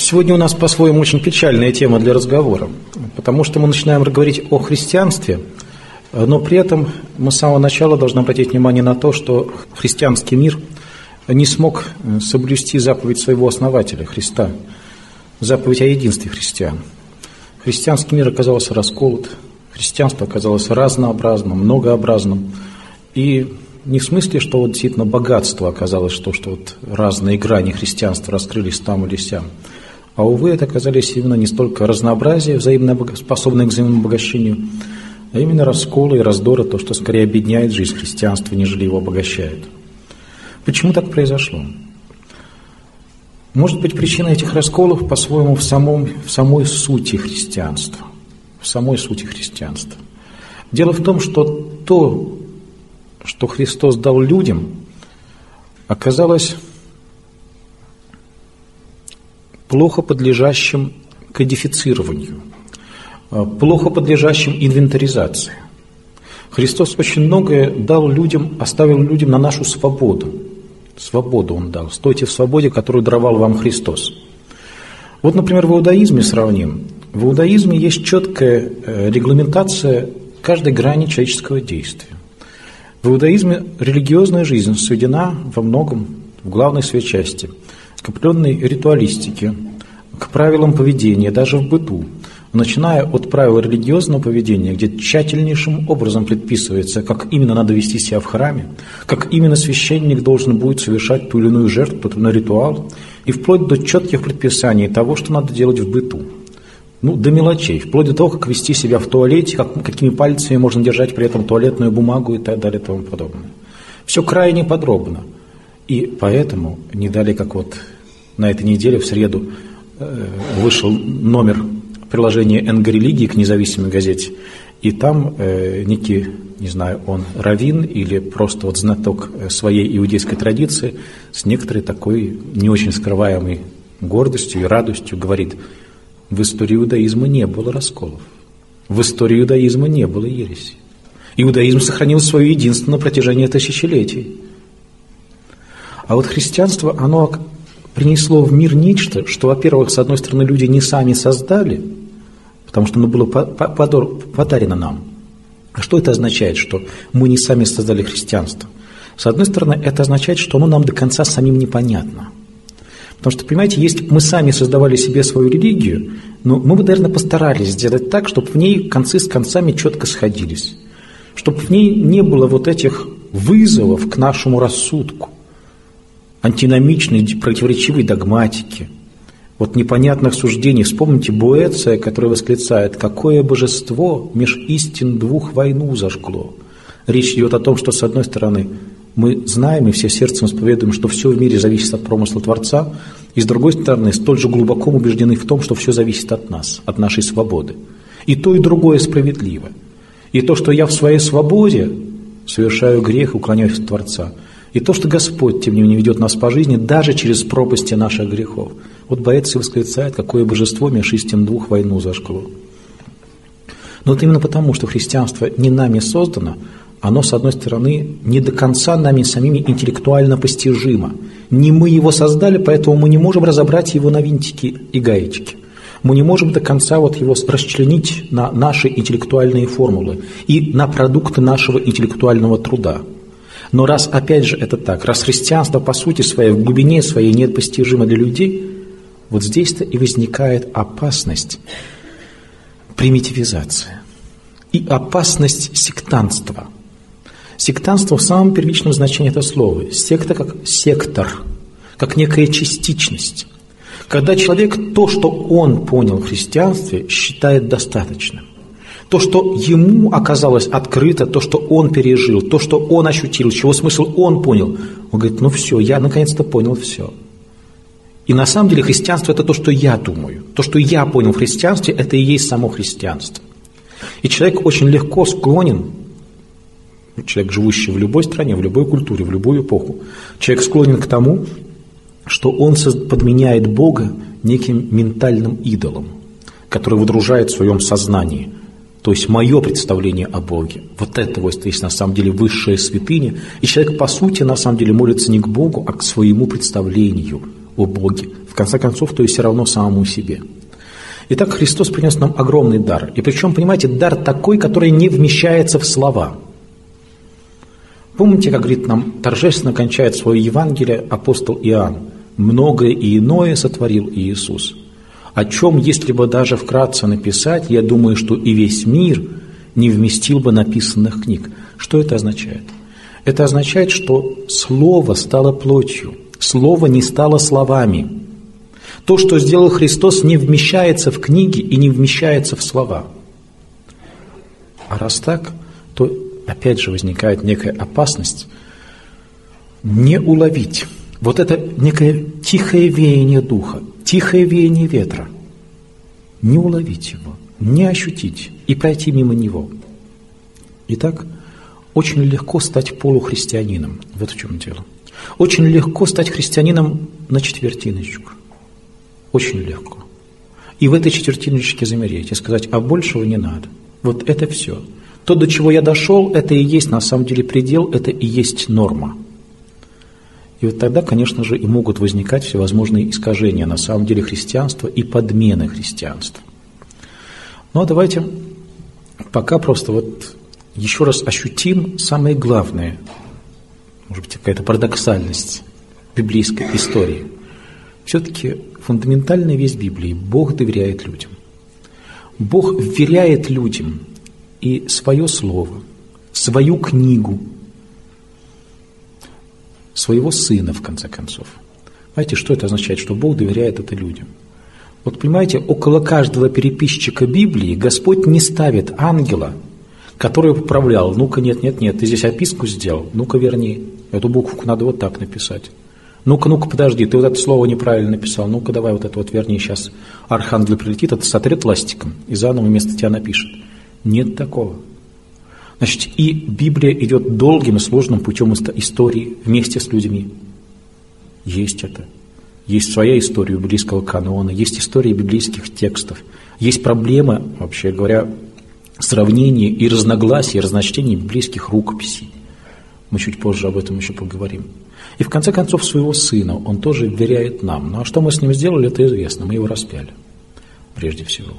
Сегодня у нас по-своему очень печальная тема для разговора, потому что мы начинаем говорить о христианстве, но при этом мы с самого начала должны обратить внимание на то, что христианский мир не смог соблюсти заповедь своего основателя, Христа, заповедь о единстве христиан. Христианский мир оказался расколот, христианство оказалось разнообразным, многообразным, и не в смысле, что вот действительно богатство оказалось, что вот разные грани христианства раскрылись там или сям, а, увы, это оказались именно не столько разнообразие, способное к взаимному обогащению, а именно расколы и раздоры, то, что скорее объединяет жизнь христианства, нежели его обогащает. Почему так произошло? Может быть, причина этих расколов по-своему в самой сути христианства. В самой сути христианства. Дело в том, что то, что Христос дал людям, оказалось плохо подлежащим кодифицированию, плохо подлежащим инвентаризации. Христос очень многое дал людям, оставил людям на нашу свободу. Свободу Он дал. Стойте в свободе, которую даровал вам Христос. Вот, например, в иудаизме сравним. В иудаизме есть четкая регламентация каждой грани человеческого действия. В иудаизме религиозная жизнь сведена во многом, в главной своей части, к определенной ритуалистике, к правилам поведения, даже в быту. Начиная от правил религиозного поведения, где тщательнейшим образом предписывается, как именно надо вести себя в храме, как именно священник должен будет совершать ту или иную жертву, тот или иной ритуал, и вплоть до четких предписаний того, что надо делать в быту. До мелочей, вплоть до того, как вести себя в туалете, какими пальцами можно держать при этом туалетную бумагу и так далее и тому подобное. Все крайне подробно. И поэтому, не далее, как вот на этой неделе, в среду, вышел номер приложения «НГ-религии» к независимой газете, и там некий, не знаю, он раввин или просто вот знаток своей иудейской традиции с некоторой такой не очень скрываемой гордостью и радостью говорит: в истории иудаизма не было расколов, в истории иудаизма не было ереси. Иудаизм сохранил свое единство на протяжении тысячелетий. А вот христианство, оно принесло в мир нечто, что, во-первых, с одной стороны, люди не сами создали, потому что оно было подарено нам. А что это означает, что мы не сами создали христианство? С одной стороны, это означает, что оно нам до конца самим непонятно. Потому что, понимаете, если бы мы сами создавали себе свою религию, мы бы, наверное, постарались сделать так, чтобы в ней концы с концами четко сходились, чтобы в ней не было вот этих вызовов к нашему рассудку, антиномичной, противоречивой догматики, вот непонятных суждений. Вспомните Боэция, который восклицает: «Какое божество меж истин двух войну зажгло». Речь идет о том, что, с одной стороны, мы знаем и все сердцем исповедуем, что все в мире зависит от промысла Творца, и, с другой стороны, столь же глубоко убеждены в том, что все зависит от нас, от нашей свободы. И то, и другое справедливо. И то, что я в своей свободе совершаю грех и уклоняюсь от Творца, и то, что Господь, тем не менее, ведет нас по жизни даже через пропасти наших грехов. Вот Боэций восклицает: «Какое божество меж истин двух войну зажгло». Но вот именно потому, что христианство не нами создано, оно, с одной стороны, не до конца нами самими интеллектуально постижимо. Не мы его создали, поэтому мы не можем разобрать его на винтики и гаечки. Мы не можем до конца вот его расчленить на наши интеллектуальные формулы и на продукты нашего интеллектуального труда. Но раз, опять же, это так, раз христианство по сути своей, в глубине своей непостижимо для людей, вот здесь-то и возникает опасность примитивизации и опасность сектантства. Сектантство в самом первичном значении этого слова. Секта как сектор, как некая частичность. Когда человек то, что он понял в христианстве, считает достаточным. То, что ему оказалось открыто, то, что он пережил, то, что он ощутил, чего смысл он понял. Он говорит: все, я наконец-то понял все. И на самом деле христианство – это то, что я думаю. То, что я понял в христианстве, это и есть само христианство. И человек очень легко склонен, человек, живущий в любой стране, в любой культуре, в любую эпоху, человек склонен к тому, что он подменяет Бога неким ментальным идолом, который выдружает в своем сознании. То есть мое представление о Боге, вот это вот есть на самом деле высшая святыня, и человек по сути на самом деле молится не к Богу, а к своему представлению о Боге. В конце концов, то есть все равно самому себе. Итак, Христос принес нам огромный дар. И причем, понимаете, дар такой, который не вмещается в слова. Помните, как говорит нам, торжественно кончает свое Евангелие апостол Иоанн: «Многое и иное сотворил Иисус, о чем, если бы даже вкратце написать, я думаю, что и весь мир не вместил бы написанных книг». Что это означает? Это означает, что Слово стало плотью, Слово не стало словами. То, что сделал Христос, не вмещается в книги и не вмещается в слова. А раз так, то опять же возникает некая опасность не уловить вот это некое тихое веяние духа, тихое веяние ветра, не уловить его, не ощутить и пройти мимо него. Итак, очень легко стать полухристианином. Вот в чем дело. Очень легко стать христианином на четвертиночку. Очень легко. И в этой четвертиночке замереть и сказать: а большего не надо. Вот это все. То, до чего я дошел, это и есть на самом деле предел, это и есть норма. И вот тогда, конечно же, и могут возникать всевозможные искажения на самом деле христианства и подмены христианства. Ну а давайте пока просто вот еще раз ощутим самое главное, может быть, какая-то парадоксальность библейской истории. Все-таки фундаментальная вещь Библии: Бог доверяет людям. Бог вверяет людям и свое слово, свою книгу, своего Сына, в конце концов. Знаете, что это означает, что Бог доверяет это людям? Вот понимаете, около каждого переписчика Библии Господь не ставит ангела, который поправлял: ну-ка, нет, ты здесь описку сделал, ну-ка верни, эту букву надо вот так написать. Ну-ка, подожди, ты вот это слово неправильно написал, ну-ка давай вот это вот верни, сейчас архангел прилетит, это сотрет ластиком и заново вместо тебя напишет. Нет такого. Значит, и Библия идет долгим и сложным путем истории вместе с людьми. Есть это. Есть своя история библейского канона, есть история библейских текстов, есть проблема, вообще говоря, сравнения и разногласий, разночтений библейских рукописей. Мы чуть позже об этом еще поговорим. И в конце концов своего Сына Он тоже вверяет нам. Ну а что мы с Ним сделали, это известно. Мы Его распяли, прежде всего.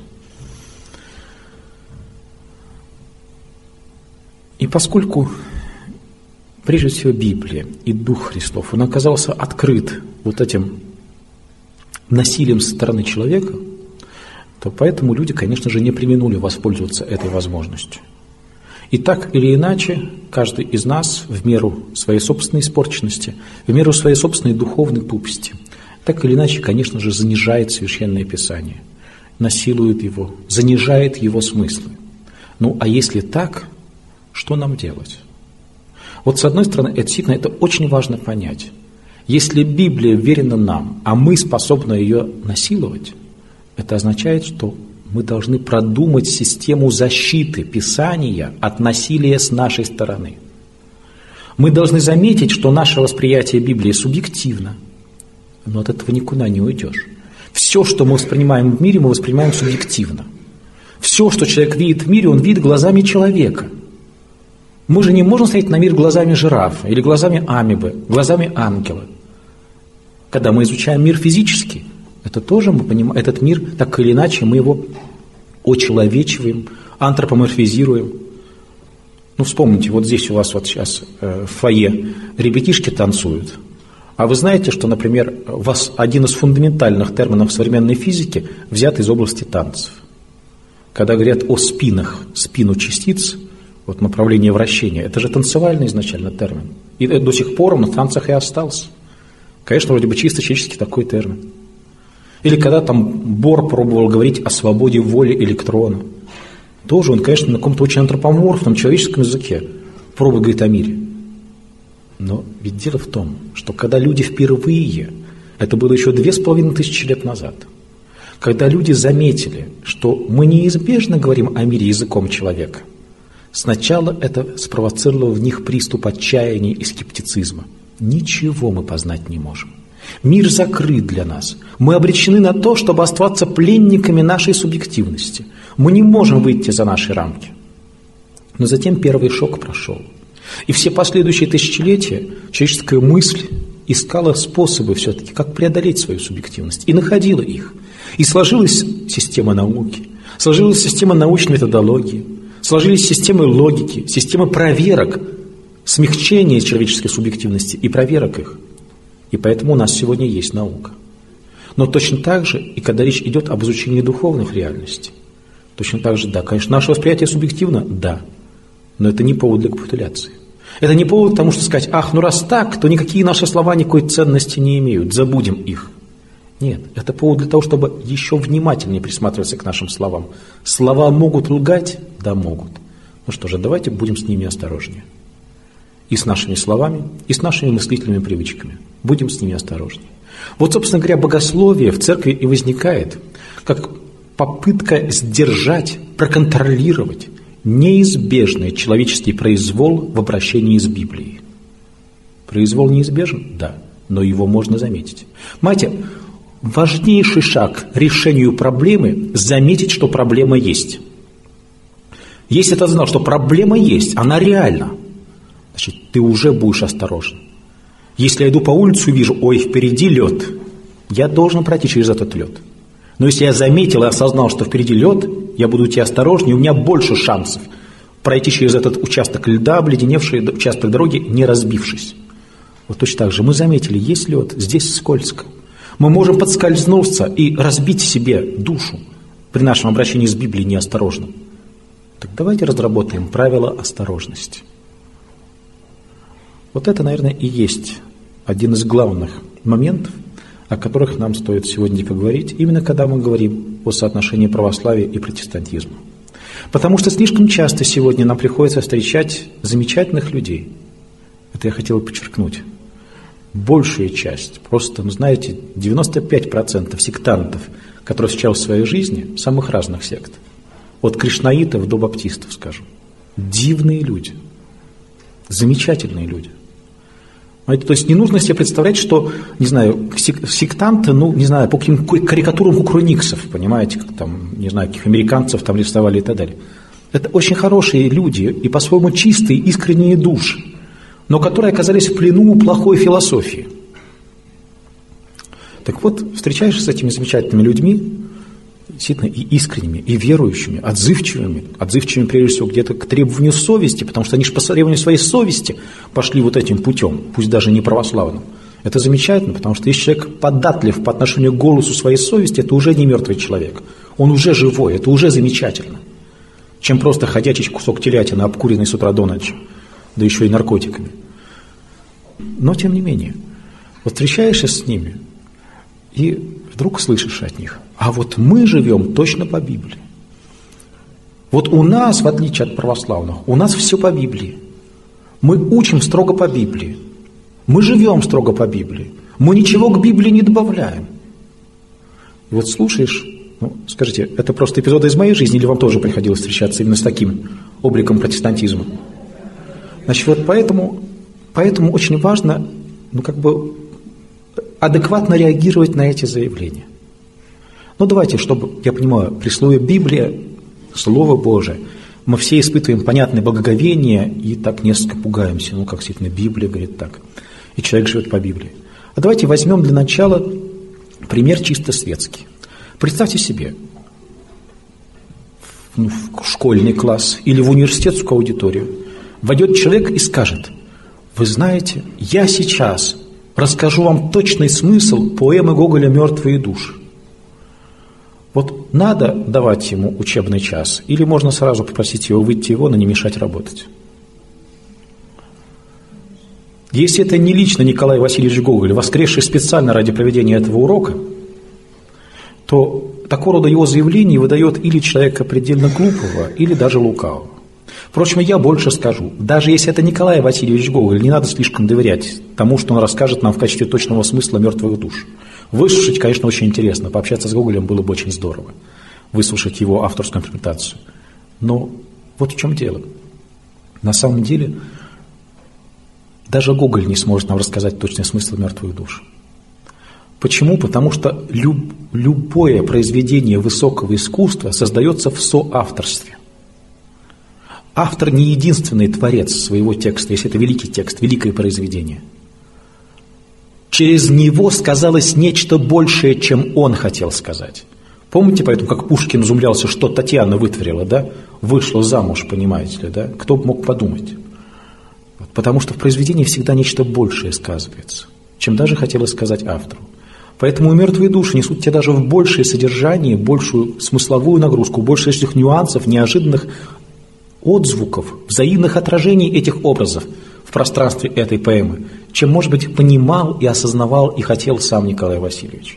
И поскольку, прежде всего, Библия и Дух Христов, Он оказался открыт вот этим насилием со стороны человека, то поэтому люди, конечно же, не преминули воспользоваться этой возможностью. И так или иначе, каждый из нас в меру своей собственной испорченности, в меру своей собственной духовной тупости, так или иначе, конечно же, занижает Священное Писание, насилует его, занижает его смыслы. Ну, а если так, что нам делать? Вот с одной стороны, это очень важно понять. Если Библия верена нам, а мы способны ее насиловать, это означает, что мы должны продумать систему защиты Писания от насилия с нашей стороны. Мы должны заметить, что наше восприятие Библии субъективно, но от этого никуда не уйдешь. Все, что мы воспринимаем в мире, мы воспринимаем субъективно. Все, что человек видит в мире, он видит глазами человека. Мы же не можем смотреть на мир глазами жирафа или глазами амебы, глазами ангела. Когда мы изучаем мир физический, это тоже мы понимаем, этот мир, так или иначе, мы его очеловечиваем, антропоморфизируем. Ну, вспомните, вот здесь у вас вот сейчас в фойе ребятишки танцуют. А вы знаете, что, например, у вас один из фундаментальных терминов современной физики взят из области танцев. Когда говорят о спинах, спину частиц, вот направление вращения, это же танцевальный изначально термин. И до сих пор он на танцах и остался. Конечно, вроде бы чисто человеческий такой термин. Или когда там Бор пробовал говорить о свободе воли электрона. Тоже он, конечно, на каком-то очень антропоморфном человеческом языке пробует говорить о мире. Но ведь дело в том, что когда люди впервые, это было еще 2500 лет назад, когда люди заметили, что мы неизбежно говорим о мире языком человека, сначала это спровоцировало в них приступ отчаяния и скептицизма. Ничего мы познать не можем. Мир закрыт для нас. Мы обречены на то, чтобы оставаться пленниками нашей субъективности. Мы не можем выйти за наши рамки. Но затем первый шок прошел. И все последующие тысячелетия человеческая мысль искала способы все-таки, как преодолеть свою субъективность, и находила их. И сложилась система науки, сложилась система научной методологии, сложились системы логики, системы проверок, смягчения человеческой субъективности и проверок их. И поэтому у нас сегодня есть наука. Но точно так же, и когда речь идет об изучении духовных реальностей, точно так же, да, конечно, наше восприятие субъективно, да, но это не повод для капитуляции. Это не повод к тому, что сказать, ах, ну раз так, то никакие наши слова никакой ценности не имеют, забудем их. Нет, это повод для того, чтобы еще внимательнее присматриваться к нашим словам. Слова могут лгать? Да, могут. Ну что же, давайте будем с ними осторожнее. И с нашими словами, и с нашими мыслительными привычками. Будем с ними осторожнее. Вот, собственно говоря, богословие в церкви и возникает как попытка сдержать, проконтролировать неизбежный человеческий произвол в обращении с Библией. Произвол неизбежен? Да, но его можно заметить. Понимаете, важнейший шаг к решению проблемы – заметить, что проблема есть. Если ты знал, что проблема есть, она реальна, значит, ты уже будешь осторожен. Если я иду по улице и вижу, ой, впереди лед, я должен пройти через этот лед. Но если я заметил и осознал, что впереди лед, я буду идти осторожнее, у меня больше шансов пройти через этот участок льда, обледеневший участок дороги, не разбившись. Вот точно так же мы заметили, есть лед, здесь скользко. Мы можем подскользнуться и разбить себе душу при нашем обращении с Библией неосторожным. Так давайте разработаем правила осторожности. Вот это, наверное, и есть один из главных моментов, о которых нам стоит сегодня поговорить, именно когда мы говорим о соотношении православия и протестантизма. Потому что слишком часто сегодня нам приходится встречать замечательных людей. Это я хотел подчеркнуть. Большая часть, просто, знаете, 95% сектантов, которые встречал в своей жизни, самых разных сект, от кришнаитов до баптистов, скажем, дивные люди, замечательные люди. То есть не нужно себе представлять, что, не знаю, сектанты, ну, не знаю, по каким карикатурам кукрыниксов, понимаете, как там, не знаю, каких американцев там рисовали и так далее. Это очень хорошие люди и по-своему чистые, искренние души, но которые оказались в плену у плохой философии. Так вот, встречаешься с этими замечательными людьми, действительно и искренними, и верующими, отзывчивыми прежде всего где-то к требованию совести, потому что они же по требованию своей совести пошли вот этим путем, пусть даже не православным. Это замечательно, потому что если человек податлив по отношению к голосу своей совести, это уже не мертвый человек, он уже живой, это уже замечательно, чем просто ходячий кусок телятины, обкуренный с утра до ночи, да еще и наркотиками. Но тем не менее, вот встречаешься с ними и вдруг слышишь от них, а вот мы живем точно по Библии. Вот у нас, в отличие от православных, у нас все по Библии. Мы учим строго по Библии. Мы живем строго по Библии. Мы ничего к Библии не добавляем. И вот слушаешь, ну, скажите, это просто эпизоды из моей жизни, или вам тоже приходилось встречаться именно с таким обликом протестантизма? Значит, вот поэтому очень важно, адекватно реагировать на эти заявления. Ну, давайте, чтобы, я понимаю, при слове «Библия», Слово Божие, мы все испытываем понятное благоговение и так несколько пугаемся. Ну, как действительно Библия говорит так. И человек живет по Библии. А давайте возьмем для начала пример чисто светский. Представьте себе, в школьный класс или в университетскую аудиторию войдет человек и скажет: вы знаете, я сейчас расскажу вам точный смысл поэмы Гоголя «Мертвые души». Вот надо давать ему учебный час, или можно сразу попросить его выйти вон и не мешать работать? Если это не лично Николай Васильевич Гоголь, воскресший специально ради проведения этого урока, то такого рода его заявление выдает или человека предельно глупого, или даже лукавого. Впрочем, я больше скажу. Даже если это Николай Васильевич Гоголь, не надо слишком доверять тому, что он расскажет нам в качестве точного смысла «Мертвых душ». Выслушать, конечно, очень интересно. Пообщаться с Гоголем было бы очень здорово. Выслушать его авторскую интерпретацию. Но вот в чем дело. На самом деле, даже Гоголь не сможет нам рассказать точный смысл «Мертвых душ». Почему? Потому что любое произведение высокого искусства создается в соавторстве. Автор не единственный творец своего текста, если это великий текст, великое произведение. Через него сказалось нечто большее, чем он хотел сказать. Помните, поэтому, как Пушкин изумлялся, что Татьяна вытворила, да? Вышла замуж, понимаете ли, да? Кто бы мог подумать? Потому что в произведении всегда нечто большее сказывается, чем даже хотелось сказать автору. Поэтому мертвые души несут тебе даже в большее содержание, большую смысловую нагрузку, больше этих нюансов, неожиданных отзвуков, взаимных отражений этих образов в пространстве этой поэмы, чем, может быть, понимал и осознавал и хотел сам Николай Васильевич.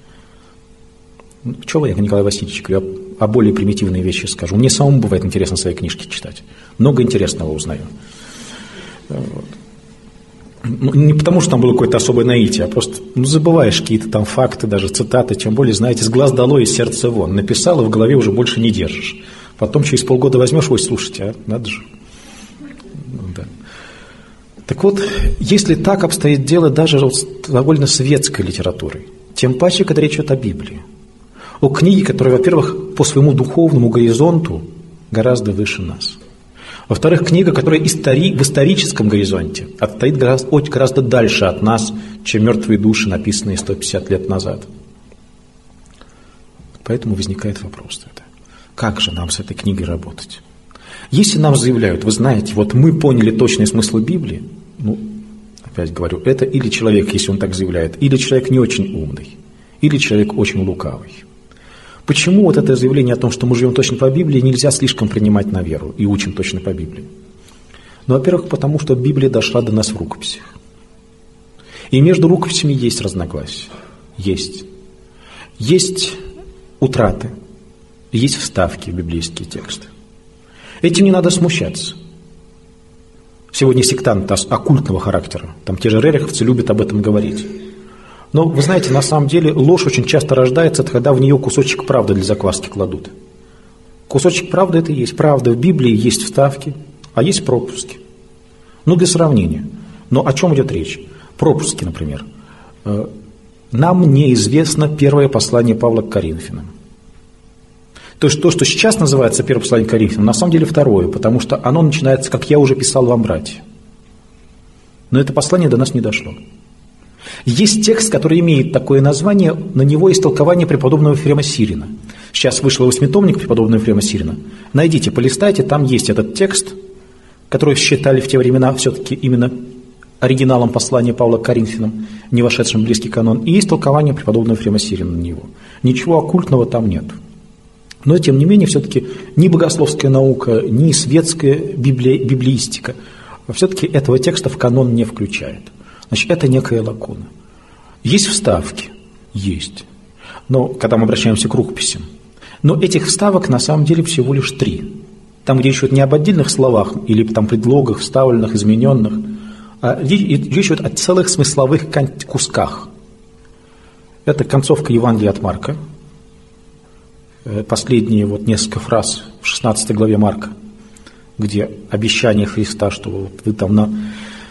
Чего я, Николай Васильевич, говорю, о более примитивные вещи скажу. Мне самому бывает интересно свои книжки читать. Много интересного узнаю. Вот. Не потому, что там было какое-то особое наитие, а просто забываешь какие-то там факты, даже цитаты, тем более, знаете, с глаз долой и сердца вон. Написал, и в голове уже больше не держишь. Потом через полгода возьмешь, ой, слушайте, а надо же. Да. Так вот, если так обстоит дело даже с довольно светской литературой, тем паче, когда речь идет о Библии, о книге, которая, во-первых, по своему духовному горизонту гораздо выше нас. Во-вторых, книга, которая в историческом горизонте отстоит гораздо дальше от нас, чем «Мертвые души», написанные 150 лет назад. Поэтому возникает вопрос: как же нам с этой книгой работать? Если нам заявляют, вы знаете, вот мы поняли точный смысл Библии, опять говорю, это или человек, если он так заявляет, или человек не очень умный, или человек очень лукавый. Почему вот это заявление о том, что мы живем точно по Библии, нельзя слишком принимать на веру и учим точно по Библии? Во-первых, потому что Библия дошла до нас в рукописях. И между рукописями есть разногласия. Есть. Есть утраты, есть вставки в библейские тексты. Этим не надо смущаться. Сегодня сектанты оккультного характера, там те же рериховцы любят об этом говорить. Но, вы знаете, на самом деле ложь очень часто рождается, когда в нее кусочек правды для закваски кладут. Кусочек правды – это и есть правда. В Библии есть вставки, а есть пропуски. Для сравнения. Но о чем идет речь? Пропуски, например. Нам неизвестно первое послание Павла к Коринфянам. То есть то, что сейчас называется первое послание к Коринфянам, на самом деле второе, потому что оно начинается, как я уже писал вам, братья. Но это послание до нас не дошло. Есть текст, который имеет такое название, на него есть толкование преподобного Ефрема Сирина. Сейчас вышел восьмитомник преподобного Ефрема Сирина. Найдите, полистайте, там есть этот текст, который считали в те времена все-таки именно оригиналом послания Павла к Коринфянам, не вошедшим в близкий канон, и есть толкование преподобного Ефрема Сирина на него. Ничего оккультного там нет. Но, тем не менее, все-таки ни богословская наука, ни светская библеистика все-таки этого текста в канон не включает. Значит, это некая лакуна. Есть вставки? Есть. Но когда мы обращаемся к рукописям. Но этих вставок на самом деле всего лишь 3. Там, где речь идет не об отдельных словах или там предлогах, вставленных, измененных, а речь идет о целых смысловых кусках. Это концовка Евангелия от Марка. Последние несколько фраз в 16 главе Марка, где обещание Христа, что вы там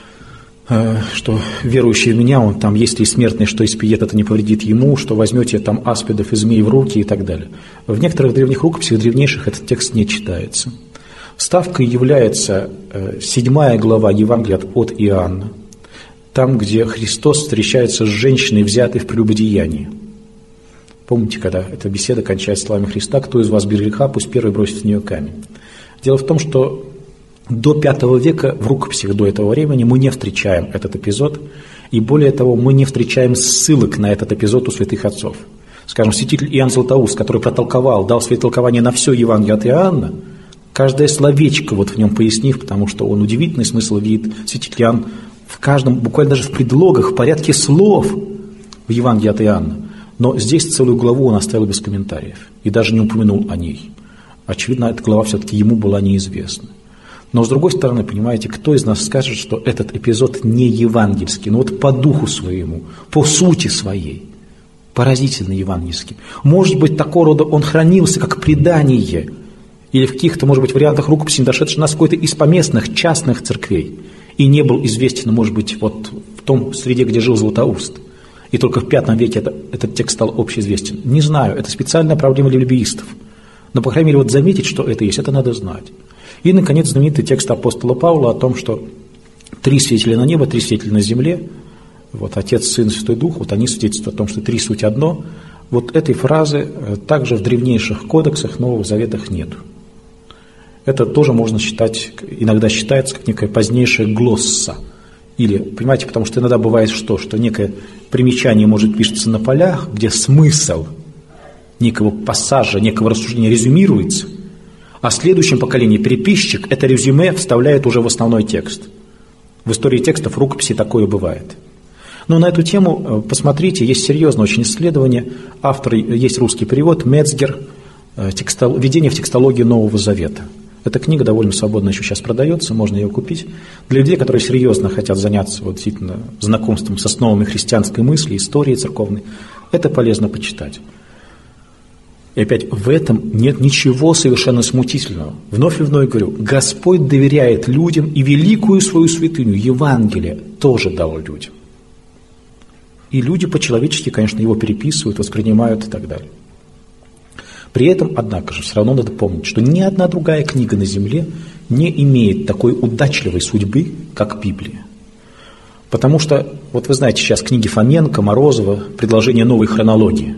что верующий в меня, он там, если и смертный, что испиет, это не повредит ему, что возьмете там аспидов и змей в руки и так далее. В некоторых древних рукописях, древнейших, этот текст не читается. Вставкой является 7 глава Евангелия от Иоанна, там, где Христос встречается с женщиной, взятой в прелюбодеянии. Помните, когда эта беседа кончается словами Христа: «Кто из вас без греха, пусть первый бросит в нее камень». Дело в том, что до V века в рукописях до этого времени мы не встречаем этот эпизод, и более того, мы не встречаем ссылок на этот эпизод у святых отцов. Скажем, святитель Иоанн Златоуст, который дал свои толкования на все Евангелие от Иоанна, каждое словечко в нем пояснив, потому что он удивительный смысл видит, святитель Иоанн в каждом, буквально даже в предлогах, в порядке слов в Евангелии от Иоанна. Но здесь целую главу он оставил без комментариев и даже не упомянул о ней. Очевидно, эта глава все-таки ему была неизвестна. Но, с другой стороны, понимаете, кто из нас скажет, что этот эпизод не евангельский, по духу своему, по сути своей, поразительно евангельский. Может быть, такого рода он хранился как предание, или в каких-то, может быть, вариантах рукописи, не дошедших нас какой-то из поместных, частных церквей, и не был известен, может быть, в том среде, где жил Златоуст. И только в V веке этот текст стал общеизвестен. Не знаю, это специальная проблема библеистов. Но, по крайней мере, заметить, что это есть, это надо знать. И, наконец, знаменитый текст апостола Павла о том, что 3 свидетеля на небо, 3 свидетеля на земле, вот Отец, Сын, Святой Дух, вот они свидетельствуют о том, что три суть одно. Вот этой фразы также в древнейших кодексах Нового Заветах нет. Это тоже можно считать, иногда считается как некая позднейшая глосса. Или, понимаете, потому что иногда бывает что некое примечание может пишется на полях, где смысл некого пассажа, некого рассуждения резюмируется, а в следующем поколении переписчик это резюме вставляет уже в основной текст. В истории текстов рукописи такое бывает. Но на эту тему, посмотрите, есть серьезное очень исследование. Автор, есть русский перевод, Мецгер, «Введение в текстологию Нового Завета». Эта книга довольно свободно еще сейчас продается, можно ее купить. Для людей, которые серьезно хотят заняться вот, действительно знакомством с основами христианской мысли, истории церковной, это полезно почитать. И опять, в этом нет ничего совершенно смутительного. Вновь и вновь говорю, Господь доверяет людям и великую свою святыню, Евангелие, тоже дал людям. И люди по-человечески, конечно, его переписывают, воспринимают и так далее. При этом, однако же, все равно надо помнить, что ни одна другая книга на земле не имеет такой удачливой судьбы, как Библия. Потому что, вот вы знаете, сейчас книги Фоменко, Морозова, предложение новой хронологии.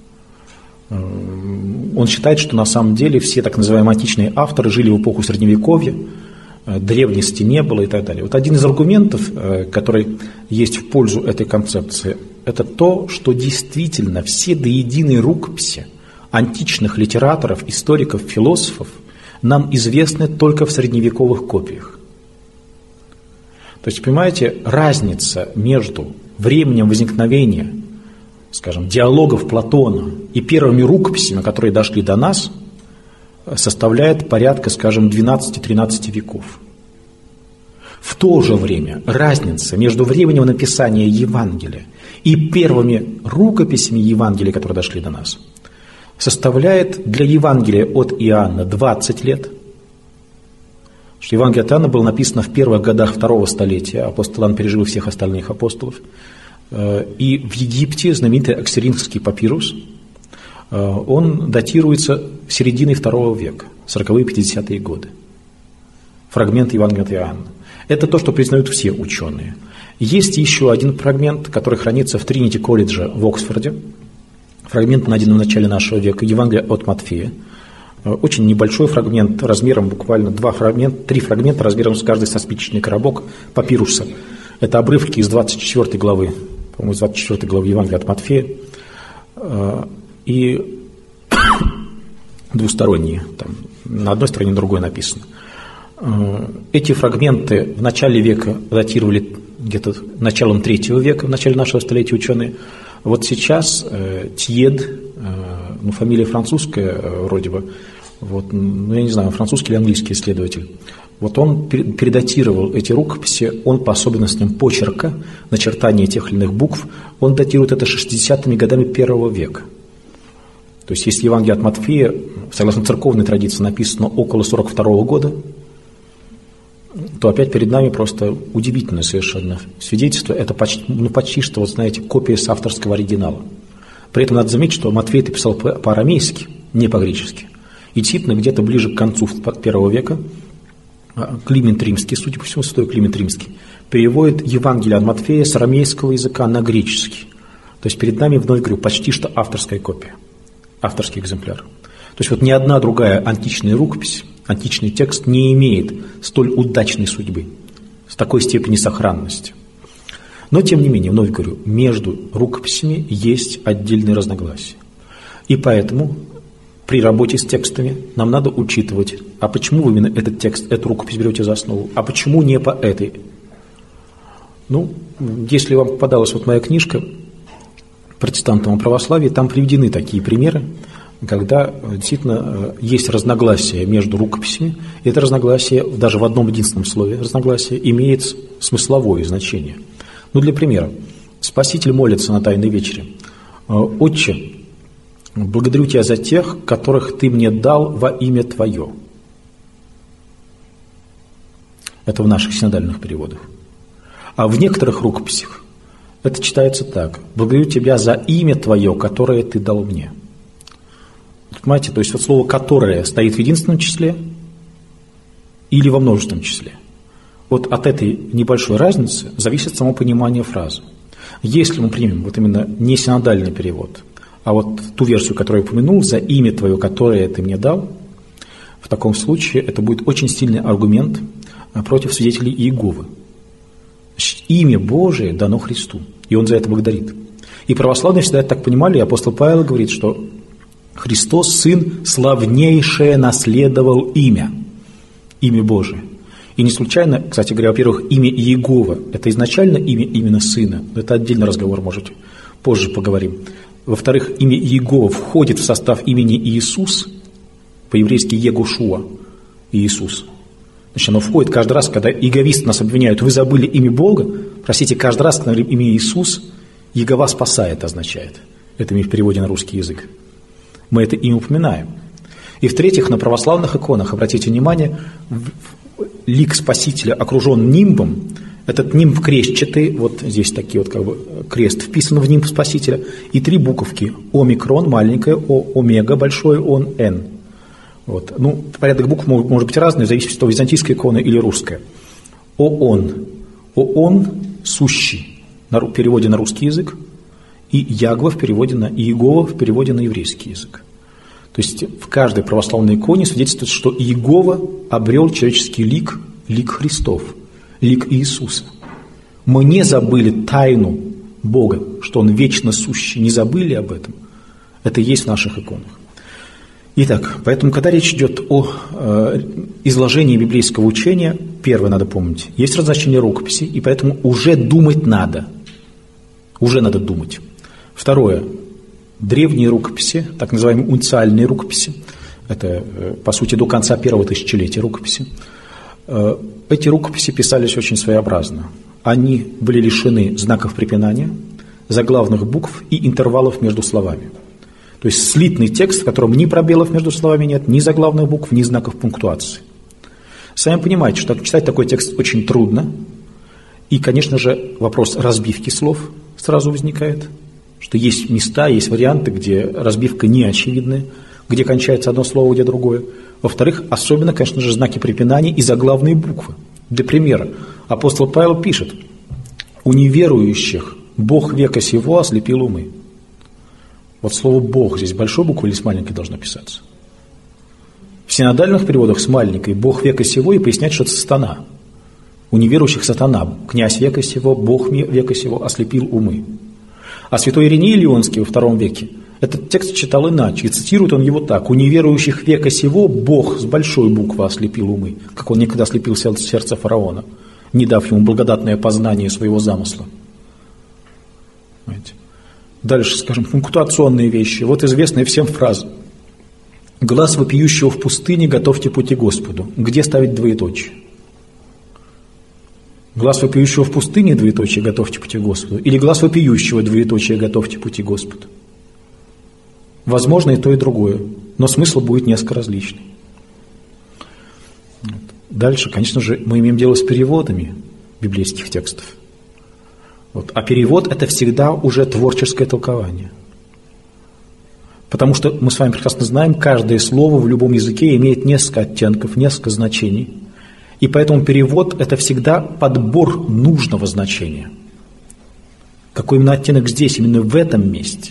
Он считает, что на самом деле все так называемые античные авторы жили в эпоху Средневековья, древности не было и так далее. Вот один из аргументов, который есть в пользу этой концепции, это то, что действительно все до единой рукописи античных литераторов, историков, философов нам известны только в средневековых копиях. То есть, понимаете, разница между временем возникновения, скажем, диалогов Платона и первыми рукописями, которые дошли до нас, составляет порядка, скажем, 12-13 веков. В то же время разница между временем написания Евангелия и первыми рукописями Евангелия, которые дошли до нас, составляет для Евангелия от Иоанна 20 лет. Что Евангелие от Иоанна было написано в первых годах второго столетия, апостол Иоанн пережил всех остальных апостолов. И в Египте знаменитый Аксиринский папирус, он датируется серединой II века, 40-е, 50-е годы. Фрагмент Евангелия от Иоанна. Это то, что признают все ученые. Есть еще один фрагмент, который хранится в Тринити-колледже в Оксфорде. Фрагмент, найденный в начале нашего века, Евангелие от Матфея. Очень небольшой фрагмент, размером буквально 3 фрагмента, размером с каждый со спичечный коробок папируса. Это обрывки из 24 главы, по-моему, из 24 главы Евангелия от Матфея. И двусторонние, там, на одной стороне, на другой написано. Эти фрагменты в начале века датировали где-то началом III века, в начале нашего столетия ученые. Вот сейчас Тьед, фамилия французская вроде бы, вот, я не знаю, французский или английский исследователь, вот он передатировал эти рукописи, он по особенностям почерка, начертания тех или иных букв, он датирует это 60-ми годами I века. То есть, если Евангелие от Матфея, согласно церковной традиции, написано около 42-го года, то опять перед нами просто удивительное совершенно свидетельство. Это почти что, вот знаете, копия с авторского оригинала. При этом надо заметить, что Матфей это писал по-арамейски, не по-гречески. И действительно, где-то ближе к концу I века Климент Римский, судя по всему, святой Климент Римский, переводит Евангелие от Матфея с арамейского языка на греческий. То есть перед нами, вновь говорю, почти что авторская копия, авторский экземпляр. То есть вот ни одна другая античная рукопись, античный текст не имеет столь удачной судьбы, с такой степени сохранности. Но, тем не менее, вновь говорю, между рукописями есть отдельные разногласия. И поэтому при работе с текстами нам надо учитывать, а почему вы именно этот текст, эту рукопись берете за основу, а почему не по этой. Если вам попадалась вот моя книжка «Протестантам о православии», там приведены такие примеры, когда действительно есть разногласия между рукописями, и это разногласие даже в одном единственном слове разногласие имеет смысловое значение. Для примера, Спаситель молится на Тайной вечере: «Отче, благодарю Тебя за тех, которых Ты мне дал во имя Твое». Это в наших синодальных переводах. А в некоторых рукописях это читается так: «Благодарю Тебя за имя Твое, которое Ты дал мне». Понимаете, то есть вот слово «которое» стоит в единственном числе или во множественном числе. Вот от этой небольшой разницы зависит само понимание фразы. Если мы примем вот именно не синодальный перевод, а вот ту версию, которую я упомянул, «за имя Твое, которое Ты мне дал», в таком случае это будет очень сильный аргумент против свидетелей Иеговы. Значит, имя Божие дано Христу, и Он за это благодарит. И православные всегда это так понимали, и апостол Павел говорит, что Христос, Сын, славнейшее наследовал имя Божие. И не случайно, кстати говоря, во-первых, имя Иегова – это изначально имя именно Сына, но это отдельный разговор, может, позже поговорим. Во-вторых, имя Иегова входит в состав имени Иисус, по-еврейски Егушуа, Иисус. Значит, оно входит каждый раз, когда иеговисты нас обвиняют, вы забыли имя Бога, простите, каждый раз, когда говорим имя Иисус, Иегова спасает означает. Это имя в переводе на русский язык. Мы это имя упоминаем. И в-третьих, на православных иконах, обратите внимание, лик Спасителя окружен нимбом. Этот нимб крестчатый, вот здесь такие вот как бы крест вписан в нимб Спасителя, и 3 буковки: омикрон, маленькое, омега, большое, он, н. Вот. Ну, порядок букв может быть разный, в зависимости от того, византийская икона или русская. ООН сущий в переводе на русский язык, и Ягва в переводе на Иегова в переводе на еврейский язык. То есть в каждой православной иконе свидетельствует, что Иегова обрел человеческий лик, лик Христов, лик Иисуса. Мы не забыли тайну Бога, что Он вечно сущий, не забыли об этом. Это есть в наших иконах. Итак, поэтому, когда речь идет о изложении библейского учения, первое надо помнить, есть различные рукописи, и поэтому уже думать надо. Уже надо думать. Второе. Древние рукописи, так называемые унциальные рукописи, это, по сути, до конца первого тысячелетия рукописи. Эти рукописи писались очень своеобразно. Они были лишены знаков препинания, заглавных букв и интервалов между словами. То есть слитный текст, в котором ни пробелов между словами нет, ни заглавных букв, ни знаков пунктуации. Сами понимаете, что читать такой текст очень трудно. И, конечно же, вопрос разбивки слов сразу возникает, что есть места, есть варианты, где разбивка не очевидная, где кончается одно слово, где другое. Во-вторых, особенно, конечно же, знаки препинания и заглавные буквы. Для примера, апостол Павел пишет: «У неверующих Бог века сего ослепил умы». Вот слово «Бог» здесь большой буквой или с маленькой должно писаться? В синодальных переводах с маленькой «Бог века сего» и пояснять, что это сатана. У неверующих сатана, князь века сего, Бог века сего ослепил умы. А святой Ириней Лионский во II веке этот текст читал иначе, и цитирует он его так: «У неверующих века сего Бог с большой буквы ослепил умы», как он никогда ослепил сердце фараона, не дав ему благодатное познание своего замысла. Понимаете? Дальше, скажем, пунктуационные вещи. Вот известная всем фраза: «Глаз вопиющего в пустыне, готовьте пути Господу». Где ставить двоеточие? Глаз вопиющего в пустыне, двоеточие, готовьте пути Господу, или глаз вопиющего, двоеточие, готовьте пути Господу? Возможно и то, и другое, но смысл будет несколько различный. Дальше, конечно же, мы имеем дело с переводами библейских текстов. Вот. А перевод – это всегда уже творческое толкование. Потому что мы с вами прекрасно знаем, каждое слово в любом языке имеет несколько оттенков, несколько значений. И поэтому перевод – это всегда подбор нужного значения. Какой именно оттенок здесь, именно в этом месте.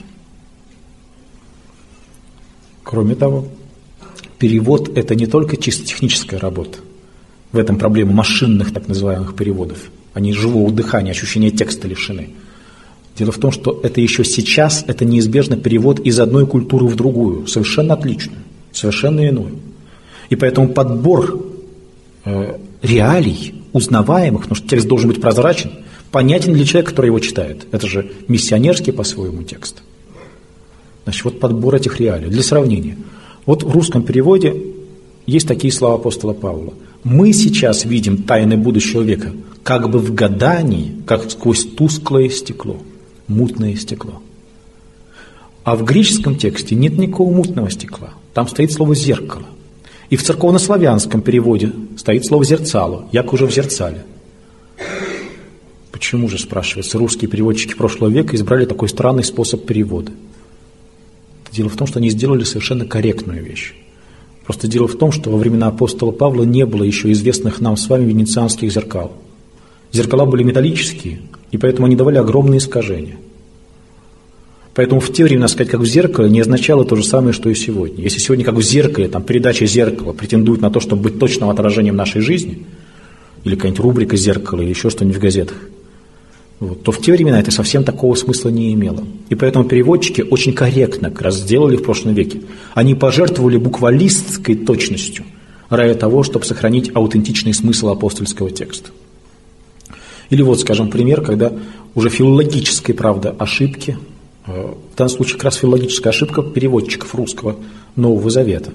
Кроме того, перевод – это не только чисто техническая работа. В этом проблема машинных так называемых переводов. Они живого дыхания, ощущения текста лишены. Дело в том, что это еще сейчас, это неизбежно перевод из одной культуры в другую, совершенно отличную, совершенно иную. И поэтому подбор реалий, узнаваемых, потому что текст должен быть прозрачен, понятен для человека, который его читает. Это же миссионерский по-своему текст. Значит, вот подбор этих реалий. Для сравнения. Вот в русском переводе есть такие слова апостола Павла. «Мы сейчас видим тайны будущего века, как бы в гадании, как сквозь тусклое стекло, мутное стекло». А в греческом тексте нет никакого мутного стекла. Там стоит слово «зеркало». И в церковнославянском переводе стоит слово «зерцало», як уже в зерцале. Почему же, спрашивается, русские переводчики прошлого века избрали такой странный способ перевода? Дело в том, что они сделали совершенно корректную вещь. Просто дело в том, что во времена апостола Павла не было еще известных нам с вами венецианских зеркал. Зеркала были металлические, И поэтому они давали огромные искажения. Поэтому в те времена сказать, как в зеркале, не означало то же самое, что и сегодня. Если сегодня, как в зеркале, там, передача «Зеркало» претендует на то, чтобы быть точным отражением нашей жизни, или какая-нибудь рубрика «Зеркало», или еще что-нибудь в газетах, вот, то в те времена это совсем такого смысла не имело. И поэтому переводчики очень корректно как раз сделали в прошлом веке. Они пожертвовали буквалистской точностью ради того, чтобы сохранить аутентичный смысл апостольского текста. Или вот, скажем, пример, когда уже филологической, правда, ошибки, в данном случае как раз филологическая ошибка переводчиков русского Нового Завета.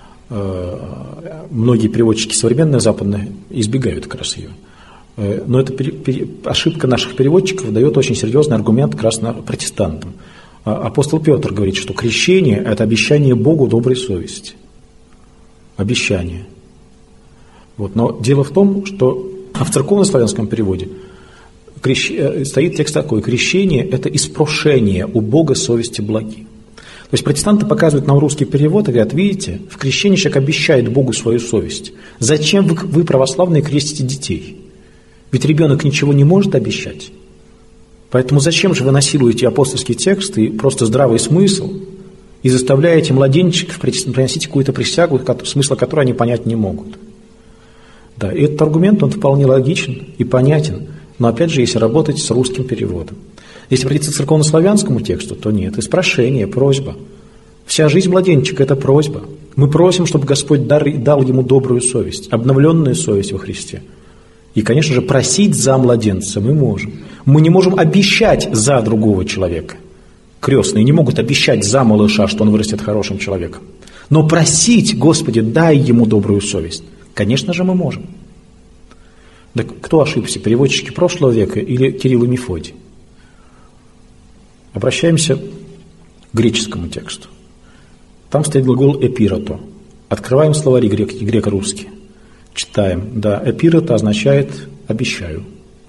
Многие переводчики современные, западные, избегают как раз ее. Но эта ошибка наших переводчиков дает очень серьезный аргумент как раз протестантам. Апостол Петр говорит, что крещение – это обещание Богу доброй совести. Обещание. Вот. Но дело в том, что в церковнославянском переводе стоит текст такой: крещение – это испрошение у Бога совести благи. То есть протестанты показывают нам русский перевод и говорят: видите, в крещении человек обещает Богу свою совесть. Зачем вы, православные, крестите детей? Ведь ребенок ничего не может обещать. Поэтому зачем же вы насилуете апостольский текст и просто здравый смысл и заставляете младенчиков приносить какую-то присягу, смысла которой они понять не могут? Да, и этот аргумент, он вполне логичен и понятен, но опять же, если работать с русским переводом. Если обратиться к церковнославянскому тексту, то нет, это прошение, просьба. Вся жизнь младенчика – это просьба. Мы просим, чтобы Господь дал ему добрую совесть, обновленную совесть во Христе. И, конечно же, просить за младенца мы можем. Мы не можем обещать за другого человека. Крестные не могут обещать за малыша, что он вырастет хорошим человеком. Но просить: Господи, дай ему добрую совесть, конечно же, мы можем. Так кто ошибся, переводчики прошлого века или Кирилл и Мефодий? Обращаемся к греческому тексту. Там стоит глагол «эпирото». Открываем словари греко-русские. Читаем. Да, «эпирото» означает «обещаю».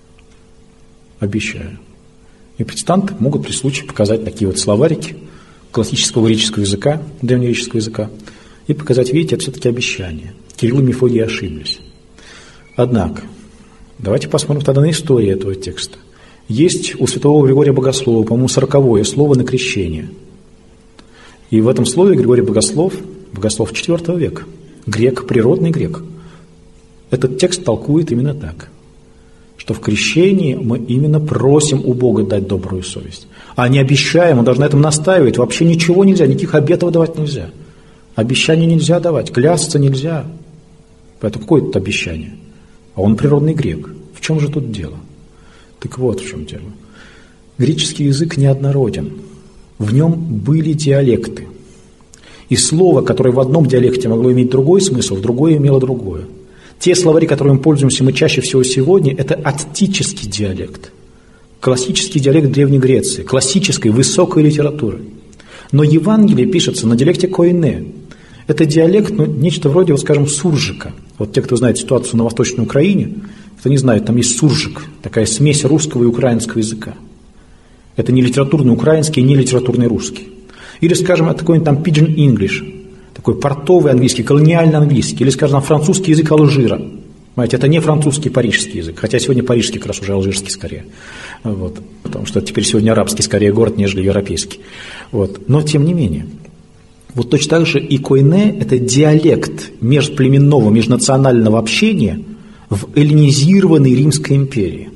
Обещаю. И протестанты могут при случае показать такие вот словарики классического греческого языка, древнегреческого языка, и показать: видите, это все-таки обещание. Кирилл и Мефодий ошиблись. Однако, давайте посмотрим тогда на историю этого текста. Есть у святого Григория Богослова, по-моему, 40-е слово на крещение. И в этом слове Григорий Богослов IV века, грек, природный грек, этот текст толкует именно так, что в крещении мы именно просим у Бога дать добрую совесть, а не обещаем, он должен на этом настаивать. Вообще ничего нельзя, никаких обетов давать нельзя. Обещаний нельзя давать, клясться нельзя. Поэтому какое это обещание? А он природный грек. В чем же тут дело? Так вот в чем дело. Греческий язык неоднороден. В нем были диалекты. И слово, которое в одном диалекте могло иметь другой смысл, в другое имело другое. Те словари, которыми пользуемся мы чаще всего сегодня, это аттический диалект. Классический диалект Древней Греции, классической высокой литературы. Но Евангелие пишется на диалекте коине. Это диалект, нечто вроде, вот скажем, суржика. Вот те, кто знает ситуацию на Восточной Украине, кто не знает, там есть суржик, такая смесь русского и украинского языка. Это не литературный украинский, не литературный русский. Или, скажем, это какой-нибудь там pidgin English, такой портовый английский, колониальный английский, или, скажем, французский язык Алжира. Понимаете, это не французский, парижский язык, хотя сегодня парижский как раз уже алжирский скорее. Вот, потому что теперь сегодня арабский скорее город, нежели европейский. Вот. Но тем не менее. Вот точно так же и коине – это диалект межплеменного, межнационального общения в эллинизированной Римской империи.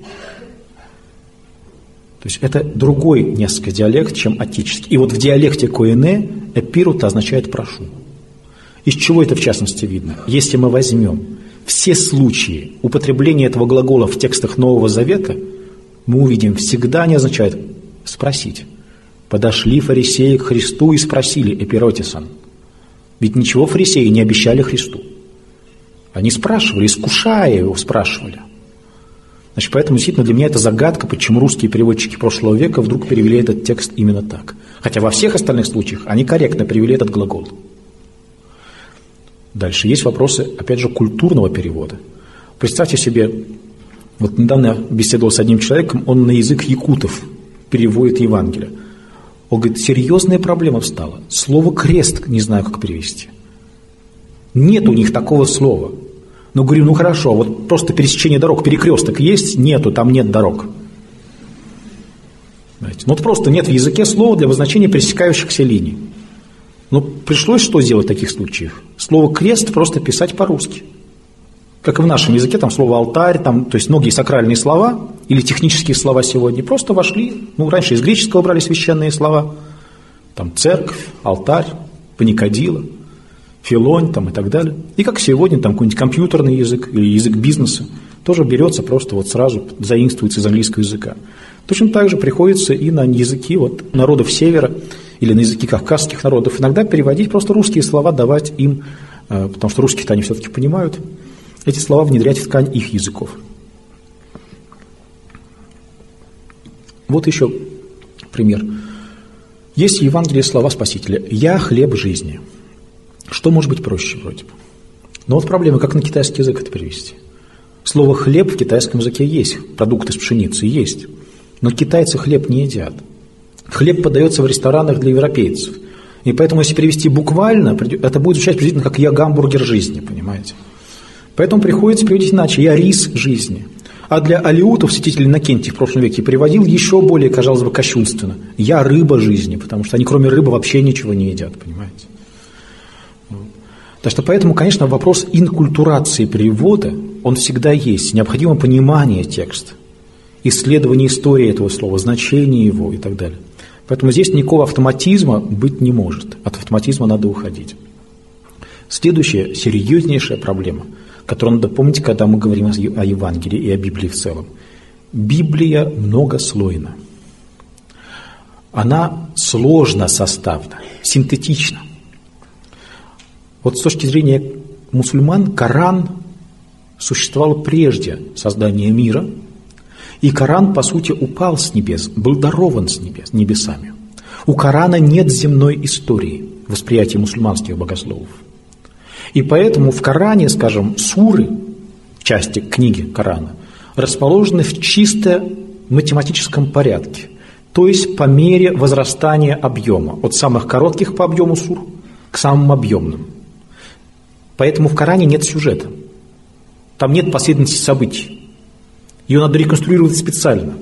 То есть это другой несколько диалект, чем аттический. И вот в диалекте коине «эпирута» означает «прошу». Из чего это в частности видно? Если мы возьмем все случаи употребления этого глагола в текстах Нового Завета, мы увидим, всегда они означают «спросить». Подошли фарисеи к Христу и спросили «эпиротисан». Ведь ничего фарисеи не обещали Христу. Они спрашивали, искушая его, спрашивали. Значит, поэтому действительно для меня это загадка, почему русские переводчики прошлого века вдруг перевели этот текст именно так. Хотя во всех остальных случаях они корректно перевели этот глагол. Дальше есть вопросы, опять же, культурного перевода. Представьте себе, вот недавно я беседовал с одним человеком, он на язык якутов переводит Евангелие. Он говорит, серьезная проблема встала. Слово «крест» не знаю, как перевести. Нет у них такого слова. Но говорю, ну хорошо, вот просто пересечение дорог, перекресток есть? Нету, там нет дорог. Знаете, ну вот просто нет в языке слова для обозначения пересекающихся линий. Но пришлось что сделать в таких случаях? Слово «крест» просто писать по-русски. Как и в нашем языке, там слово «алтарь», там, то есть многие сакральные слова или технические слова сегодня просто вошли, ну, раньше из греческого брали священные слова, там церковь, алтарь, паникадила, филонь там, и так далее. И как сегодня там какой-нибудь компьютерный язык или язык бизнеса тоже берется просто вот сразу, заимствуется из английского языка. Точно так же приходится и на языки вот, народов Севера или на языки кавказских народов иногда переводить, просто русские слова давать им, потому что русские-то они все-таки понимают, эти слова внедрять в ткань их языков. Вот еще пример. Есть в Евангелии слова Спасителя «Я хлеб жизни». Что может быть проще вроде бы? Но вот проблема, как на китайский язык это перевести. Слово «хлеб» в китайском языке есть, продукт из пшеницы есть, но китайцы хлеб не едят. Хлеб подается в ресторанах для европейцев. И поэтому, если перевести буквально, это будет звучать приблизительно как «я гамбургер жизни», понимаете? Поэтому приходится переводить иначе «я рис жизни». А для алеутов святитель Иннокентий в прошлом веке переводил еще более, казалось бы, кощунственно «я рыба жизни», потому что они кроме рыбы вообще ничего не едят, понимаете? Так что поэтому, конечно, вопрос инкультурации перевода, он всегда есть. Необходимо понимание текста, исследование истории этого слова, значение его и так далее. Поэтому здесь никакого автоматизма быть не может. От автоматизма надо уходить. Следующая серьезнейшая проблема, которую надо помнить, когда мы говорим о Евангелии и о Библии в целом. Библия многослойна. Она сложно составна, синтетична. Вот с точки зрения мусульман Коран существовал прежде создания мира, и Коран, по сути, упал с небес, был дарован с небес, небесами. У Корана нет земной истории в восприятии мусульманских богословов. И поэтому в Коране, скажем, суры, части книги Корана, расположены в чисто математическом порядке, то есть по мере возрастания объема, от самых коротких по объему сур к самым объемным. Поэтому в Коране нет сюжета. Там нет последовательности событий. Ее надо реконструировать специально.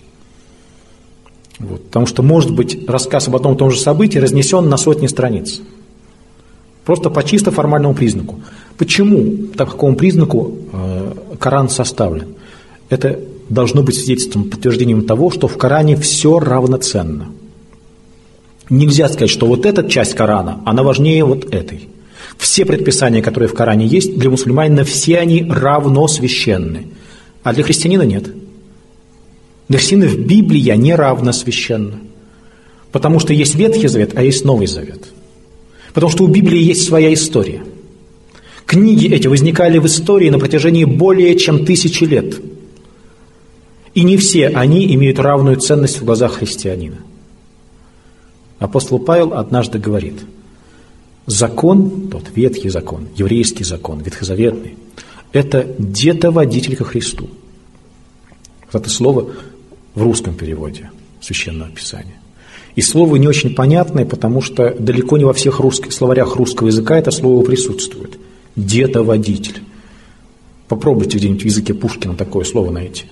Вот, потому что, может быть, рассказ об одном и том же событии разнесен на сотни страниц. Просто по чисто формальному признаку. Почему, по какому признаку Коран составлен? Это должно быть свидетельством, подтверждением того, что в Коране все равноценно. Нельзя сказать, что вот эта часть Корана, она важнее вот этой. Все предписания, которые в Коране есть, для мусульманина все они равно священны. А для христианина нет. Для христианина в Библии не равно священна. Потому что есть Ветхий Завет, а есть Новый Завет. Потому что у Библии есть своя история. Книги эти возникали в истории на протяжении более чем 1000 лет. И не все они имеют равную ценность в глазах христианина. Апостол Павел однажды говорит: закон, тот ветхий закон, еврейский закон, ветхозаветный, это детоводитель ко Христу. Вот это слово в русском переводе Священного Писания. И слово не очень понятное, потому что далеко не во всех словарях русского языка это слово присутствует. Детоводитель. Попробуйте где-нибудь в языке Пушкина такое слово найти.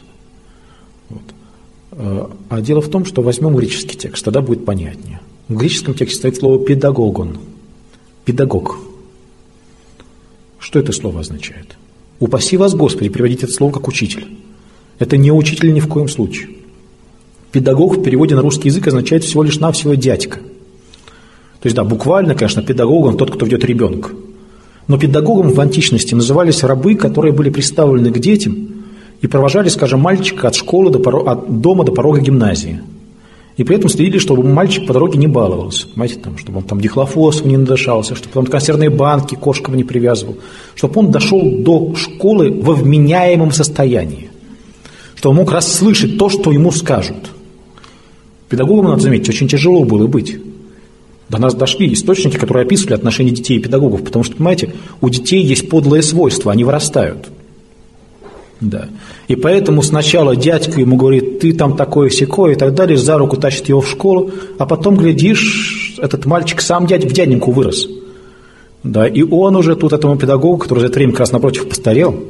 Вот. А дело в том, что возьмем греческий текст, тогда будет понятнее. В греческом тексте стоит слово «педагогон». Педагог. Что это слово означает? Упаси вас, Господи, переводить это слово как учитель. Это не учитель ни в коем случае. Педагог в переводе на русский язык означает всего лишь навсего дядька. То есть, да, буквально, конечно, педагогом тот, кто ведет ребенка. Но педагогом в античности назывались рабы, которые были приставлены к детям и провожали, скажем, мальчика от школы от дома до порога гимназии. И при этом следили, чтобы мальчик по дороге не баловался, понимаете, там, чтобы он там дихлофосом не надышался, чтобы он консервные банки кошкам не привязывал, чтобы он дошел до школы во вменяемом состоянии, чтобы он мог расслышать то, что ему скажут. Педагогам, надо заметить, очень тяжело было быть. До нас дошли источники, которые описывали отношения детей и педагогов, потому что, понимаете, у детей есть подлое свойство, они вырастают. Да. И поэтому сначала дядька ему говорит: ты там такое-сякое и так далее, за руку тащит его в школу, а потом, глядишь, этот мальчик сам в дяденьку вырос. Да. И он уже тут этому педагогу, который за это время как раз напротив постарел,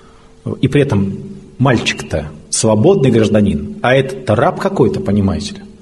и при этом мальчик-то свободный гражданин, а этот-то раб какой-то, понимаете ли.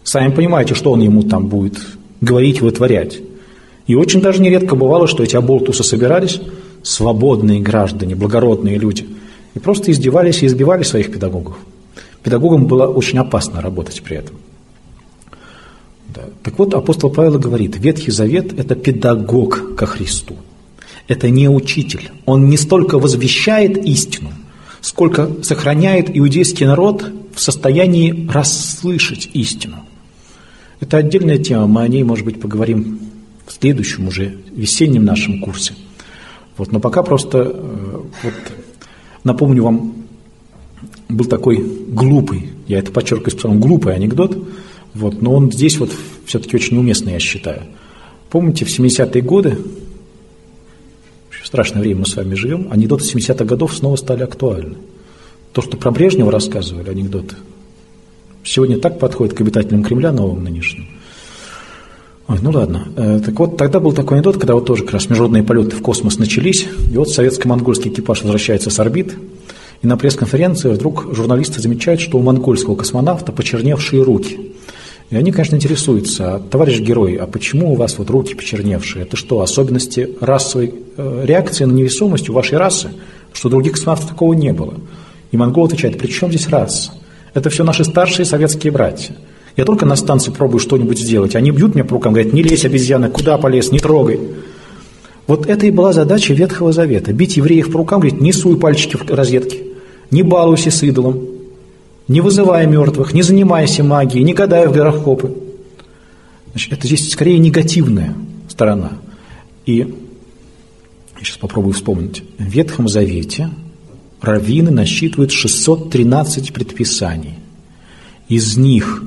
Сами понимаете, что он ему там будет говорить, вытворять. И очень даже нередко бывало, что эти оболтусы собирались, свободные граждане, благородные люди, и просто издевались и избивали своих педагогов. Педагогам было очень опасно работать при этом. Да. Так вот, апостол Павел говорит, Ветхий Завет – это педагог ко Христу. Это не учитель. Он не столько возвещает истину, сколько сохраняет иудейский народ в состоянии расслышать истину. Это отдельная тема, мы о ней, может быть, поговорим в следующем уже весеннем нашем курсе. Вот, но пока просто напомню вам, был такой глупый, я это подчеркиваю специально, глупый анекдот, вот, но он здесь вот все-таки очень уместный, я считаю. Помните, в 70-е годы, страшное время мы с вами живем, анекдоты 70-х годов снова стали актуальны. То, что про Брежнева рассказывали, анекдоты, сегодня так подходит к обитателям Кремля новым нынешним. Ой, ну ладно. Так вот, тогда был такой анекдот, когда вот тоже как раз международные полеты в космос начались, и вот советско-монгольский экипаж возвращается с орбит, и на пресс-конференции вдруг журналисты замечают, что у монгольского космонавта почерневшие руки. И они, конечно, интересуются, товарищ герой, а почему у вас вот руки почерневшие? Это что, особенности расовой реакции на невесомость у вашей расы? Что у других космонавтов такого не было. И монгол отвечает, при чем здесь раса? Это все наши старшие советские братья. Я только на станции пробую что-нибудь сделать, они бьют меня по рукам, говорят, не лезь, обезьяна, куда полез, не трогай. Вот это и была задача Ветхого Завета, бить евреев по рукам, говорить, не суй пальчики в розетки, не балуйся с идолом, не вызывай мертвых, не занимайся магией, не гадай в гороскопы. Значит, это здесь скорее негативная сторона. И я сейчас попробую вспомнить. В Ветхом Завете раввины насчитывают 613 предписаний. Из них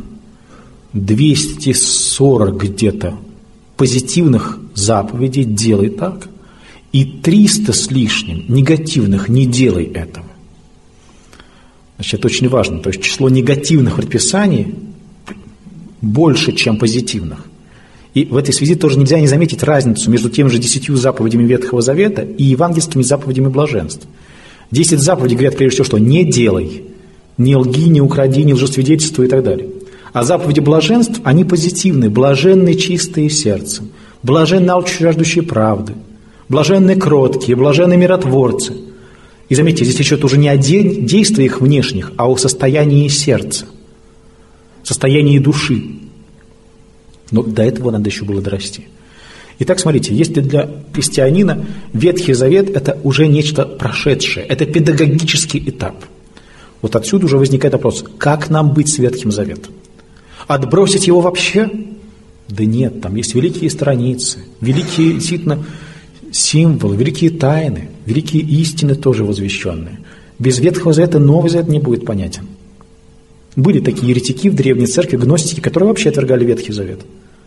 240 где-то позитивных заповедей «делай так», и 300 с лишним негативных «не делай этого». Значит, это очень важно. То есть число негативных предписаний больше, чем позитивных. И в этой связи тоже нельзя не заметить разницу между теми же 10 заповедями Ветхого Завета и евангельскими заповедями блаженств. 10 заповедей говорят прежде всего, что «не делай», «не лги», «не укради», «не лжесвидетельствуй» и так далее. А заповеди блаженств, они позитивные, блаженные чистые сердцем, блаженные алчущие жаждущие правды, блаженные кроткие, блаженные миротворцы. И заметьте, здесь речь идет уже не о действиях внешних, а о состоянии сердца, состоянии души. Но до этого надо еще было дорасти. Итак, смотрите, если для христианина Ветхий Завет – это уже нечто прошедшее, это педагогический этап. Вот отсюда уже возникает вопрос, как нам быть с Ветхим Заветом? Отбросить его вообще? Да нет, там есть великие страницы, великие действительно символы, великие тайны, великие истины тоже возвещенные. Без Ветхого Завета Новый Завет не будет понятен. Были такие еретики в Древней Церкви, гностики, которые вообще отвергали Ветхий Завет.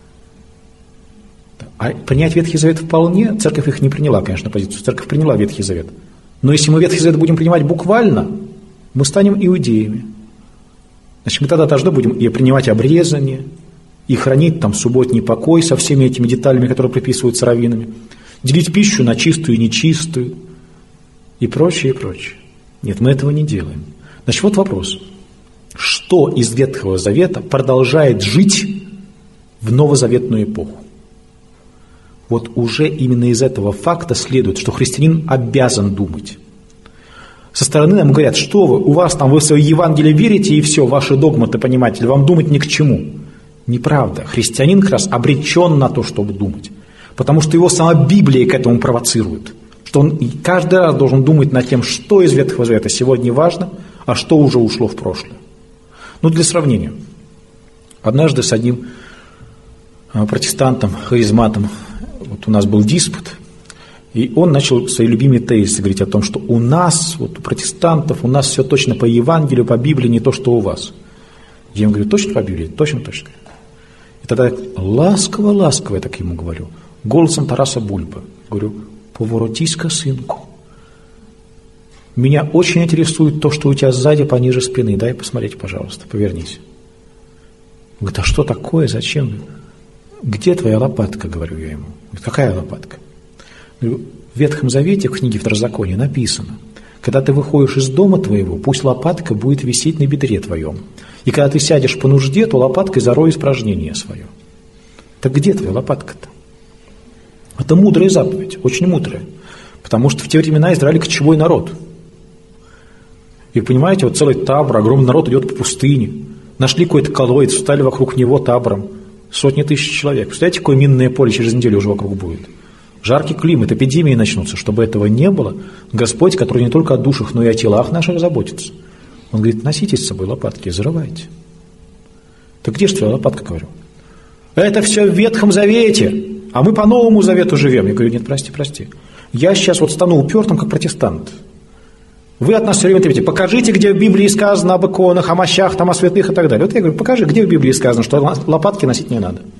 А принять Ветхий Завет вполне, Церковь их не приняла, конечно, позицию. Церковь приняла Ветхий Завет. Но если мы Ветхий Завет будем принимать буквально, мы станем иудеями. Значит, мы тогда должны будем и принимать обрезание, и хранить там субботний покой со всеми этими деталями, которые приписываются раввинами, делить пищу на чистую и нечистую, и прочее, и прочее. Нет, мы этого не делаем. Значит, вот вопрос. Что из Ветхого Завета продолжает жить в новозаветную эпоху? Вот уже именно из этого факта следует, что христианин обязан думать. Со стороны нам говорят, что вы, у вас там, вы в свое Евангелие верите, и все, ваши догматы, понимаете, вам думать ни к чему. Неправда. Христианин как раз обречен на то, чтобы думать. Потому что его сама Библия к этому провоцирует. Что он каждый раз должен думать над тем, что из Ветхого Завета сегодня важно, а что уже ушло в прошлое. Ну, для сравнения. Однажды с одним протестантом, харизматом, вот у нас был диспут, и он начал свои любимые тезисы говорить о том, что у нас, вот у протестантов, у нас все точно по Евангелию, по Библии, не то, что у вас. Я ему говорю, точно по Библии? Точно, точно. И тогда ласково я так ему говорю, голосом Тараса Бульбы, говорю, поворотись-ка, сынку. Меня очень интересует то, что у тебя сзади пониже спины, дай посмотреть, пожалуйста, повернись. Он говорит, а что такое, зачем? Где твоя лопатка, говорю я ему. Говорит, какая лопатка? В Ветхом Завете, в книге Второзакония написано, когда ты выходишь из дома твоего, пусть лопатка будет висеть на бедре твоем. И когда ты сядешь по нужде, то лопаткой зарой испражнение свое. Так где твоя лопатка-то? Это мудрая заповедь, очень мудрая. Потому что в те времена Израиль кочевой народ. И понимаете, вот целый табор, огромный народ идет по пустыне. Нашли какой-то колодец, встали вокруг него табором. Сотни тысяч человек. Представляете, какое минное поле через неделю уже вокруг будет? Жаркий климат, эпидемии начнутся. Чтобы этого не было, Господь, который не только о душах, но и о телах наших заботится, Он говорит, носите с собой лопатки, зарывайте. Так где же твоя лопатка, говорю? Это все в Ветхом Завете, а мы по Новому Завету живем. Я говорю, нет, прости. Я сейчас вот стану упертым, как протестант. Вы от нас все время требуете, покажите, где в Библии сказано об иконах, о мощах, там, о святых и так далее. Вот я говорю, покажи, где в Библии сказано, что лопатки носить не надо.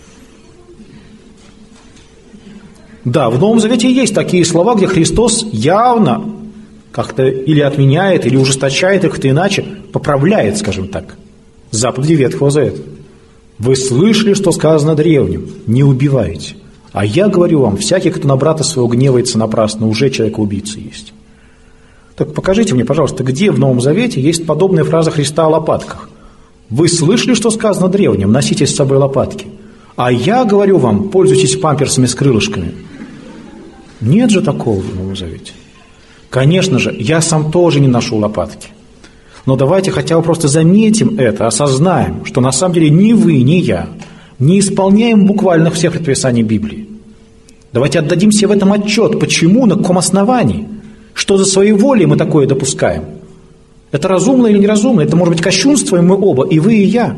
Да, в Новом Завете есть такие слова, где Христос явно как-то или отменяет, или ужесточает их как-то иначе, поправляет, скажем так, заповеди Ветхого Завета. Вы слышали, что сказано древним, не убивайте. А я говорю вам, всякий, кто на брата своего гневается напрасно, уже человек-убийца есть. Так покажите мне, пожалуйста, где в Новом Завете есть подобная фраза Христа о лопатках? Вы слышали, что сказано древним, носите с собой лопатки. А я говорю вам, пользуйтесь памперсами с крылышками. Нет же такого в Новом Завете. Конечно же, я сам тоже не ношу лопатки. Но давайте хотя бы просто заметим это, осознаем, что на самом деле ни вы, ни я не исполняем буквально всех предписаний Библии. Давайте отдадим себе в этом отчет, почему, на каком основании, что за своей волей мы такое допускаем. Это разумно или неразумно, это может быть кощунствуем мы оба, и вы, и я.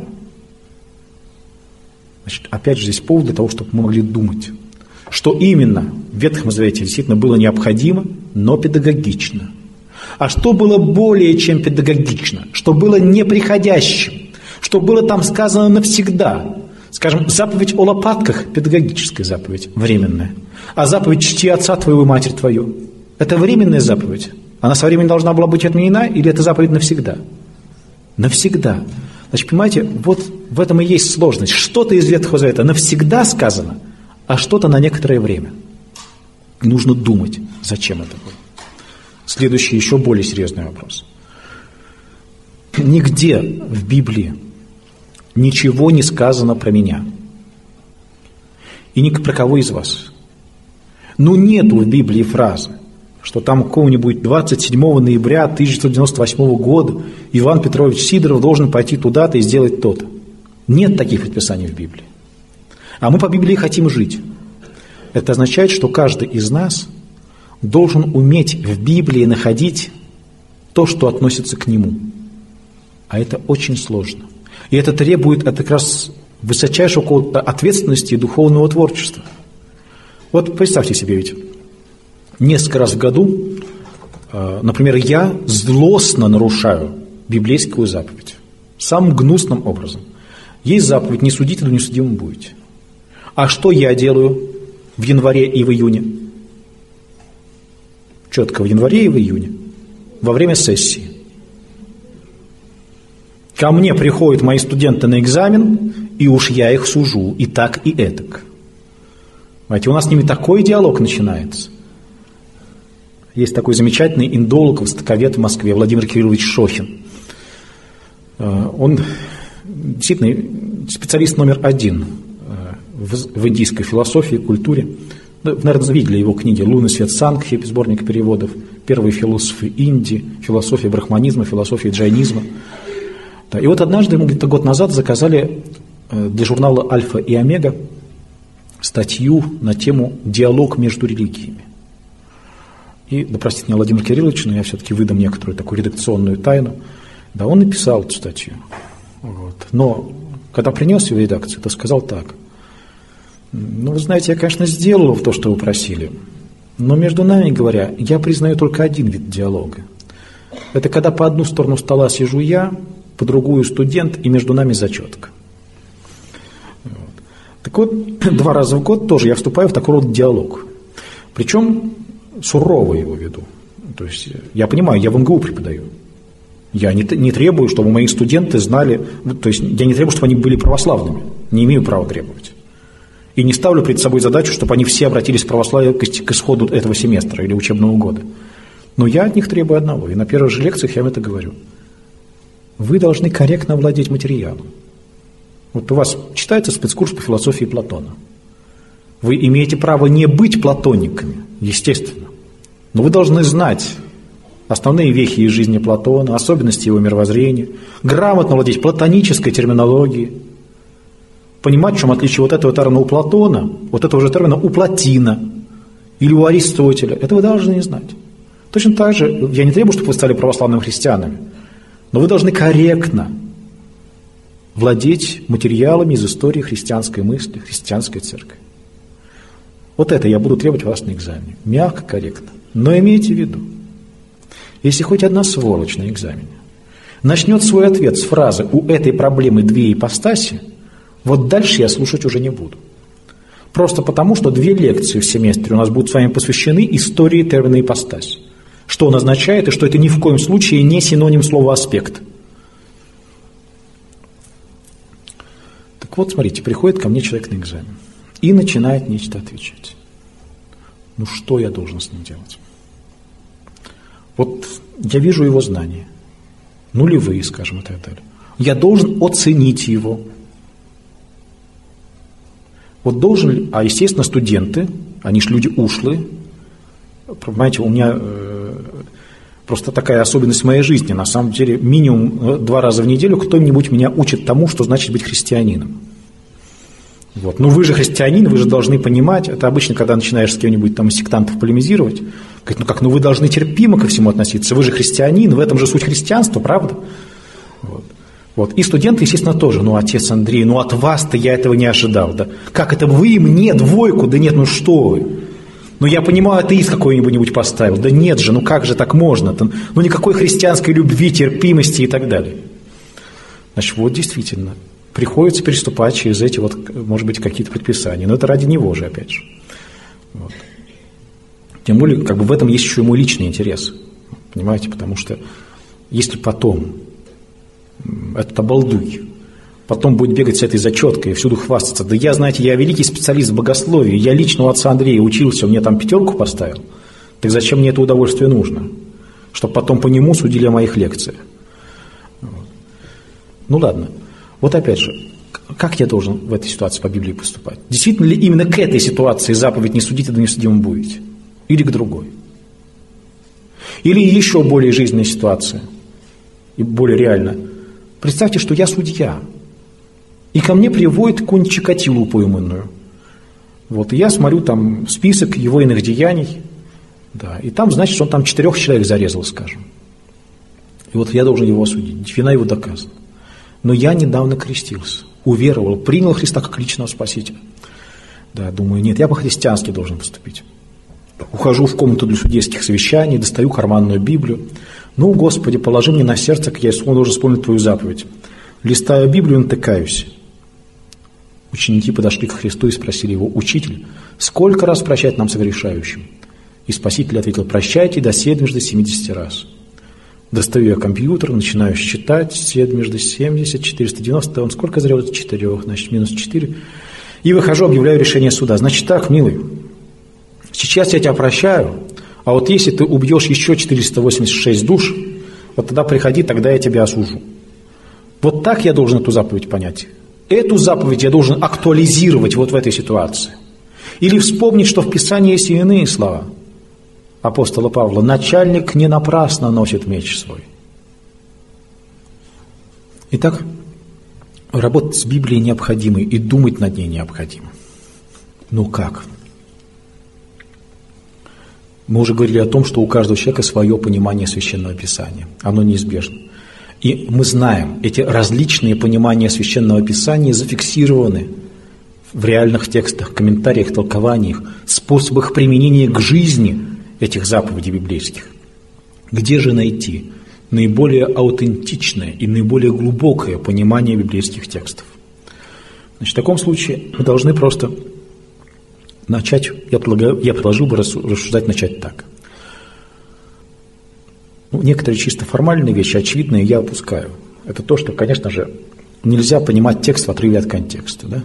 Значит, опять же, здесь повод для того, чтобы мы могли думать, что именно в Ветхом Завете действительно было необходимо, но педагогично. А что было более чем педагогично, что было неприходящим, что было там сказано навсегда. Скажем, заповедь о лопатках – педагогическая заповедь, временная. А заповедь «чти отца твоего и матерь твою» – это временная заповедь. Она со временем должна была быть отменена, или это заповедь навсегда? Навсегда. Значит, понимаете, вот в этом и есть сложность. Что-то из Ветхого Завета навсегда сказано, а что-то на некоторое время. Нужно думать, зачем это было. Следующий, еще более серьезный вопрос. Нигде в Библии ничего не сказано про меня. И ни про кого из вас. Ну, нету в Библии фразы, что там какого-нибудь 27 ноября 1998 года Иван Петрович Сидоров должен пойти туда-то и сделать то-то. Нет таких предписаний в Библии. А мы по Библии хотим жить. Это означает, что каждый из нас должен уметь в Библии находить то, что относится к нему. А это очень сложно. И это требует как раз высочайшего ответственности и духовного творчества. Вот представьте себе, ведь несколько раз в году, например, я злостно нарушаю библейскую заповедь. Самым гнусным образом. Есть заповедь «не судите, но не судимым будете». А что я делаю в январе и в июне? Четко в январе и в июне, во время сессии. Ко мне приходят мои студенты на экзамен, и уж я их сужу, и так, и этак. Знаете, у нас с ними такой диалог начинается. Есть такой замечательный индолог, востоковед в Москве, Владимир Кириллович Шохин. Он действительно специалист номер один в индийской философии и культуре. Вы, наверное, видели его книги «Лунный свет Сангхи», сборник переводов, «Первые философы Индии», «Философия брахманизма», «Философия джайнизма». Да, и вот однажды, ему где-то год назад, заказали для журнала «Альфа и Омега» статью на тему «Диалог между религиями». И, да простите меня, Владимир Кириллович, но я все-таки выдам некоторую такую редакционную тайну. Да, он написал эту статью. Вот. Но когда принес ее в редакцию, то сказал так. Ну, вы знаете, я, конечно, сделал то, что вы просили, но, между нами говоря, я признаю только один вид диалога. Это когда по одну сторону стола сижу я, по другую студент, и между нами зачетка. Вот. Так вот, 2 раза в год тоже я вступаю в такой вот диалог. Причем сурово его веду. То есть, я понимаю, я в МГУ преподаю. Я не требую, чтобы мои студенты знали, то есть, я не требую, чтобы они были православными. Не имею права требовать. И не ставлю перед собой задачу, чтобы они все обратились в православие к исходу этого семестра или учебного года. Но я от них требую одного, и на первых же лекциях я им это говорю. Вы должны корректно владеть материалом. Вот у вас читается спецкурс по философии Платона. Вы имеете право не быть платониками, естественно. Но вы должны знать основные вехи из жизни Платона, особенности его мировоззрения, грамотно владеть платонической терминологией, понимать, в чем отличие вот этого термина у Платона, вот этого же термина у Платина или у Аристотеля. Это вы должны знать. Точно так же, я не требую, чтобы вы стали православными христианами, но вы должны корректно владеть материалами из истории христианской мысли, христианской церкви. Вот это я буду требовать вас на экзамене. Мягко, корректно. Но имейте в виду, если хоть одна сволочь на экзамене начнет свой ответ с фразы «у этой проблемы две ипостаси», вот дальше я слушать уже не буду. Просто потому, что 2 лекции в семестре у нас будут с вами посвящены истории термина ипостась. Что он означает, и что это ни в коем случае не синоним слова «аспект». Так вот, смотрите, приходит ко мне человек на экзамен и начинает нечто отвечать. Ну, что я должен с ним делать? Вот я вижу его знания, нулевые, скажем, и так далее. Я должен оценить его. Вот должен ли, а естественно студенты, они же люди ушлые, понимаете, у меня просто такая особенность в моей жизни, на самом деле минимум 2 раза в неделю кто-нибудь меня учит тому, что значит быть христианином. Вот. Ну вы же христианин, вы же должны понимать, это обычно, когда начинаешь с кем-нибудь там из сектантов полемизировать, говорит, ну вы должны терпимо ко всему относиться, вы же христианин, в этом же суть христианства, правда? Вот. И студенты, естественно, тоже, ну, отец Андрей, ну от вас-то я этого не ожидал, да? Как это вы мне 2? Да нет, ну что вы? Ну я понимаю, атеист какой-нибудь поставил, да нет же, ну как же так можно-то? Ну никакой христианской любви, терпимости и так далее. Значит, вот действительно, приходится переступать через эти вот, может быть, какие-то предписания, но это ради него же, опять же. Вот. Тем более, как бы в этом есть еще и мой личный интерес, понимаете, потому что если потом этот обалдуй потом будет бегать с этой зачеткой и всюду хвастаться, да я, знаете, я великий специалист в богословии, я лично у отца Андрея учился, он мне там 5 поставил, так зачем мне это удовольствие нужно? Чтобы потом по нему судили о моих лекциях. Вот. Ну ладно, вот опять же, как я должен в этой ситуации по Библии поступать? Действительно ли именно к этой ситуации заповедь «не судите, да не судимым будете»? Или к другой? Или еще более жизненная ситуация, и более реально. Представьте, что я судья, и ко мне приводят какую-нибудь Чикатилу пойманную. Вот, и я смотрю там список его иных деяний, да, и там, значит, он там 4 человек зарезал, скажем. И вот я должен его осудить, вина его доказана. Но я недавно крестился, уверовал, принял Христа как личного Спасителя. Да, думаю, нет, я по-христиански должен поступить. Ухожу в комнату для судейских совещаний, достаю карманную Библию. Ну, Господи, положи мне на сердце, как я должен вспомнить Твою заповедь. Листаю Библию, натыкаюсь. Ученики подошли к Христу и спросили его: «Учитель, сколько раз прощать нам согрешающим?» И Спаситель ответил: «Прощайте до 70 раз». Достаю я компьютер, начинаю считать: 70, 490, он сколько зрел? 4, значит, минус 4. И выхожу, объявляю решение суда. Значит так, милый, сейчас я тебя прощаю, а вот если ты убьешь еще 486 душ, вот тогда приходи, тогда я тебя осужу. Вот так я должен эту заповедь понять. Эту заповедь я должен актуализировать вот в этой ситуации. Или вспомнить, что в Писании есть и иные слова апостола Павла: «Начальник не напрасно носит меч свой». Итак, работать с Библией необходимо, и думать над ней необходимо. Ну как? Мы уже говорили о том, что у каждого человека свое понимание Священного Писания. Оно неизбежно. И мы знаем, эти различные понимания Священного Писания зафиксированы в реальных текстах, комментариях, толкованиях, способах применения к жизни этих заповедей библейских. Где же найти наиболее аутентичное и наиболее глубокое понимание библейских текстов? Значит, в таком случае мы должны просто начать, я предложил бы рассуждать, начать так. Ну, некоторые чисто формальные вещи, очевидные, я опускаю. Это то, что, конечно же, нельзя понимать текст в отрыве от контекста. Да?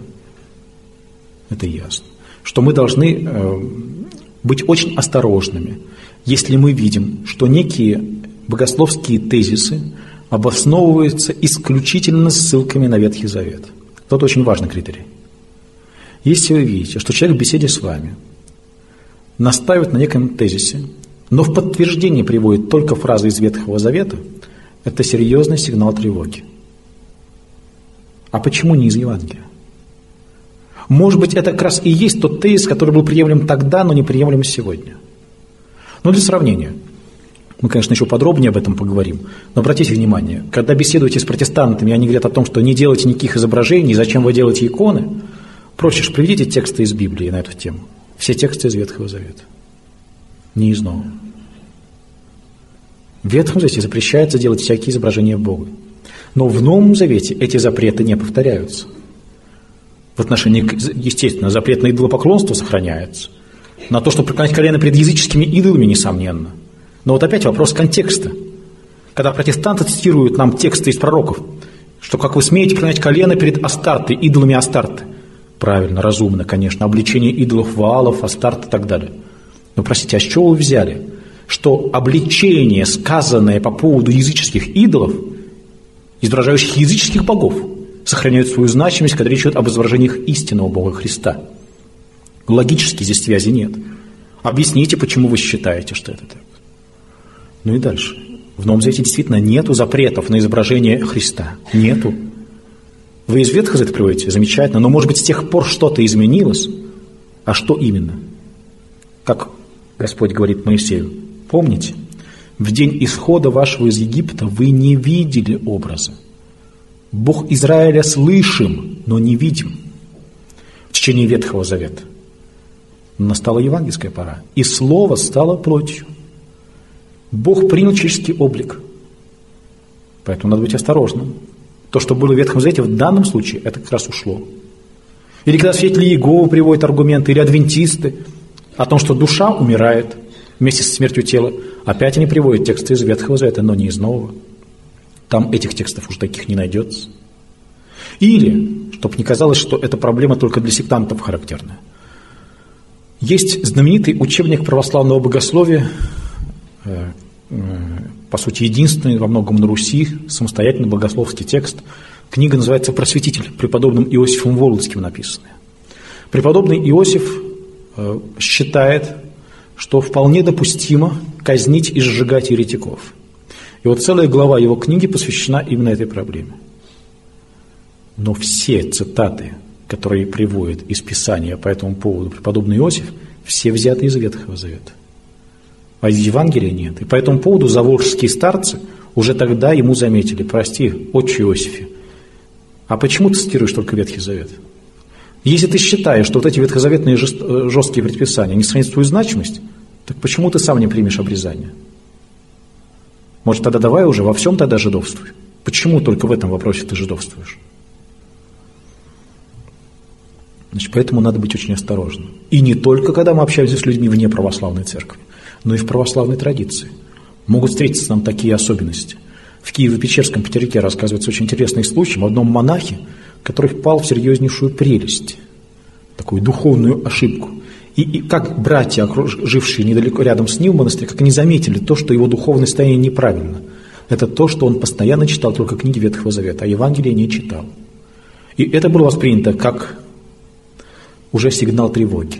Это ясно. Что мы должны быть очень осторожными, если мы видим, что некие богословские тезисы обосновываются исключительно ссылками на Ветхий Завет. Это очень важный критерий. Если вы видите, что человек в беседе с вами настаивает на неком тезисе, но в подтверждение приводит только фразы из Ветхого Завета, это серьезный сигнал тревоги. А почему не из Евангелия? Может быть, это как раз и есть тот тезис, который был приемлем тогда, но не приемлем сегодня. Но для сравнения, мы, конечно, еще подробнее об этом поговорим, но обратите внимание, когда беседуете с протестантами, и они говорят о том, что не делайте никаких изображений, зачем вы делаете иконы, проще приведите тексты из Библии на эту тему. Все тексты из Ветхого Завета, не из Нового. В Ветхом Завете запрещается делать всякие изображения Бога. Но в Новом Завете эти запреты не повторяются. В отношении, естественно, запрет на идолопоклонство сохраняется. На то, чтобы преклонять колено перед языческими идолами, несомненно. Но вот опять вопрос контекста. Когда протестанты цитируют нам тексты из пророков, что как вы смеете преклонять колено перед Астартой, идолами Астарты. Правильно, разумно, конечно, обличение идолов Ваалов, Астарт и так далее. Но, простите, а с чего вы взяли, что обличение, сказанное по поводу языческих идолов, изображающих языческих богов, сохраняют свою значимость, когда речь идет об изображениях истинного Бога Христа? Логически здесь связи нет. Объясните, почему вы считаете, что это так. Ну и дальше. В Новом Завете действительно нету запретов на изображение Христа. Нету. Вы из Ветхого Завета приводите? Замечательно. Но, может быть, с тех пор что-то изменилось? А что именно? Как Господь говорит Моисею, помните? В день исхода вашего из Египта вы не видели образа. Бог Израиля слышим, но не видим. В течение Ветхого Завета. Настала евангельская пора, и Слово стало плотью. Бог принял человеческий облик. Поэтому надо быть осторожным. То, что было в Ветхом Завете, в данном случае, это как раз ушло. Или когда свидетели Иеговы приводят аргументы, или адвентисты о том, что душа умирает вместе со смертью тела, опять они приводят тексты из Ветхого Завета, но не из Нового. Там этих текстов уж таких не найдется. Или, чтобы не казалось, что эта проблема только для сектантов характерная. Есть знаменитый учебник православного богословия, по сути, единственный во многом на Руси самостоятельный богословский текст. Книга называется «Просветитель», преподобным Иосифом Волоцким написанная. Преподобный Иосиф считает, что вполне допустимо казнить и сжигать еретиков. И вот целая глава его книги посвящена именно этой проблеме. Но все цитаты, которые приводит из Писания по этому поводу преподобный Иосиф, все взяты из Ветхого Завета. А из Евангелия нет. И по этому поводу заволжские старцы уже тогда ему заметили: прости, отче Иосифе, а почему ты цитируешь только Ветхий Завет? Если ты считаешь, что вот эти ветхозаветные жесткие предписания не сохранят свою значимость, так почему ты сам не примешь обрезание? Может, тогда давай уже во всем тогда жидовствуй. Почему только в этом вопросе ты жидовствуешь? Значит, поэтому надо быть очень осторожным. И не только, когда мы общаемся с людьми вне православной церкви, но и в православной традиции. Могут встретиться нам такие особенности. В Киево-Печерском Петерике рассказывается очень интересный случай об одном монахе, который впал в серьезнейшую прелесть, такую духовную ошибку. И как братья, жившие недалеко рядом с ним в монастыре, как они заметили то, что его духовное состояние неправильно. Это то, что он постоянно читал только книги Ветхого Завета, а Евангелие не читал. И это было воспринято как уже сигнал тревоги.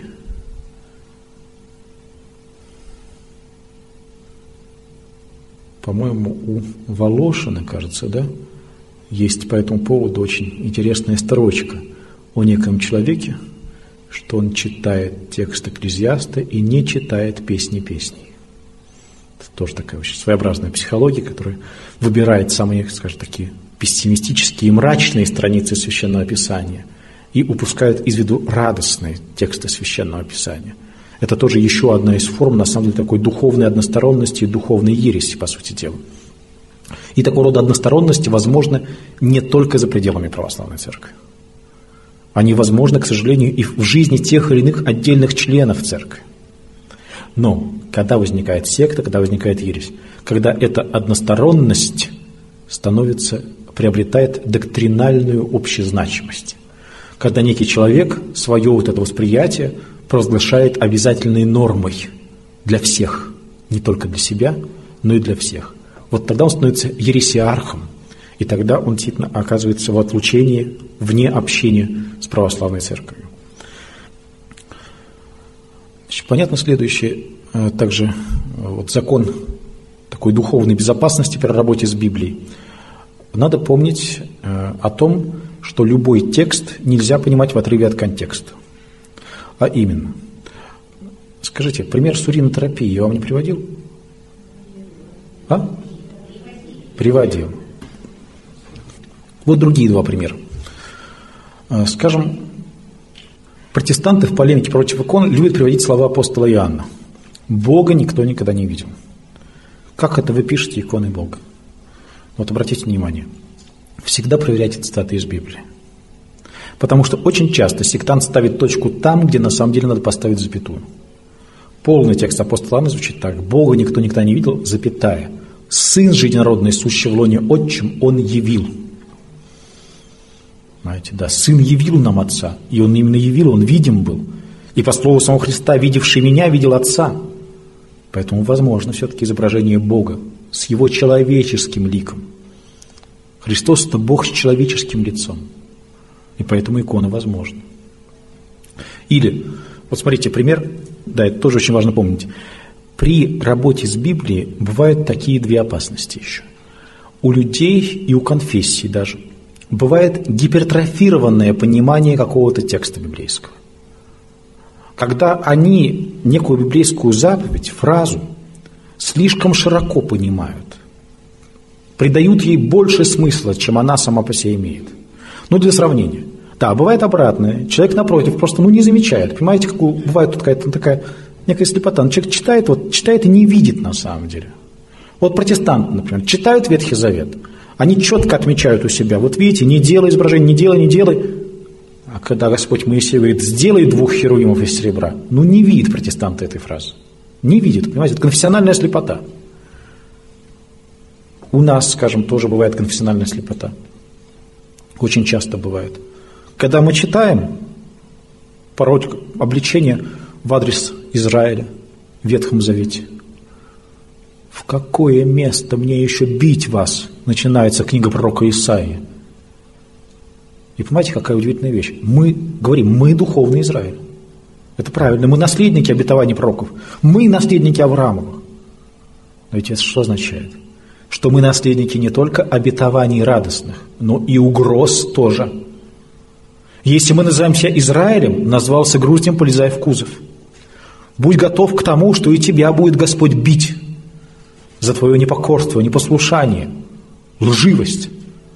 По-моему, у Волошина, кажется, да, есть по этому поводу очень интересная строчка о неком человеке, что он читает текст Экклезиаста и не читает песни песней. Это тоже такая очень своеобразная психология, которая выбирает самые, скажем, такие пессимистические и мрачные страницы Священного Писания и упускает из виду радостные тексты Священного Писания. Это тоже еще одна из форм, на самом деле, такой духовной односторонности и духовной ереси, по сути дела. И такого рода односторонности возможны не только за пределами православной церкви. Они возможны, к сожалению, и в жизни тех или иных отдельных членов церкви. Но когда возникает секта, когда возникает ересь, когда эта односторонность приобретает доктринальную общезначимость, когда некий человек свое вот это восприятие провозглашает обязательной нормой для всех, не только для себя, но и для всех. Вот тогда он становится ересиархом, и тогда он действительно оказывается в отлучении, вне общения с православной церковью. Значит, понятно следующее, также вот закон такой духовной безопасности при работе с Библией. Надо помнить о том, что любой текст нельзя понимать в отрыве от контекста. А именно, скажите, пример с уринотерапией я вам не приводил? А? Приводил. Вот другие два примера. Скажем, протестанты в полемике против икон любят приводить слова апостола Иоанна. Бога никто никогда не видел. Как это вы пишете иконы Бога? Вот обратите внимание. Всегда проверяйте цитаты из Библии. Потому что очень часто сектант ставит точку там, где на самом деле надо поставить запятую. Полный текст апостола Иоанна звучит так. Бога никто никогда не видел, запятая. Сын же единородный, сущий в лоне отчим, он явил. Знаете, да, Сын явил нам Отца, и Он именно явил, Он видим был. И по слову самого Христа, видевший меня, видел Отца. Поэтому возможно все-таки изображение Бога с Его человеческим ликом. Христос – это Бог с человеческим лицом. И поэтому икона возможна. Или, вот смотрите, пример, да, это тоже очень важно помнить. При работе с Библией бывают такие две опасности еще. У людей и у конфессий даже бывает гипертрофированное понимание какого-то текста библейского. Когда они некую библейскую заповедь, фразу слишком широко понимают, придают ей больше смысла, чем она сама по себе имеет. Ну, для сравнения. Да, бывает обратное. Человек, напротив, просто не замечает. Понимаете, какую бывает тут какая-то такая некая слепота. Человек читает и не видит на самом деле. Вот протестанты, например, читают Ветхий Завет. Они четко отмечают у себя. Вот видите, не делай изображение, не делай. А когда Господь Моисею говорит, сделай 2 херувимов из серебра, не видит протестанты этой фразы. Не видит, понимаете, это конфессиональная слепота. У нас, скажем, тоже бывает конфессиональная слепота. Очень часто бывает. Когда мы читаем порой обличение в адрес Израиля в Ветхом Завете. В какое место мне еще бить вас? Начинается книга пророка Исаии. И понимаете, какая удивительная вещь? Мы говорим, мы духовный Израиль. Это правильно, мы наследники обетований пророков. Мы наследники Авраамовых. Но ведь это что означает? Что мы наследники не только обетований радостных, но и угроз тоже. Если мы называем себя Израилем, назвался груздем, полезай в кузов. Будь готов к тому, что и тебя будет Господь бить за твое непокорство, непослушание, лживость.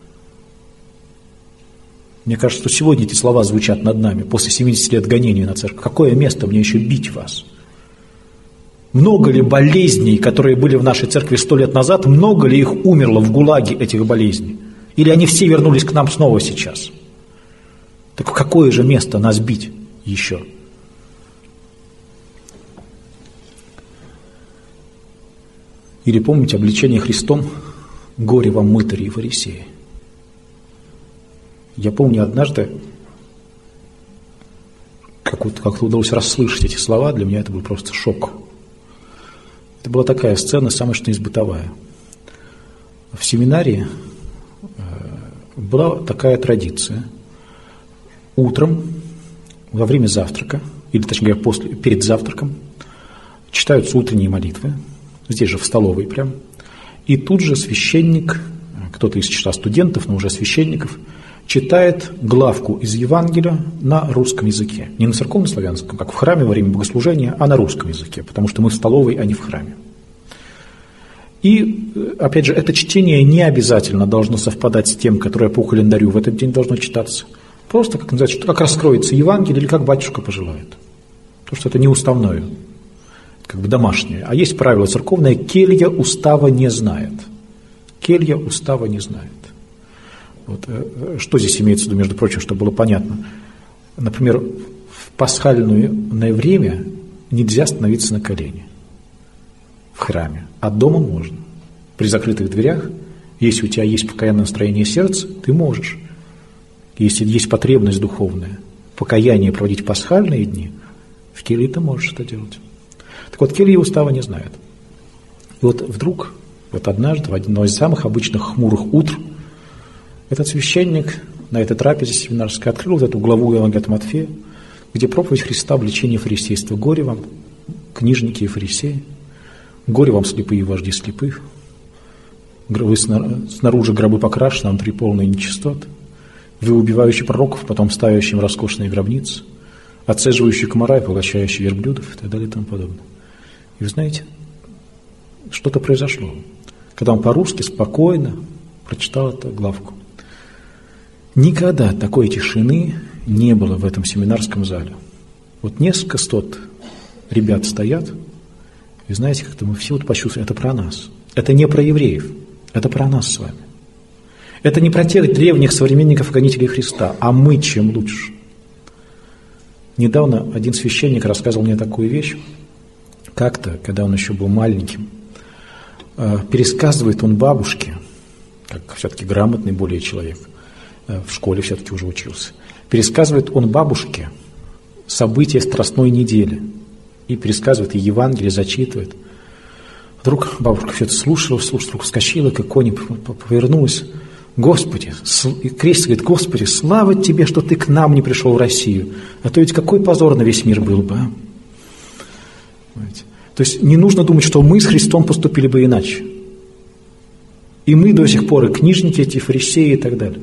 Мне кажется, что сегодня эти слова звучат над нами, после 70 лет гонения на церковь. Какое место мне еще бить вас? Много ли болезней, которые были в нашей церкви 100 лет назад, много ли их умерло в ГУЛАГе, этих болезней? Или они все вернулись к нам снова сейчас? Так какое же место нас бить еще? Или помните обличение Христом «Горе вам, мытари и фарисеи». Я помню однажды, как-то удалось расслышать эти слова, для меня это был просто шок. Это была такая сцена, самая что ни есть бытовая. В семинарии была такая традиция. Утром, во время завтрака, или точнее перед завтраком, читаются утренние молитвы, здесь же в столовой прям, и тут же священник, кто-то из числа студентов, но уже священников, читает главку из Евангелия на русском языке. Не на церковно-славянском, как в храме во время богослужения, а на русском языке, потому что мы в столовой, а не в храме. И, опять же, это чтение не обязательно должно совпадать с тем, которое по календарю в этот день должно читаться. Просто, как называется, как раскроется Евангелие или как батюшка пожелает. Потому что это не уставное, как бы домашнее. А есть правило церковное: келья устава не знает. Келья устава не знает. Вот. Что здесь имеется в виду, между прочим, чтобы было понятно? Например, в пасхальное время нельзя становиться на колени в храме, а дома можно. При закрытых дверях, если у тебя есть покаянное настроение сердца, ты можешь. Если есть потребность духовная, покаяние проводить в пасхальные дни, в келье ты можешь это делать. Так вот, келья устава не знает. И вот вдруг, вот однажды, в одно из самых обычных хмурых утр, этот священник на этой трапезе семинарской открыл вот эту главу Евангелия от Матфея, где проповедь Христа, обличение фарисейства. Горе вам, книжники и фарисеи, горе вам, слепые вожди слепых, вы снаружи гробы покрашены, внутри полные нечистот, вы убивающие пророков, потом ставящие им роскошные гробницы, отцеживающие комара и поглощающие верблюдов и так далее и тому подобное. И вы знаете, что-то произошло, когда он по-русски спокойно прочитал эту главку. Никогда такой тишины не было в этом семинарском зале. Вот несколько сот ребят стоят, и знаете, как-то мы все вот почувствовали, это про нас. Это не про евреев, это про нас с вами. Это не про тех древних современников гонителей Христа, а мы чем лучше. Недавно один священник рассказывал мне такую вещь. Как-то, когда он еще был маленьким, пересказывает он бабушке, как все-таки грамотный более человек, в школе все-таки уже учился, пересказывает он бабушке события Страстной недели и пересказывает ей Евангелие, зачитывает. Вдруг бабушка все это слушала, вдруг вскочила, как конь повернулась. Господи, и крестится, говорит, Господи, слава Тебе, что Ты к нам не пришел в Россию, а то ведь какой позор на весь мир был бы, а? То есть не нужно думать, что мы с Христом поступили бы иначе. И мы до сих пор, и книжники эти, фарисеи и так далее.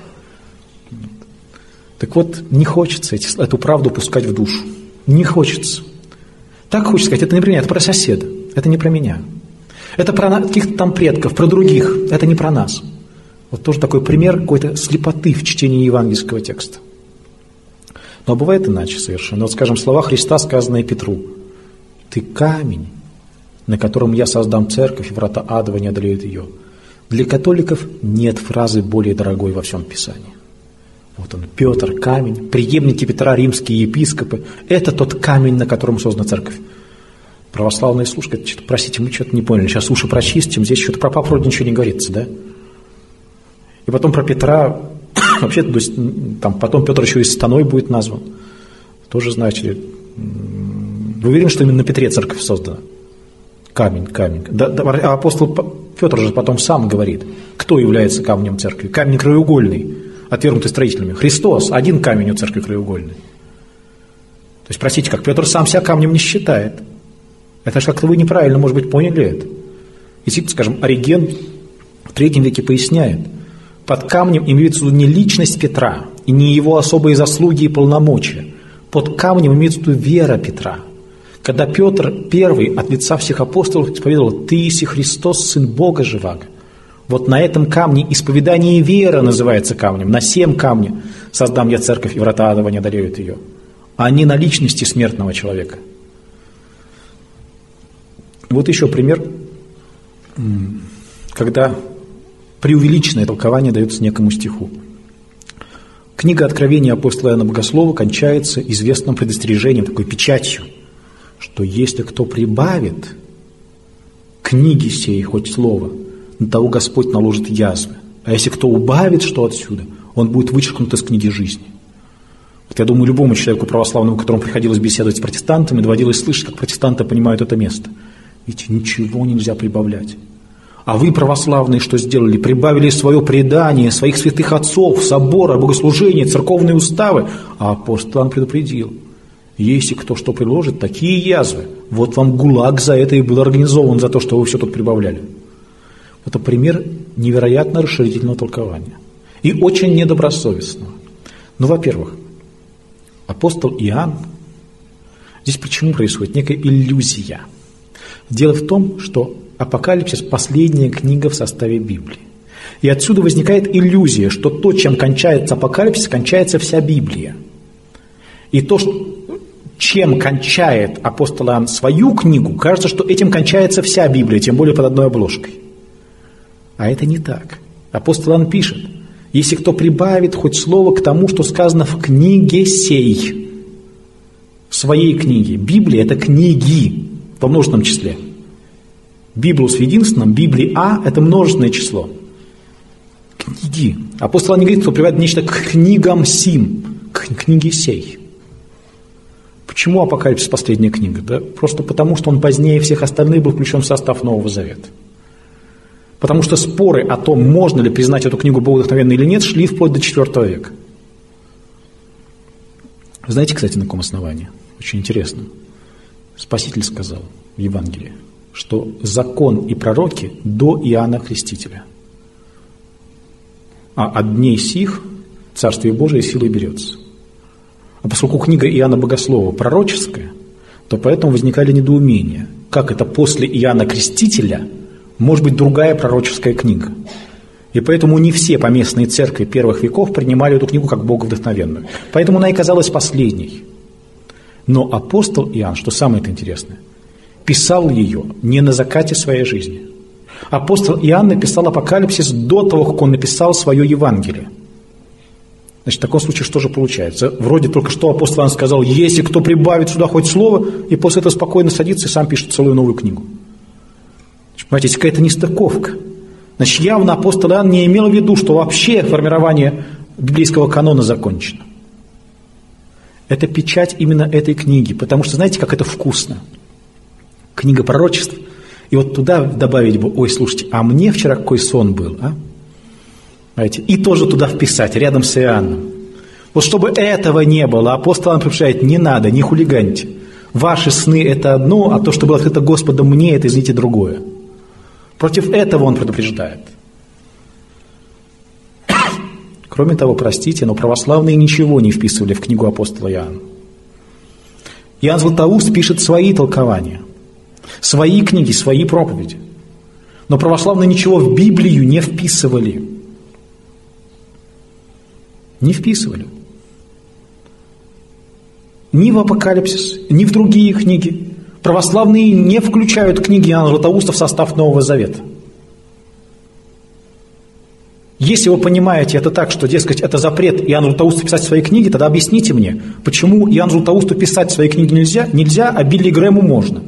Так вот, не хочется эту правду пускать в душу. Не хочется. Так хочется сказать, это не про меня, это про соседа, это не про меня. Это про каких-то там предков, про других, это не про нас. Вот тоже такой пример какой-то слепоты в чтении евангельского текста. Но бывает иначе совершенно. Вот, скажем, слова Христа, сказанные Петру. «Ты камень, на котором я создам церковь, и врата адова не одолеют ее». Для католиков нет фразы более дорогой во всем Писании. Вот он, Петр, камень, преемники Петра, римские епископы. Это тот камень, на котором создана церковь. Православные слушают, простите, мы что-то не поняли, сейчас уши прочистим, здесь что-то про папу вроде ничего не говорится, да? И потом про Петра, вообще, то есть, там, потом Петр еще и сатаной будет назван. Тоже, знаете, вы уверены, что именно на Петре церковь создана? Камень. А апостол Петр же потом сам говорит, кто является камнем церкви. Камень краеугольный, отвергнутый строителями. Христос, один камень у церкви краеугольный. То есть, простите, как Петр сам себя камнем не считает. Это же как-то вы неправильно, может быть, поняли это. И, скажем, Ориген в III веке поясняет, под камнем имеется в виду не личность Петра и не его особые заслуги и полномочия. Под камнем имеется в виду вера Петра. Когда Петр первый от лица всех апостолов исповедовал «Ты еси Христос, Сын Бога живаго». Вот на этом камне исповедание веры называется камнем. На сем камне создам я церковь, и врата адова не одолеют ее. А не на личности смертного человека. Вот еще пример, когда преувеличенное толкование дается некому стиху. Книга Откровения апостола Иоанна Богослова кончается известным предостережением, такой печатью, что если кто прибавит книги сей хоть слово, на того Господь наложит язвы. А если кто убавит что отсюда, он будет вычеркнут из книги жизни. Вот я думаю, любому человеку православному, которому приходилось беседовать с протестантами, доводилось слышать, как протестанты понимают это место. Ведь ничего нельзя прибавлять. А вы, православные, что сделали? Прибавили свое предание, своих святых отцов, собора, богослужения, церковные уставы. А апостол Иоанн предупредил. Если кто что приложит, такие язвы. Вот вам ГУЛАГ за это и был организован, за то, что вы все тут прибавляли. Это пример невероятно расширительного толкования. И очень недобросовестного. Ну, во-первых, апостол Иоанн, здесь почему происходит некая иллюзия? Дело в том, что Апокалипсис – последняя книга в составе Библии. И отсюда возникает иллюзия, что то, чем кончается Апокалипсис, кончается вся Библия. И то, чем кончает апостол Иоанн свою книгу, кажется, что этим кончается вся Библия, тем более под одной обложкой. А это не так. Апостол Иоанн пишет, если кто прибавит хоть слово к тому, что сказано в книге сей, в своей книге. Библия – это книги во множественном числе. Библус в единственном, Библия – это множественное число. Книги. Апостол Иоанн не говорит, кто прибавит нечто к книгам сим, к книге сей. Почему Апокалипсис последняя книга? Да? Просто потому, что он позднее всех остальных был включен в состав Нового Завета. Потому что споры о том, можно ли признать эту книгу богодухновенной или нет, шли вплоть до IV века. Вы знаете, кстати, на каком основании? Очень интересно. Спаситель сказал в Евангелии, что закон и пророки до Иоанна Крестителя. А от дней сих Царствие Божие силой берется. А поскольку книга Иоанна Богослова пророческая, то поэтому возникали недоумения, как это после Иоанна Крестителя может быть другая пророческая книга. И поэтому не все поместные церкви первых веков принимали эту книгу как боговдохновенную. Поэтому она и казалась последней. Но апостол Иоанн, что самое интересное, писал ее не на закате своей жизни. Апостол Иоанн написал Апокалипсис до того, как он написал свое Евангелие. Значит, в таком случае что же получается? Вроде только что апостол Иоанн сказал, если кто прибавит сюда хоть слово, и после этого спокойно садится и сам пишет целую новую книгу. Понимаете, есть какая-то нестыковка. Значит, явно апостол Иоанн не имел в виду, что вообще формирование библейского канона закончено. Это печать именно этой книги, потому что знаете, как это вкусно? Книга пророчеств, и вот туда добавить бы, ой, слушайте, а мне вчера какой сон был, а? Знаете, и тоже туда вписать, рядом с Иоанном. Вот чтобы этого не было, апостол Иоанн предупреждает, не надо, не хулиганьте. Ваши сны – это одно, а то, что было открыто Господом мне, это, извините, другое. Против этого он предупреждает. Кроме того, простите, но православные ничего не вписывали в книгу апостола Иоанна. Иоанн Златоуст пишет свои толкования, свои книги, свои проповеди. Но православные ничего в Библию не вписывали. Не вписывали. Ни в Апокалипсис, ни в другие книги. Православные не включают книги Иоанна Златоуста в состав Нового Завета. Если вы понимаете это так, что, дескать, это запрет Иоанну Златоусту писать свои книги, тогда объясните мне, почему Иоанну Златоусту писать свои книги нельзя, а Билли Грэму можно.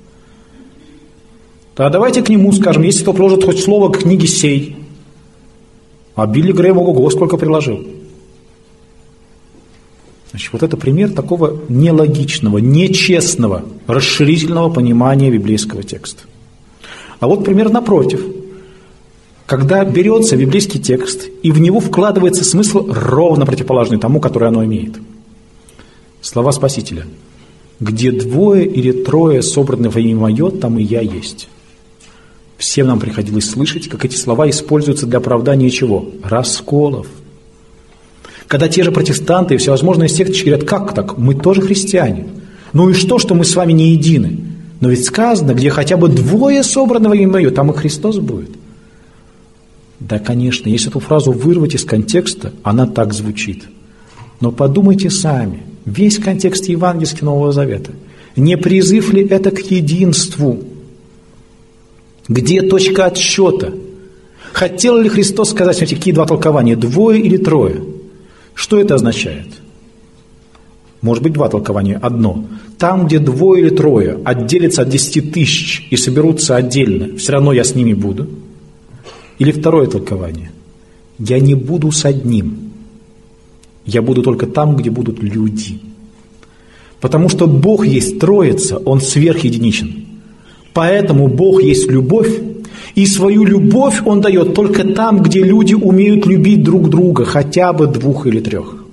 Тогда давайте к нему скажем, если кто приложит хоть слово к книге сей, а Билли Грэм, ого-го, сколько приложил. Значит, вот это пример такого нелогичного, нечестного, расширительного понимания библейского текста. А вот пример напротив. Когда берется библейский текст, и в него вкладывается смысл ровно противоположный тому, который оно имеет. Слова Спасителя. «Где двое или трое собраны во имя Мое, там и Я есть». Всем нам приходилось слышать, как эти слова используются для оправдания чего? Расколов. Когда те же протестанты и всевозможные секточки говорят, как так, мы тоже христиане. Ну и что мы с вами не едины? Но ведь сказано, где хотя бы двое собраны во имя Мое, там и Христос будет. Да, конечно, если эту фразу вырвать из контекста, она так звучит. Но подумайте сами, весь контекст евангельского Нового Завета. Не призыв ли это к единству? Где точка отсчета? Хотел ли Христос сказать, смотрите, какие два толкования, двое или трое? Что это означает? Может быть, два толкования. Одно. Там, где двое или трое отделятся от 10 тысяч и соберутся отдельно, все равно я с ними буду. Или второе толкование. Я не буду с одним. Я буду только там, где будут люди. Потому что Бог есть Троица, Он сверхединичен. Поэтому Бог есть любовь, и свою любовь Он дает только там, где люди умеют любить друг друга, хотя бы двух или трех.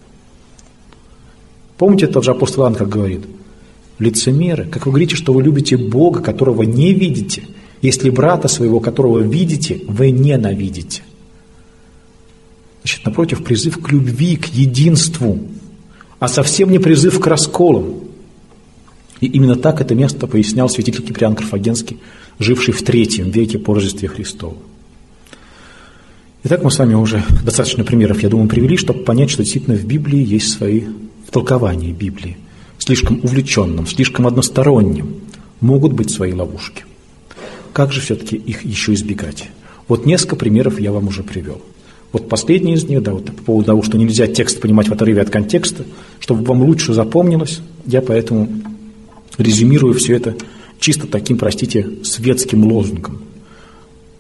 Помните, тот же апостол Иоанн как говорит? Лицемеры, как вы говорите, что вы любите Бога, которого не видите, если брата своего, которого видите, вы ненавидите. Значит, напротив, призыв к любви, к единству, а совсем не призыв к расколам. И именно так это место пояснял святитель Киприан Карфагенский, живший в III веке по Рождестве Христову. Итак, мы с вами уже достаточно примеров, я думаю, привели, чтобы понять, что действительно в Библии есть свои, в толковании Библии, слишком увлеченном, слишком одностороннем, могут быть свои ловушки. Как же все-таки их еще избегать? Вот несколько примеров я вам уже привел. Вот последний из них, да, вот по поводу того, что нельзя текст понимать в отрыве от контекста, чтобы вам лучше запомнилось, я поэтому резюмирую все это чисто таким, простите, светским лозунгом.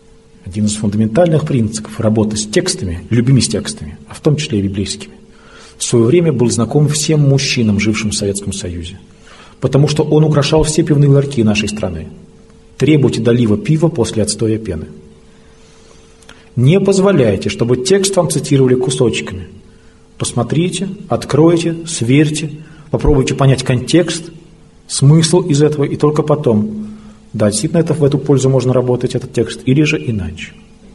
Один из фундаментальных принципов работы с текстами, любыми с текстами, а в том числе и библейскими, в свое время был знаком всем мужчинам, жившим в Советском Союзе, потому что он украшал все пивные ларьки нашей страны. Требуйте долива пива после отстоя пены. Не позволяйте, чтобы текст вам цитировали кусочками. Посмотрите, откройте, сверьте, попробуйте понять контекст, смысл из этого, и только потом, да, действительно, в эту пользу можно работать, этот текст, или же иначе.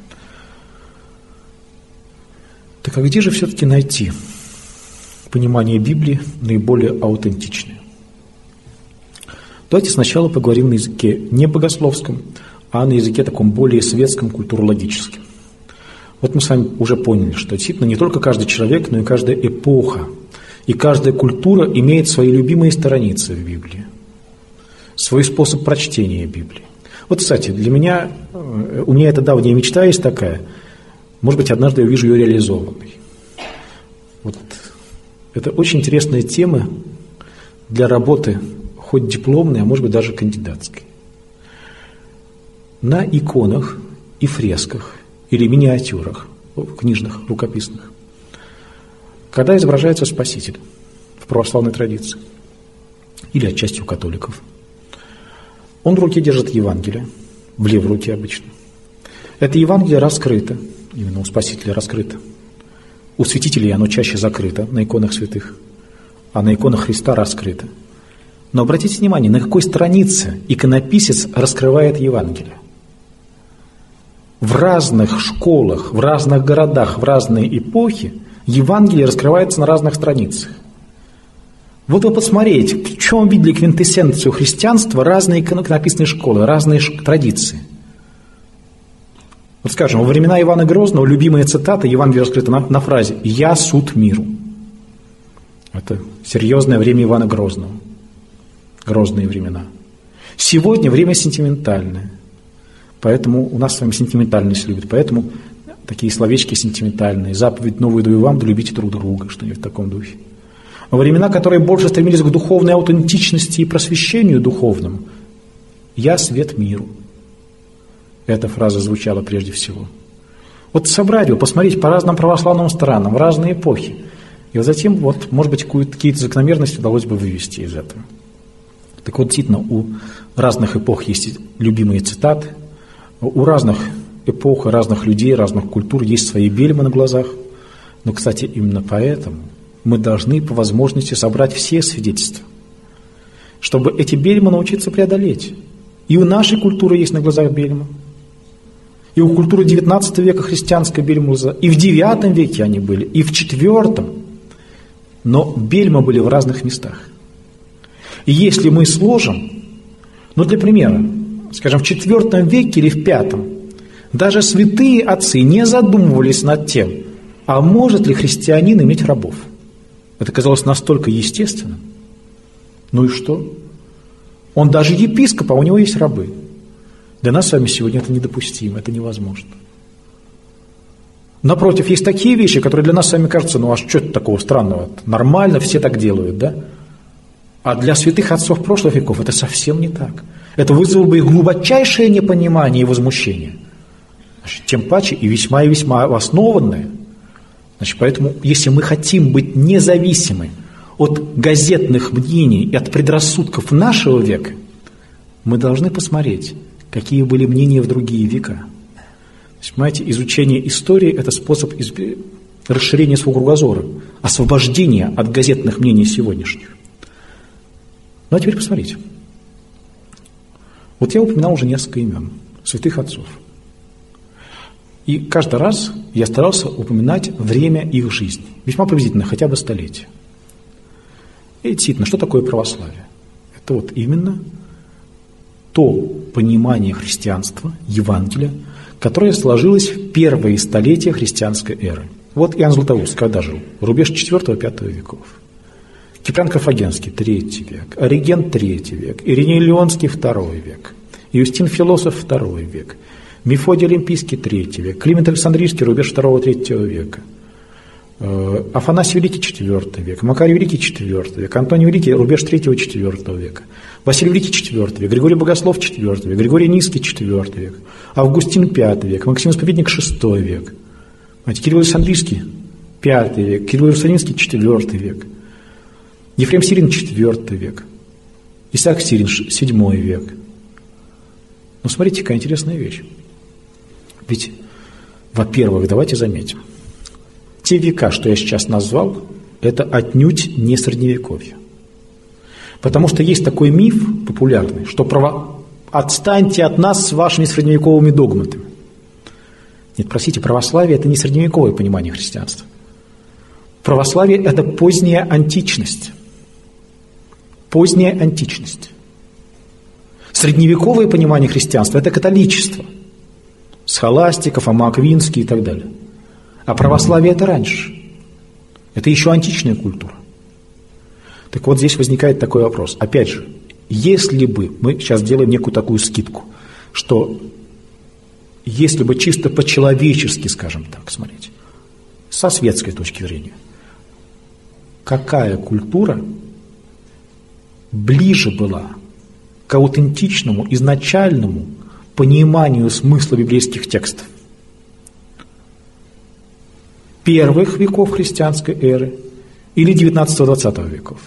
Так а где же все-таки найти понимание Библии наиболее аутентичное? Давайте сначала поговорим на языке не богословском, а на языке таком более светском, культурологическом. Вот мы с вами уже поняли, что действительно не только каждый человек, но и каждая эпоха и каждая культура имеет свои любимые страницы в Библии, свой способ прочтения Библии. Вот, кстати, у меня эта давняя мечта есть такая, может быть, однажды я увижу ее реализованной. Вот это очень интересная тема для работы, хоть дипломной, а может быть даже кандидатской. На иконах и фресках или миниатюрах, книжных, рукописных, когда изображается Спаситель в православной традиции, или отчасти у католиков, он в руке держит Евангелие, в левой руке обычно. Это Евангелие раскрыто, именно у Спасителя раскрыто. У святителей оно чаще закрыто на иконах святых, а на иконах Христа раскрыто. Но обратите внимание, на какой странице иконописец раскрывает Евангелие. В разных школах, в разных городах, в разные эпохи Евангелие раскрывается на разных страницах. Вот вы посмотрите, в чем видели квинтэссенцию христианства разные иконописные школы, разные традиции. Вот скажем, во времена Ивана Грозного любимая цитата Евангелия раскрыта на фразе «Я суд миру». Это серьезное время Ивана Грозного. Грозные времена. Сегодня время сентиментальное. Поэтому у нас с вами сентиментальность любит. Поэтому такие словечки сентиментальные. Заповедь новую даю вам, да любите друг друга. Что-нибудь в таком духе. Во времена, которые больше стремились к духовной аутентичности и просвещению духовному, «Я свет миру». Эта фраза звучала прежде всего. Вот собрать его, посмотреть по разным православным странам, в разные эпохи. И вот затем, вот, может быть, какие-то закономерности удалось бы вывести из этого. Так вот, действительно, у разных эпох есть любимые цитаты, у разных эпох, разных людей, разных культур есть свои бельмы на глазах. Но, кстати, именно поэтому мы должны по возможности собрать все свидетельства, чтобы эти бельмы научиться преодолеть. И у нашей культуры есть на глазах бельма, и у культуры XIX века христианской бельма, и в IX веке они были, и в IV. Но бельмы были в разных местах. И если мы сложим, для примера, скажем, в IV веке или в V, даже святые отцы не задумывались над тем, а может ли христианин иметь рабов. Это казалось настолько естественным. Ну и что? Он даже епископ, а у него есть рабы. Для нас с вами сегодня это недопустимо, это невозможно. Напротив, есть такие вещи, которые для нас с вами кажутся, а что это такого странного? Нормально, все так делают, да? А для святых отцов прошлых веков это совсем не так. Это вызвало бы их глубочайшее непонимание и возмущение. Значит, тем паче и весьма основанное. Значит, поэтому, если мы хотим быть независимы от газетных мнений и от предрассудков нашего века, мы должны посмотреть, какие были мнения в другие века. Понимаете, изучение истории – это способ расширения своего кругозора, освобождения от газетных мнений сегодняшних. Ну а теперь посмотрите. Вот я упоминал уже несколько имен святых отцов. И каждый раз я старался упоминать время их жизни, весьма приблизительно, хотя бы столетие. И действительно, что такое православие? Это вот именно то понимание христианства, Евангелия, которое сложилось в первые столетия христианской эры. Вот Иоанн Златоуст когда жил? Рубеж IV-V веков. Киприан Карфагенский, III век, Ориген, III век, Ириней Леонский, II век, Иустин Философ, II век, Мефодий Олимпийский, III век, Климент Александрийский, рубеж II-III века, Афанасий Великий, IV век, Макарий Великий, IV век, Антоний Великий, рубеж III-IV века, Василий Великий, IV век, Григорий Богослов, IV век, Григорий Низкий, IV век, Августин, V век, Максим Исповедник, VI век, Кирилл Александрийский, V век, Кирилл Иерусалимский IV век, Ефрем Сирин IV век, Исаак Сирин VII век. Но смотрите, какая интересная вещь. Ведь, во-первых, давайте заметим, те века, что я сейчас назвал, это отнюдь не Средневековье. Потому что есть такой миф популярный, что отстаньте от нас с вашими средневековыми догматами. Нет, простите, православие – это не средневековое понимание христианства. Православие – это поздняя античность. Поздняя античность. Средневековое понимание христианства – это католичество. Схоластика, Фома Аквинский и так далее. А православие – это раньше. Это еще античная культура. Так вот, здесь возникает такой вопрос. Опять же, если бы, мы сейчас делаем некую такую скидку, что если бы чисто по-человечески, скажем так, смотреть, со светской точки зрения, какая культура ближе была к аутентичному, изначальному пониманию смысла библейских текстов? Первых веков христианской эры или 19-20 веков?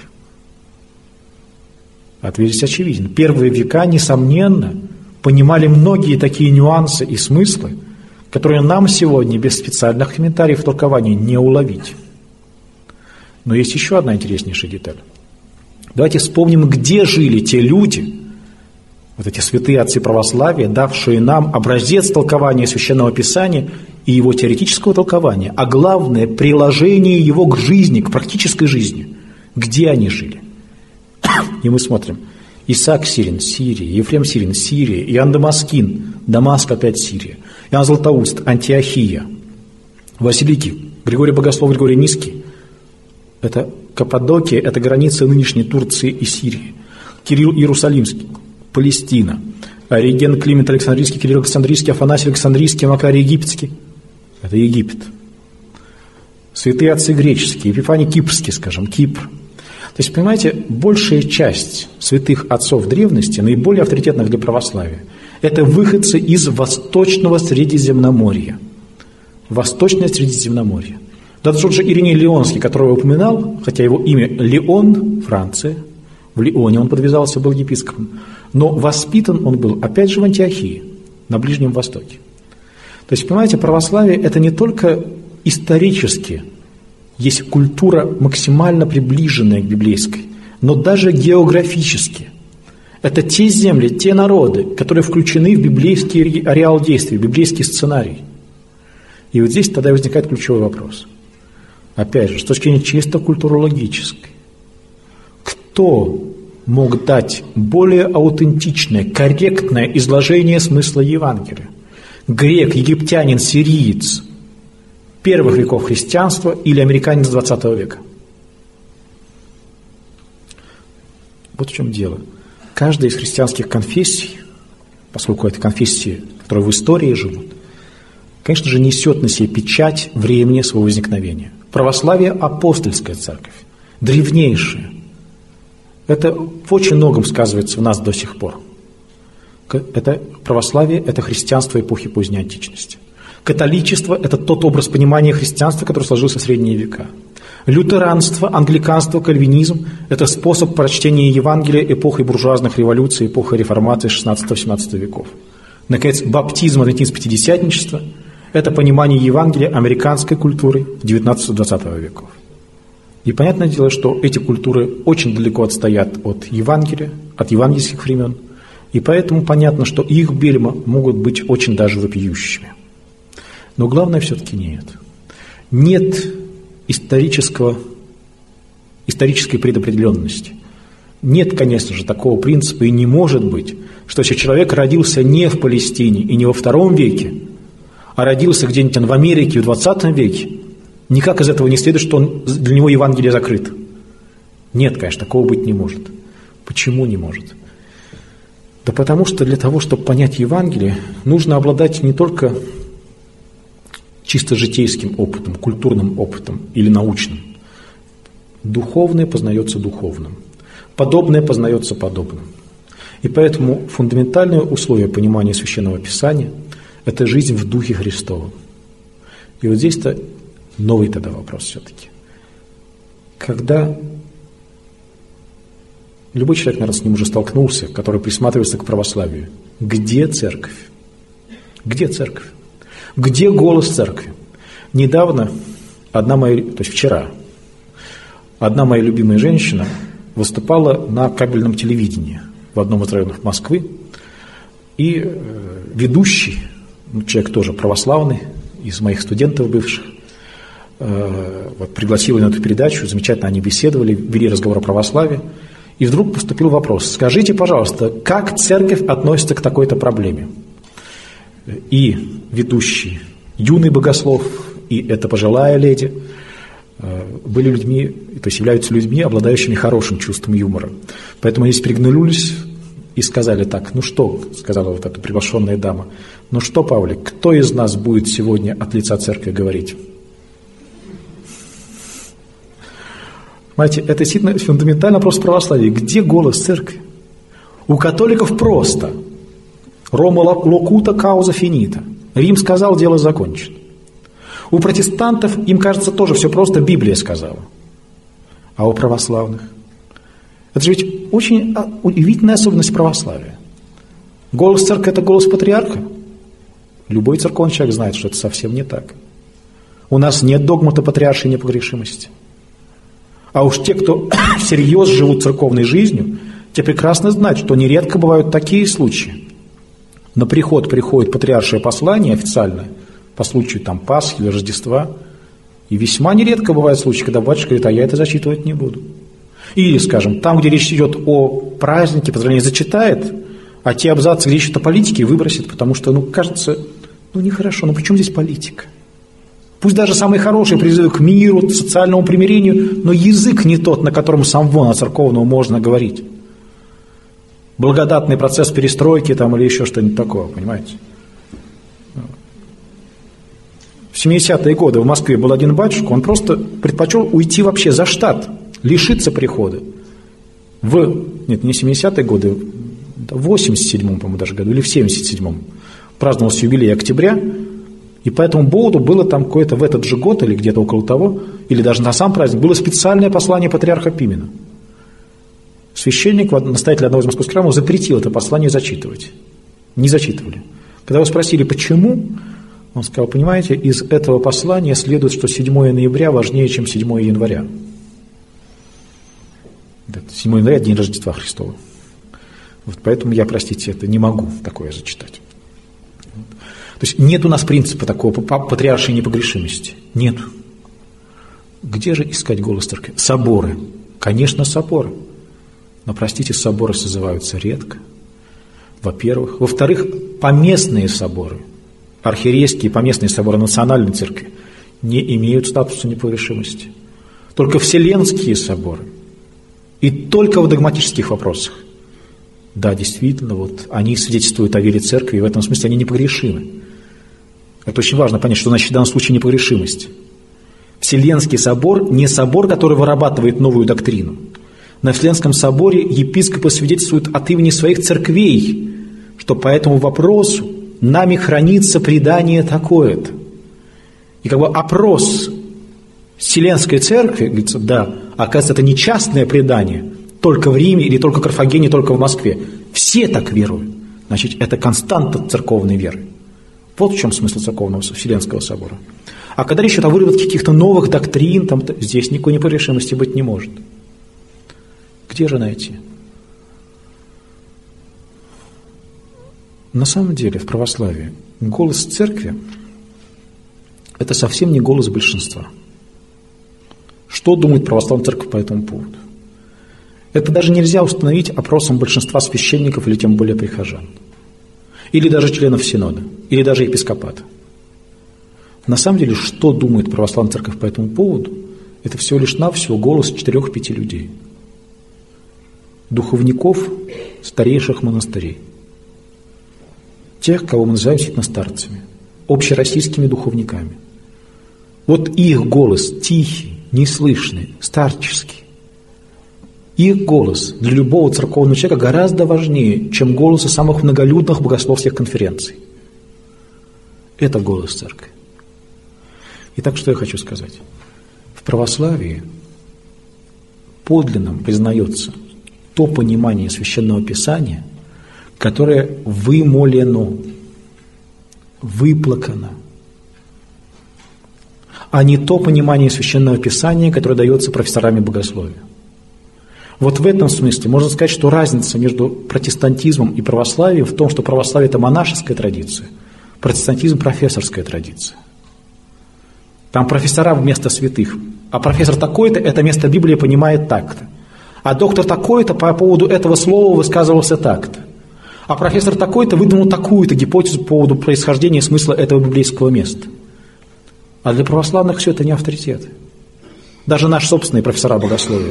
Ответ здесь очевиден. Первые века, несомненно, понимали многие такие нюансы и смыслы, которые нам сегодня без специальных комментариев толкования не уловить. Но есть еще одна интереснейшая деталь. Давайте вспомним, где жили те люди, вот эти святые отцы православия, давшие нам образец толкования Священного Писания и его теоретического толкования, а главное, приложение его к жизни, к практической жизни. Где они жили? И мы смотрим. Исаак Сирин, Сирия, Ефрем Сирин, Сирия, Иоанн Дамаскин, Дамаск, опять Сирия, Иоанн Златоуст, Антиохия, Василий, Григорий Богослов, Григорий Низкий. Это Каппадокия, это граница нынешней Турции и Сирии. Кирилл Иерусалимский, Палестина, Ориген Климент Александрийский, Кирилл Александрийский, Афанасий Александрийский, Макарий Египетский. Это Египет. Святые отцы греческие, Епифаний Кипрский, скажем, Кипр. То есть, понимаете, большая часть святых отцов древности, наиболее авторитетных для православия, это выходцы из Восточного Средиземноморья. Восточное Средиземноморье. Даже тот же Ириней Леонский, которого я упоминал, хотя его имя Леон, Франция, в Лионе он подвязался, был епископом, но воспитан он был, опять же, в Антиохии, на Ближнем Востоке. То есть, понимаете, православие – это не только исторически есть культура, максимально приближенная к библейской, но даже географически. Это те земли, те народы, которые включены в библейский ареал действий, в библейский сценарий. И вот здесь тогда возникает ключевой вопрос. Опять же, с точки зрения чисто культурологической. Кто мог дать более аутентичное, корректное изложение смысла Евангелия? Грек, египтянин, сириец первых веков христианства или американец 20 века? Вот в чем дело. Каждая из христианских конфессий, поскольку это конфессии, которые в истории живут, конечно же, несет на себе печать времени своего возникновения. Православие – апостольская церковь, древнейшая. Это в очень многом сказывается в нас до сих пор. Это православие – это христианство эпохи поздней античности. Католичество – это тот образ понимания христианства, который сложился в средние века. Лютеранство, англиканство, кальвинизм – это способ прочтения Евангелия эпохи буржуазных революций, эпохи реформации 16-17 веков. Наконец, баптизм, адвентизм, пятидесятничество – это понимание Евангелия американской культуры 19-20 веков. И понятное дело, что эти культуры очень далеко отстоят от Евангелия, от евангельских времен, и поэтому понятно, что их бельма могут быть очень даже вопиющими. Но главное все-таки нет. Нет исторической предопределенности. Нет, конечно же, такого принципа и не может быть, что если человек родился не в Палестине и не во II веке, а родился где-нибудь в Америке в 20 веке, никак из этого не следует, что для него Евангелие закрыто. Нет, конечно, такого быть не может. Почему не может? Да потому что для того, чтобы понять Евангелие, нужно обладать не только чисто житейским опытом, культурным опытом или научным. Духовное познается духовным. Подобное познается подобным. И поэтому фундаментальное условие понимания Священного Писания – это жизнь в Духе Христовом. И вот здесь-то Новый тогда вопрос все-таки. Когда любой человек, наверное, с ним уже столкнулся, который присматривается к православию. Где церковь? Где церковь? Где голос церкви? Недавно вчера, одна моя любимая женщина выступала на кабельном телевидении в одном из районов Москвы, и ведущий, человек тоже православный, из моих студентов бывших, пригласил ее на эту передачу, замечательно они беседовали, вели разговор о православии, и вдруг поступил вопрос: скажите, пожалуйста, как церковь относится к такой-то проблеме? И ведущий, юный богослов, и эта пожилая леди были людьми, то есть являются людьми, обладающими хорошим чувством юмора. Поэтому они переглянулись и сказали так: ну что, сказала вот эта приглашенная дама, ну что, Павлик, кто из нас будет сегодня от лица церкви говорить? Понимаете, это действительно фундаментальный вопрос православия. Где голос церкви? У католиков просто. Рома локута кауза финита. Рим сказал, дело закончено. У протестантов, им кажется, тоже все просто, Библия сказала. А у православных? Это же ведь очень удивительная особенность православия. Голос церкви – это голос патриарха. Любой церковный человек знает, что это совсем не так. У нас нет догмата патриаршей непогрешимости. А уж те, кто всерьез живут церковной жизнью, те прекрасно знают, что нередко бывают такие случаи. На приход приходит патриаршее послание официальное по случаю Пасхи или Рождества, и весьма нередко бывают случаи, когда батюшка говорит: а я это зачитывать не буду. Или, скажем, там, где речь идет о празднике, поздравление зачитает, а те абзацы, где речь идет о политике, выбросит, потому что, кажется, нехорошо, при чем здесь политика? Пусть даже самые хорошие призывы к миру, к социальному примирению, но язык не тот, на котором самого церковного можно говорить. Благодатный процесс перестройки или еще что-нибудь такое, понимаете? В 70-е годы в Москве был один батюшка, он просто предпочел уйти вообще за штат, лишиться прихода. Не 70-е годы, в 87-м, по-моему, даже году, или в 77-м праздновался юбилей октября, и по этому поводу было там какое-то в этот же год, или где-то около того, или даже на сам праздник, было специальное послание патриарха Пимена. Священник, настоятель одного из московских храмов, запретил это послание зачитывать. Не зачитывали. Когда его спросили, почему, он сказал: понимаете, из этого послания следует, что 7 ноября важнее, чем 7 января. 7 января – день Рождества Христова. Поэтому я, простите, это не могу такое зачитать. То есть нет у нас принципа такого патриаршей непогрешимости. Нет. Где же искать голос церкви? Соборы. Конечно, соборы. Но, простите, соборы созываются редко. Во-первых. Во-вторых, поместные соборы, архиерейские поместные соборы национальной церкви не имеют статуса непогрешимости. Только вселенские соборы. И только в догматических вопросах. Да, действительно, они свидетельствуют о вере церкви, и в этом смысле они непогрешимы. Это очень важно понять, что значит в данном случае непогрешимость. Вселенский собор не собор, который вырабатывает новую доктрину. На Вселенском соборе епископы свидетельствуют от имени своих церквей, что по этому вопросу нами хранится предание такое-то. И опрос Вселенской церкви, говорится, да, оказывается, это не частное предание, только в Риме или только в Карфагене, только в Москве. Все так веруют. Значит, это константа церковной веры. Вот в чем смысл церковного Вселенского собора. А когда речь идет о выработке каких-то новых доктрин, здесь никакой непогрешимости быть не может. Где же найти? На самом деле в православии голос церкви – это совсем не голос большинства. Что думает православная церковь по этому поводу? Это даже нельзя установить опросом большинства священников или тем более прихожан. Или даже членов Синода, или даже епископата. На самом деле, что думает православная церковь по этому поводу, это всего лишь навсего голос 4-5 людей. Духовников старейших монастырей. Тех, кого мы называем действительно старцами, общероссийскими духовниками. Их голос тихий, неслышный, старческий. Их голос для любого церковного человека гораздо важнее, чем голосы самых многолюдных богословских конференций. Это голос церкви. Итак, что я хочу сказать? В православии подлинным признается то понимание Священного Писания, которое вымолено, выплакано, а не то понимание Священного Писания, которое дается профессорами богословия. Вот в этом смысле можно сказать, что разница между протестантизмом и православием в том, что православие – это монашеская традиция, протестантизм – профессорская традиция. Там профессора вместо святых, а профессор такой-то это место Библии понимает так-то, а доктор такой-то по поводу этого слова высказывался так-то, а профессор такой-то выдумал такую-то гипотезу по поводу происхождения и смысла этого библейского места. А для православных все это не авторитеты. Даже наши собственные профессора богословия.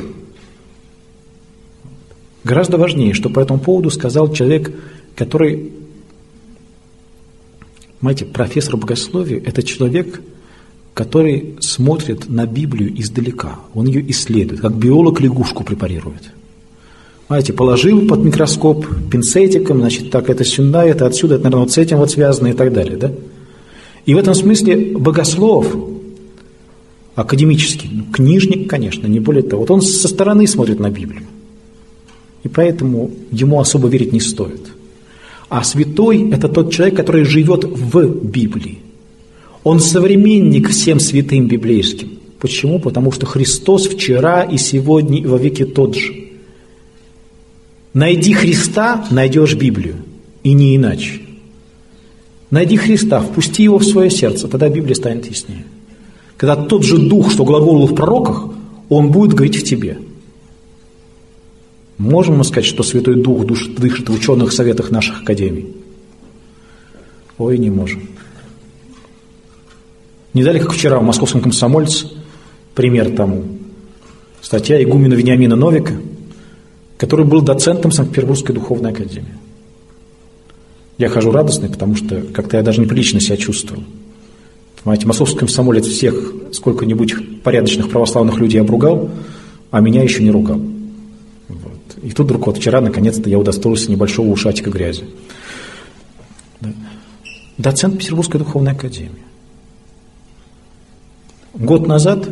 Гораздо важнее, что по этому поводу сказал человек, который, понимаете, профессор богословия – это человек, который смотрит на Библию издалека, он ее исследует, как биолог лягушку препарирует. Знаете, положил под микроскоп пинцетиком, значит, так, это сюда, это отсюда, это, наверное, вот с этим вот связано и так далее, да? И в этом смысле богослов, академический, книжник, конечно, не более того, вот он со стороны смотрит на Библию. И поэтому ему особо верить не стоит. А святой – это тот человек, который живет в Библии. Он современник всем святым библейским. Почему? Потому что Христос вчера и сегодня и во веки тот же. Найди Христа – найдешь Библию. И не иначе. Найди Христа, впусти Его в свое сердце, тогда Библия станет яснее. Когда тот же Дух, что глаголил в пророках, Он будет говорить в тебе. Можем мы сказать, что Святой Дух дышит в ученых советах наших академий? Ой, не можем. Не дали, как вчера в «Московском комсомольце», пример тому. Статья игумена Вениамина Новика, который был доцентом Санкт-Петербургской духовной академии. Я хожу радостный, потому что как-то я даже неприлично себя чувствовал. Понимаете, «Московский комсомолец» всех сколько-нибудь порядочных православных людей обругал, а меня еще не ругал. Вот. И тут вдруг вот вчера, наконец-то, я удостоился небольшого ушатика грязи. Да. Доцент Петербургской духовной академии. 2 года назад,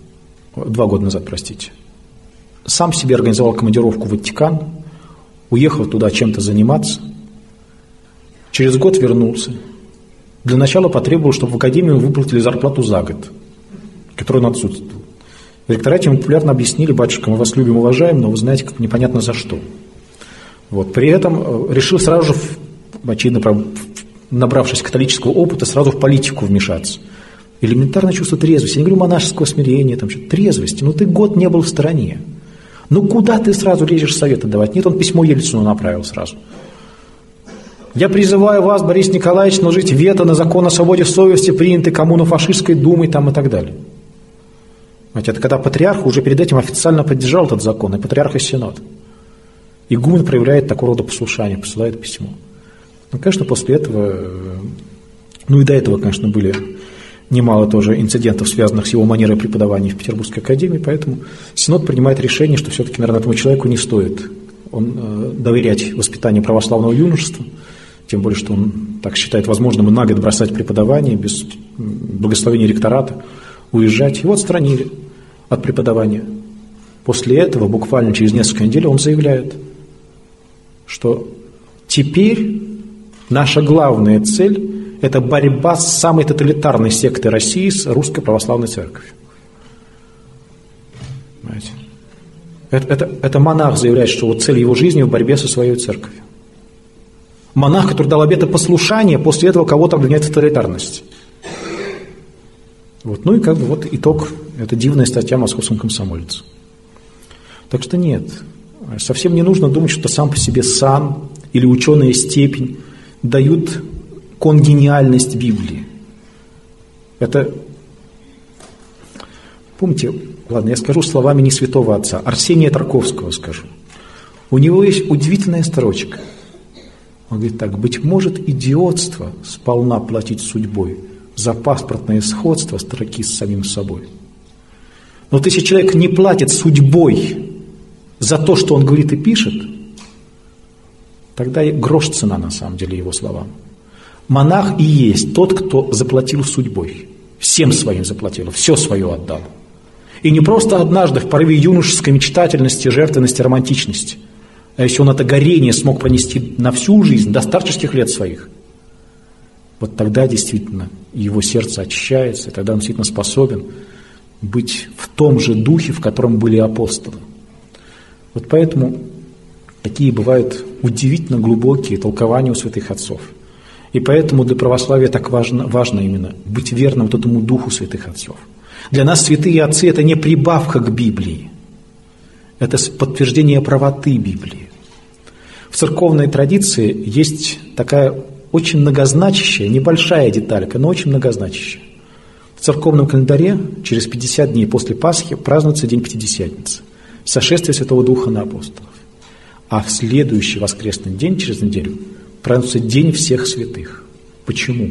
сам себе организовал командировку в Ватикан, уехал туда чем-то заниматься, через год вернулся. Для начала потребовал, чтобы в академию выплатили зарплату за год, которую он отсутствовал. В ректорате ему популярно объяснили: батюшка, мы вас любим, уважаем, но вы знаете, как непонятно за что. Вот. При этом решил сразу же, очевидно, набравшись католического опыта, сразу в политику вмешаться. Элементарное чувство трезвости. Я не говорю монашеского смирения, там что-то трезвости. Ты год не был в стороне. Куда ты сразу лезешь советы давать? Нет, он письмо Ельцину направил сразу. Я призываю вас, Борис Николаевич, наложить вето на закон о свободе совести, принятый коммуно-фашистской думой там, и так далее. Это когда патриарх уже перед этим официально поддержал этот закон, и патриарх и синод. Игумен проявляет такого рода послушание, посылает письмо. Конечно, после этого, и до этого, конечно, были немало тоже инцидентов, связанных с его манерой преподавания в Петербургской академии, поэтому синод принимает решение, что все-таки, наверное, этому человеку не стоит доверять воспитанию православного юношества, тем более, что он так считает возможным и на год бросать преподавание без благословения ректората, уезжать. Его отстранили от преподавания. После этого, буквально через несколько недель, он заявляет, что теперь наша главная цель – это борьба с самой тоталитарной сектой России, с Русской Православной Церковью. Понимаете? Это монах заявляет, что вот цель его жизни в борьбе со своей церковью. Монах, который дал обет послушания, после этого кого-то обвиняет в тоталитарности. Вот. Вот итог, это дивная статья в «Московском комсомольце». Так что нет, совсем не нужно думать, что сам по себе сан или ученая степень дают конгениальность Библии. Это, помните, ладно, я скажу словами не святого отца, Арсения Тарковского скажу. У него есть удивительная строчка. Он говорит так: быть может, идиотство сполна платить судьбой за паспортное сходство строки с самим собой. Но вот если человек не платит судьбой за то, что он говорит и пишет, тогда грош цена на самом деле его словам. Монах и есть тот, кто заплатил судьбой. всем своим заплатила, все свое отдала. И не просто однажды в порыве юношеской мечтательности, жертвенности, романтичности, а если он это горение смог пронести на всю жизнь, до старческих лет своих, вот тогда действительно его сердце очищается, и тогда он действительно способен быть в том же духе, в котором были апостолы. Вот поэтому такие бывают удивительно глубокие толкования у святых отцов. И поэтому для православия так важно именно быть верным вот этому духу святых отцов. Для нас святые отцы – это не прибавка к Библии, это подтверждение правоты Библии. В церковной традиции есть такая очень многозначащая, небольшая деталька, но очень многозначащая. В церковном календаре через 50 дней после Пасхи празднуется День Пятидесятницы, сошествие Святого Духа на апостолов. А в следующий воскресный день, через неделю, празднуется День всех святых. Почему?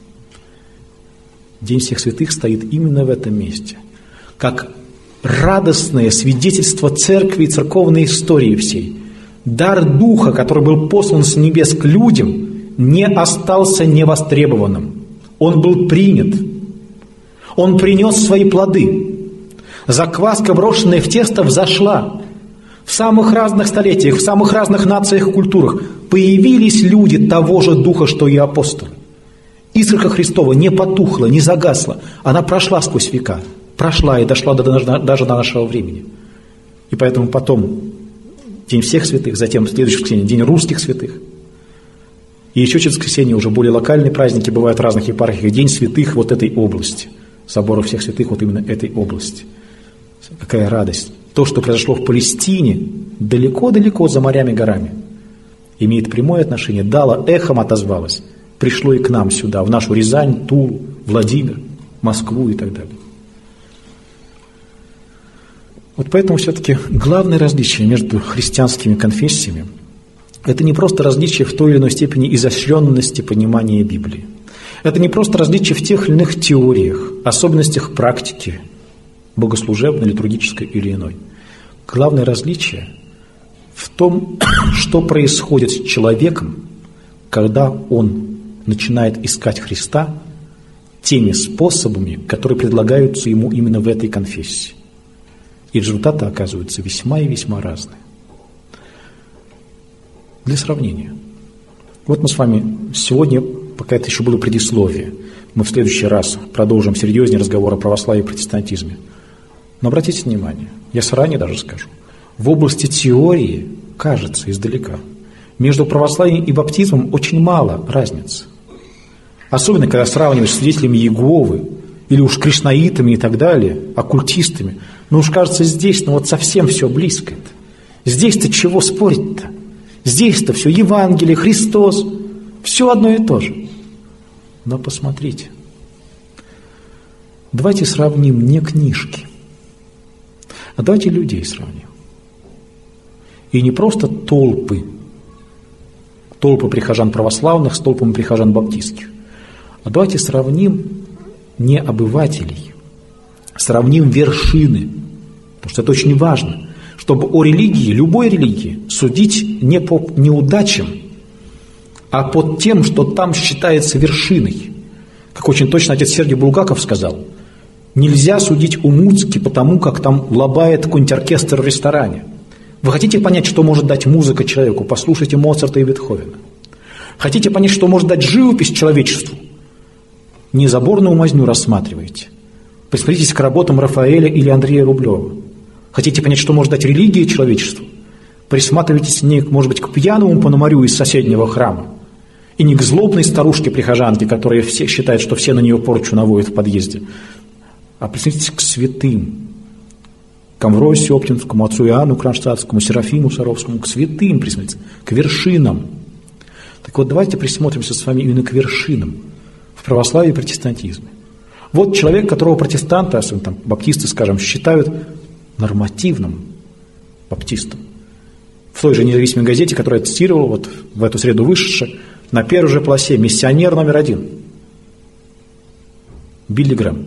День всех святых стоит именно в этом месте, как радостное свидетельство церкви и церковной истории всей. Дар Духа, который был послан с небес к людям, не остался невостребованным. Он был принят. Он принес свои плоды. Закваска, брошенная в тесто, взошла. В самых разных столетиях, в самых разных нациях и культурах появились люди того же Духа, что и апостолы. Искорка Христова не потухла, не загасла. Она прошла сквозь века. Прошла и дошла даже до нашего времени. И поэтому потом День всех святых, затем следующее воскресенье День русских святых. И еще через воскресенье уже более локальные праздники бывают в разных епархиях. День святых вот этой области. Собора всех святых вот именно этой области. Какая радость. То, что произошло в Палестине, далеко-далеко за морями и горами, имеет прямое отношение, дало, эхом отозвалось, пришло и к нам сюда, в нашу Рязань, Тулу, Владимир, Москву и так далее. Вот поэтому все-таки главное различие между христианскими конфессиями – это не просто различие в той или иной степени изощренности понимания Библии. Это не просто различие в тех или иных теориях, особенностях практики, богослужебной, литургической или иной. Главное различие в том, что происходит с человеком, когда он начинает искать Христа теми способами, которые предлагаются ему именно в этой конфессии. И результаты оказываются весьма и весьма разные. Для сравнения. Вот мы с вами сегодня, пока это еще было предисловие, мы в следующий раз продолжим серьезнее разговор о православии и протестантизме. Но обратите внимание, я заранее даже скажу, в области теории, кажется, издалека, между православием и баптизмом очень мало разницы. Особенно, когда сравниваешь с свидетелями Иеговы, или уж кришнаитами и так далее, оккультистами. Но уж кажется, здесь, вот совсем все близко. Здесь-то чего спорить-то? Здесь-то все Евангелие, Христос, все одно и то же. Но посмотрите, давайте сравним не книжки, а давайте людей сравним. И не просто толпы прихожан православных с толпами прихожан баптистских, а давайте сравним не обывателей, сравним вершины, потому что это очень важно, чтобы о религии, любой религии, судить не по неудачам, а под тем, что там считается вершиной. Как очень точно отец Сергий Булгаков сказал, нельзя судить о музыке потому, как там лобает какой-нибудь оркестр в ресторане. Вы хотите понять, что может дать музыка человеку? Послушайте Моцарта и Бетховена. Хотите понять, что может дать живопись человечеству? Не заборную мазню рассматривайте. Присмотритесь к работам Рафаэля или Андрея Рублева. Хотите понять, что может дать религия человечеству? Присматривайтесь не, может быть, к пьяному пономарю из соседнего храма, и не к злобной старушке-прихожанке, которая все считает, что все на нее порчу наводят в подъезде, а присмотритесь к святым, к Амвросию Оптинскому, отцу Иоанну Кронштадтскому, Серафиму Саровскому, к святым присмотритесь, к вершинам. Так вот, давайте присмотримся с вами именно к вершинам в православии и протестантизме. Вот человек, которого протестанты, особенно там, баптисты, скажем, считают нормативным баптистом. В той же независимой газете, которая цитировала вот в эту среду вышедшая, на первой же полосе миссионер номер 1 Билли Грэм.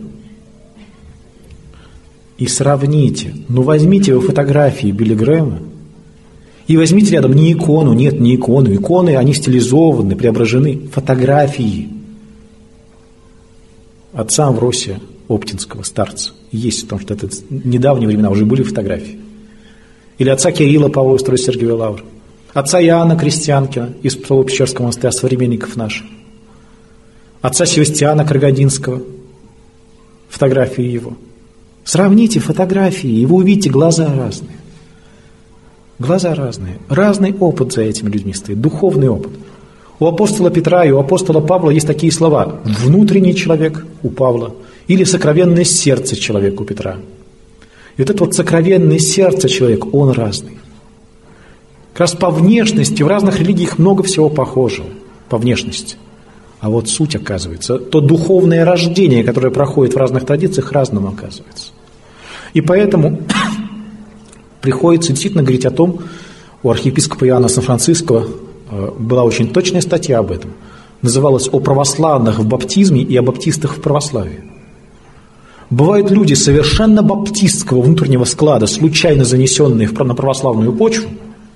И сравните, возьмите вы фотографии Билли Грэма и возьмите рядом не икону, нет, не икону. Иконы, они стилизованы, преображены. Фотографии. отца Амвросия Оптинского, старца. Есть, потому что это недавние времена, уже были фотографии. Или отца Кирилла Павла Сергиевой Лавры. Отца Иоанна Крестьянкина из Псково-Печерского монастыря, современников наших. Отца Севастиана Карагандинского. Фотографии его. Сравните фотографии, и вы увидите, глаза разные. Глаза разные. Разный опыт за этими людьми стоит, духовный опыт. У апостола Петра и у апостола Павла есть такие слова: внутренний человек у Павла или сокровенное сердце человека у Петра. И вот это вот сокровенное сердце человека, он разный. Как раз по внешности, в разных религиях много всего похожего, по внешности. А вот суть, оказывается, то духовное рождение, которое проходит в разных традициях, разным оказывается. И поэтому приходится действительно говорить о том, у архиепископа Иоанна Сан-Франциского была очень точная статья об этом. Называлась «О православных в баптизме и о баптистах в православии». Бывают люди совершенно баптистского внутреннего склада, случайно занесенные на православную почву,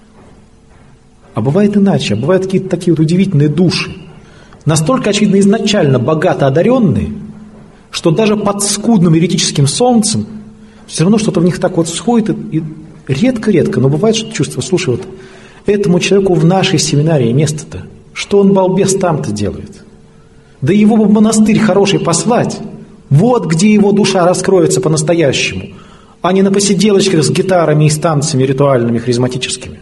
а бывает иначе, бывают какие-то такие вот удивительные души, настолько, очевидно, изначально богато одаренные, что даже под скудным еретическим солнцем все равно что-то в них так вот сходит, и редко-редко, но бывает, что чувство, слушай, вот этому человеку в нашей семинарии место-то, что он, балбес, там-то делает? Да его бы в монастырь хороший послать, вот где его душа раскроется по-настоящему, а не на посиделочках с гитарами и с танцами ритуальными, харизматическими.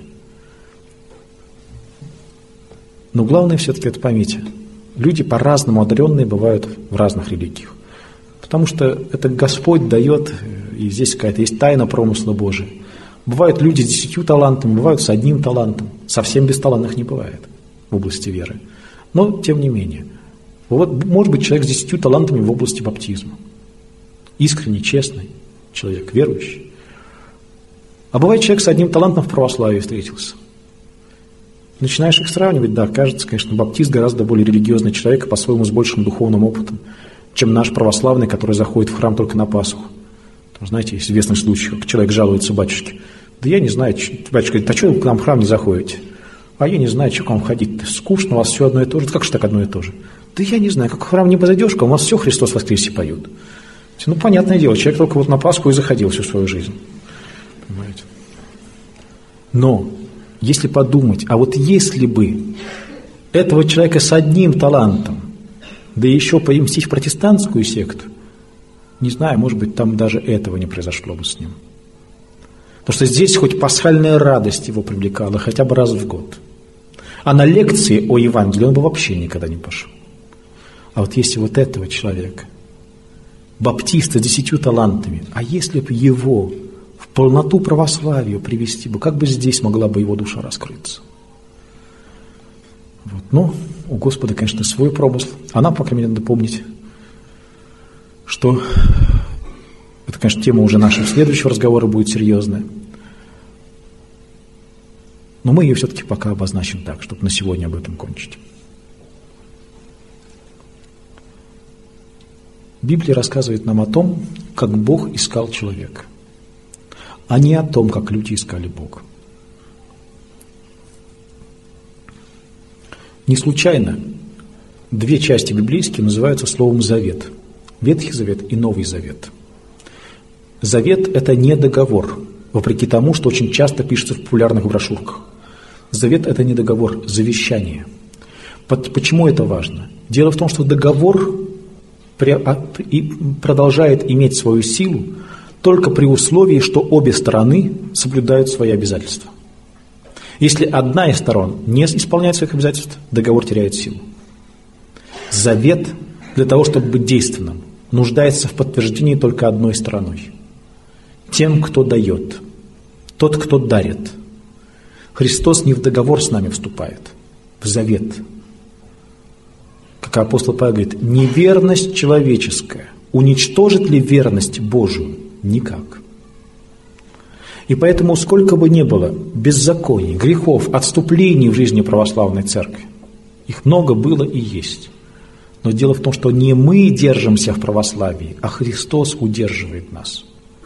Но главное все-таки это поймите, люди по-разному одаренные бывают в разных религиях. Потому что это Господь дает, и здесь какая-то есть тайна промысла Божия. Бывают люди с 10 талантами, бывают с 1 талантом. Совсем бесталантных не бывает в области веры. Но, тем не менее, вот может быть человек с 10 талантами в области баптизма. Искренний, честный человек, верующий. А бывает человек с 1 талантом в православии встретился. Начинаешь их сравнивать, да, кажется, конечно, баптист гораздо более религиозный человек, и по-своему с большим духовным опытом, чем наш православный, который заходит в храм только на Пасху. Там, знаете, есть известный случай, как человек жалуется батюшке: да я не знаю, батюшка говорит: а что вы к нам в храм не заходите? А я не знаю, что к вам ходить-то, скучно, у вас все одно и то же. Как же так одно и то же? Да я не знаю, как в храм не позайдешь, у вас все Христос воскресе поют. Ну, понятное дело, человек только вот на Пасху и заходил всю свою жизнь. Понимаете? Но если подумать, а вот если бы этого человека с 1 талантом, да еще поместить в протестантскую секту, не знаю, может быть, там даже этого не произошло бы с ним. Потому что здесь хоть пасхальная радость его привлекала хотя бы раз в год. А на лекции о Евангелии он бы вообще никогда не пошел. А вот если вот этого человека, баптиста с 10 талантами, а если бы его в полноту православия привести бы, как бы здесь могла бы его душа раскрыться? Вот. Но у Господа, конечно, свой промысл. А нам, по крайней мере, надо помнить, что это, конечно, тема уже нашего следующего разговора будет серьезная. Но мы ее все-таки пока обозначим так, чтобы на сегодня об этом кончить. Библия рассказывает нам о том, как Бог искал человека, а не о том, как люди искали Бога. Не случайно 2 части библейские называются словом «завет». Ветхий Завет и Новый Завет. Завет – это не договор, вопреки тому, что очень часто пишется в популярных брошюрках. Завет – это не договор, завещание. Почему это важно? Дело в том, что договор продолжает иметь свою силу только при условии, что обе стороны соблюдают свои обязательства. Если одна из сторон не исполняет своих обязательств, договор теряет силу. Завет для того, чтобы быть действенным, нуждается в подтверждении только одной стороной. Тем, кто дает, тот, кто дарит. Христос не в договор с нами вступает, в завет. Как апостол Павел говорит, неверность человеческая уничтожит ли верность Божию? Никак. И поэтому, сколько бы ни было беззаконий, грехов, отступлений в жизни православной церкви, их много было и есть. Но дело в том, что не мы держимся в православии, а Христос удерживает нас.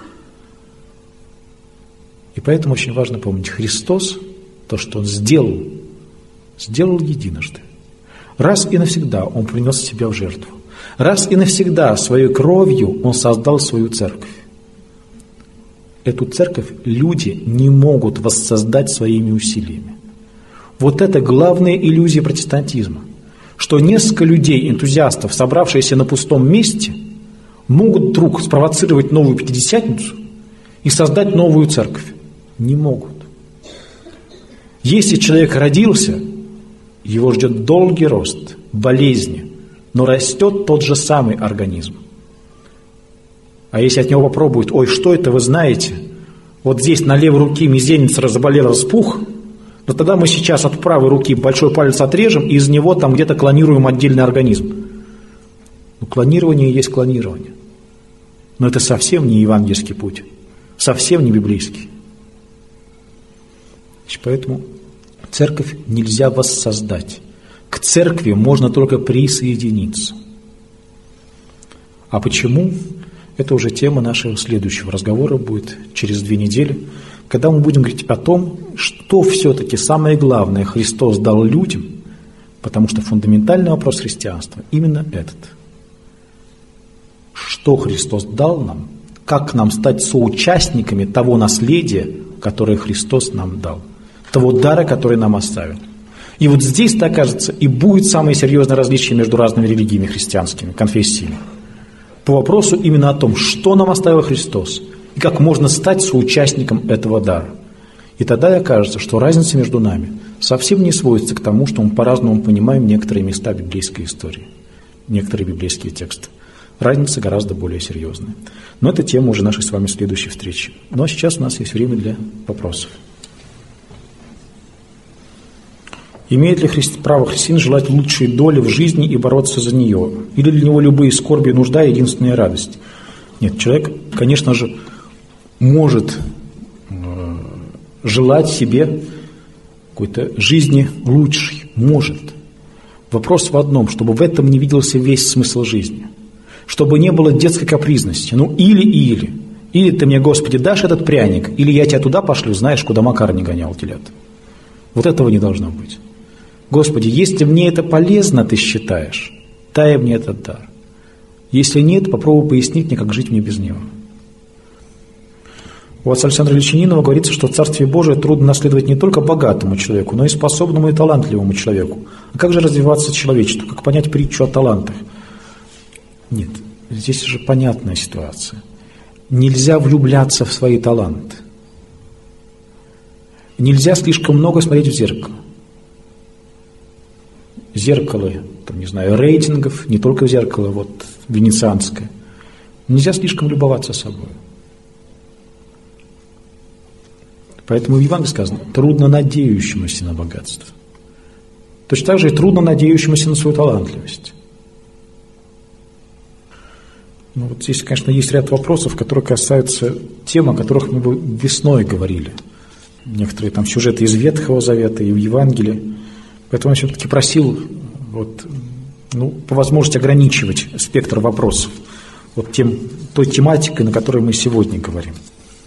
И поэтому очень важно помнить, Христос, то, что Он сделал единожды. Раз и навсегда Он принес себя в жертву. Раз и навсегда своей кровью Он создал свою церковь. Эту церковь люди не могут воссоздать своими усилиями. Вот это главная иллюзия протестантизма, что несколько людей, энтузиастов, собравшиеся на пустом месте, могут вдруг спровоцировать новую Пятидесятницу и создать новую церковь. Не могут. Если человек родился, его ждет долгий рост, болезни, но растет тот же самый организм. А если от него попробуют: ой, что это вы знаете, вот здесь на левой руке мизинец заболел, распух, но тогда мы сейчас от правой руки большой палец отрежем, и из него там где-то клонируем отдельный организм. Ну, клонирование есть клонирование. Но это совсем не евангельский путь, совсем не библейский. Поэтому церковь нельзя воссоздать. К церкви можно только присоединиться. А почему? Это уже тема нашего следующего разговора будет через 2 недели, когда мы будем говорить о том, что все-таки самое главное Христос дал людям, потому что фундаментальный вопрос христианства именно этот. Что Христос дал нам, как нам стать соучастниками того наследия, которое Христос нам дал, того дара, который нам оставил. И вот здесь-то, окажется, и будет самое серьезное различие между разными религиями христианскими, конфессиями. По вопросу именно о том, что нам оставил Христос, и как можно стать соучастником этого дара. И тогда и окажется, что разница между нами совсем не сводится к тому, что мы по-разному понимаем некоторые места библейской истории, некоторые библейские тексты. Разница гораздо более серьезная. Но это тема уже нашей с вами следующей встречи. Ну а сейчас у нас есть время для вопросов. Имеет ли право христианин желать лучшей доли в жизни и бороться за нее? Или для него любые скорби и нужда – единственная радость? Нет, человек, конечно же, может желать себе какой-то жизни лучшей. Может. Вопрос в одном, чтобы в этом не виделся весь смысл жизни. Чтобы не было детской капризности. Ну, или. Или ты мне, Господи, дашь этот пряник, или я тебя туда пошлю, знаешь, куда Макар не гонял телят. Вот этого не должно быть. Господи, если мне это полезно, ты считаешь, дай мне этот дар. Если нет, попробуй пояснить мне, как жить мне без него. У отца Александра Ильичининова говорится, что в Царстве Божие трудно наследовать не только богатому человеку, но и способному и талантливому человеку. А как же развиваться человечеству? Как понять притчу о талантах? Нет, здесь же понятная ситуация. Нельзя влюбляться в свои таланты. Нельзя слишком много смотреть в зеркало. Зеркало, там, не знаю, рейтингов, не только зеркало, вот, венецианское. Нельзя слишком любоваться собой. Поэтому в Евангелии сказано: трудно надеющемуся на богатство. Точно так же и трудно надеющемуся на свою талантливость. Ну, вот здесь, конечно, есть ряд вопросов, которые касаются тем, о которых мы весной говорили. Некоторые там сюжеты из Ветхого Завета и в Евангелии. Поэтому я все-таки просил по возможности ограничивать спектр вопросов той тематикой, на которой мы сегодня говорим.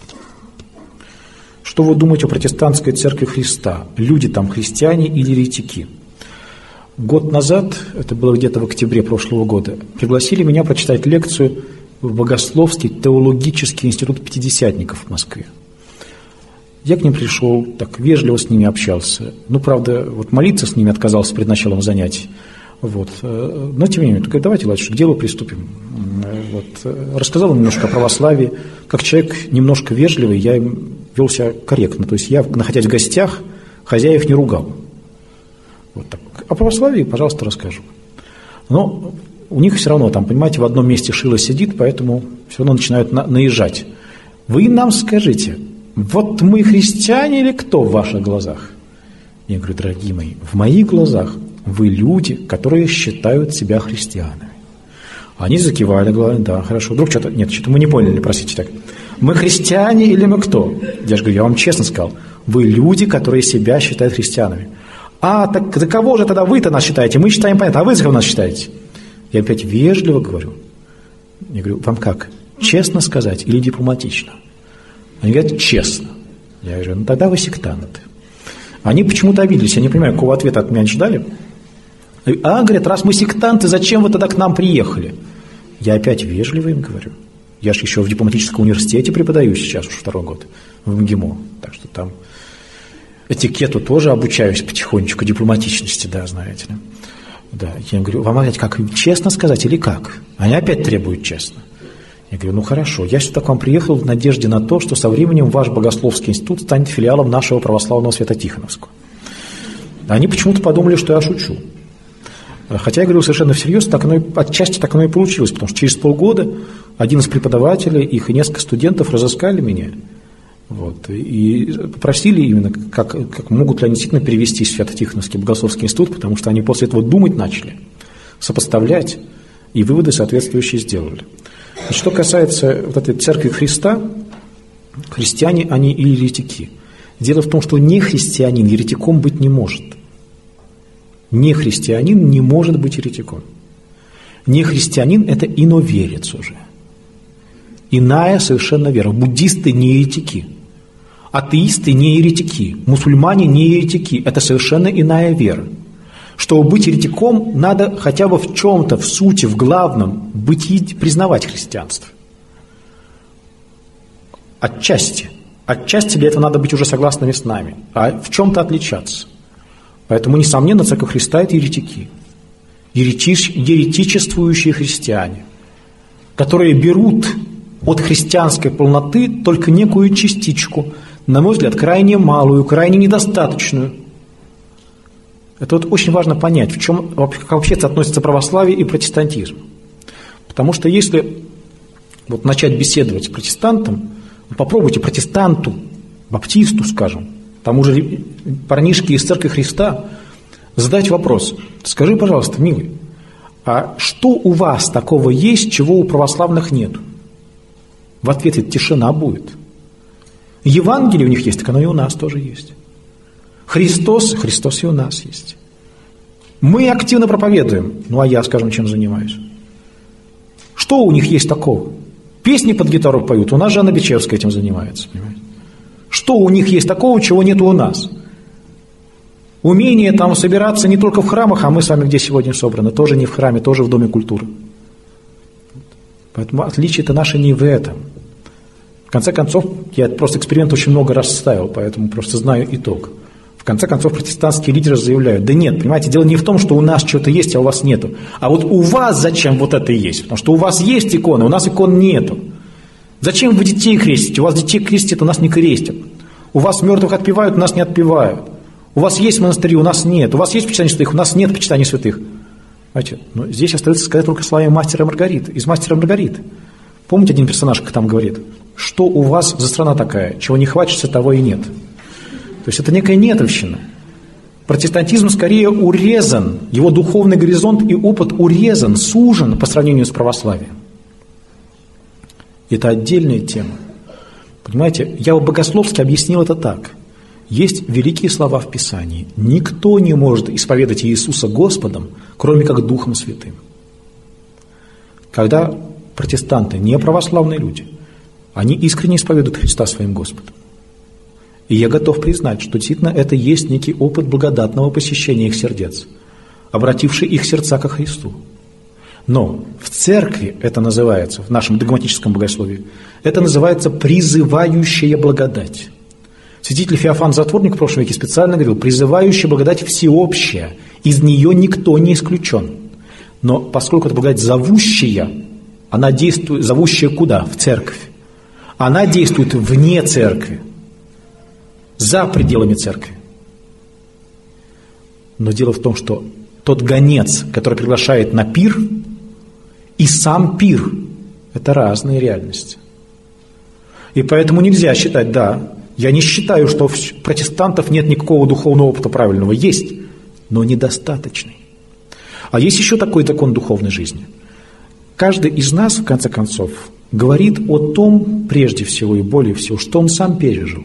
Что вы думаете о протестантской церкви Христа? Люди там христиане или еретики? Год назад, это было где-то в октябре прошлого года, пригласили меня прочитать лекцию в Богословский теологический институт пятидесятников в Москве. Я к ним пришел, так вежливо с ними общался. Ну, правда, вот молиться с ними отказался перед началом занятий. Вот. Но тем не менее, только давайте, Владимир, к делу приступим. Вот. Рассказал им немножко о православии. Как человек немножко вежливый, я им вел себя корректно. То есть я, находясь в гостях, хозяев не ругал. Вот так. О православии, пожалуйста, расскажу. Но у них все равно, там, понимаете, в одном месте шило сидит, поэтому все равно начинают наезжать. Вы нам скажите, вот мы христиане или кто в ваших глазах? Я говорю: дорогие мои, в моих глазах вы люди, которые считают себя христианами. Они закивали головой: да, хорошо. Вдруг что-то мы не поняли, простите так. Мы христиане или мы кто? Я же говорю: я вам честно сказал, вы люди, которые себя считают христианами. А, так за кого же тогда вы-то нас считаете? Мы считаем понятно, а вы за кого нас считаете? Я опять вежливо говорю. Я говорю: вам как, честно сказать или дипломатично? Они говорят: честно. Я говорю: ну тогда вы сектанты. Они почему-то обиделись, я не понимаю, какого ответа от меня ждали. А говорят, раз мы сектанты, зачем вы тогда к нам приехали? Я опять вежливо им говорю. Я же еще в дипломатическом университете преподаю сейчас, уже 2-й год, в МГИМО. Так что там этикету тоже обучаюсь потихонечку, дипломатичности, да, знаете ли. Да, я им говорю, вам опять как, честно сказать или как? Они опять требуют честно. Я говорю, ну хорошо, я сюда к вам приехал в надежде на то, что со временем ваш богословский институт станет филиалом нашего православного Свято-Тихоновского. Они почему-то подумали, что я шучу. Хотя я говорю совершенно всерьез, отчасти так оно и получилось, потому что через полгода один из преподавателей, их и несколько студентов разыскали меня. Вот, и попросили именно, как могут ли они действительно перевести в Свято-Тихоновский богословский институт, потому что они после этого думать начали, сопоставлять, и выводы соответствующие сделали. И что касается вот этой Церкви Христа, христиане, они и еретики. Дело в том, что не христианин еретиком быть не может. Не христианин не может быть еретиком. Не христианин – это иноверец уже. Иная совершенно вера. Буддисты не еретики. Атеисты не еретики. Мусульмане не еретики. Это совершенно иная вера. Чтобы быть еретиком, надо хотя бы в чем-то, в сути, в главном, признавать христианство. Отчасти. Отчасти для этого надо быть уже согласными с нами, а в чем-то отличаться. Поэтому, несомненно, Церковь Христа – это еретики. Еретичествующие христиане, которые берут от христианской полноты только некую частичку, на мой взгляд, крайне малую, крайне недостаточную. Это вот очень важно понять, как вообще соотносится православие и протестантизм. Потому что если вот начать беседовать с протестантом, попробуйте протестанту, баптисту, скажем, тому же парнишке из Церкви Христа, задать вопрос. Скажи, пожалуйста, милый, а что у вас такого есть, чего у православных нет? В ответе тишина будет. Евангелие у них есть, так оно и у нас тоже есть. Христос и у нас есть. Мы активно проповедуем, ну а я, скажем, чем занимаюсь? Что у них есть такого? Песни под гитару поют, у нас же Анна Бичевская этим занимается, понимаете? Что у них есть такого, чего нет у нас? Умение там собираться не только в храмах, а мы с вами где сегодня собраны, тоже не в храме, тоже в Доме культуры. Поэтому отличие-то наше не в этом. В конце концов, я просто эксперимент очень много раз ставил, поэтому просто знаю итог. В конце концов, протестантские лидеры заявляют, да нет, понимаете, дело не в том, что у нас что-то есть, а у вас нету. А вот у вас зачем вот это есть? Потому что у вас есть иконы, у нас икон нету. Зачем вы детей крестите? У вас детей крестят, у нас не крестят. У вас мертвых отпевают, у нас не отпевают. У вас есть монастыри, у нас нет. У вас есть почитание святых, у нас нет почитания святых. Знаете, но здесь остается сказать только словами мастера Маргариты, из мастера Маргариты. Помните, один персонаж, как там говорит, что у вас за страна такая, чего не хватится, того и нет. То есть это некая нетовщина. Протестантизм скорее урезан, его духовный горизонт и опыт урезан, сужен по сравнению с православием. Это отдельная тема. Понимаете, я богословски объяснил это так. Есть великие слова в Писании. Никто не может исповедать Иисуса Господом, кроме как Духом Святым. Когда протестанты, не православные люди, они искренне исповедуют Христа своим Господом. И я готов признать, что действительно это есть некий опыт благодатного посещения их сердец, обративший их сердца ко Христу. Но в церкви это называется, в нашем догматическом богословии, это называется призывающая благодать. Святитель Феофан Затворник в прошлом веке специально говорил, призывающая благодать всеобщая, из нее никто не исключен. Но поскольку это благодать зовущая, она действует, зовущая куда? В церковь. Она действует вне церкви, за пределами церкви. Но дело в том, что тот гонец, который приглашает на пир, и сам пир – это разные реальности. И поэтому нельзя считать, да, я не считаю, что у протестантов нет никакого духовного опыта правильного. Есть, но недостаточный. А есть еще такой закон духовной жизни. Каждый из нас, в конце концов, говорит о том, прежде всего и более всего, что он сам пережил.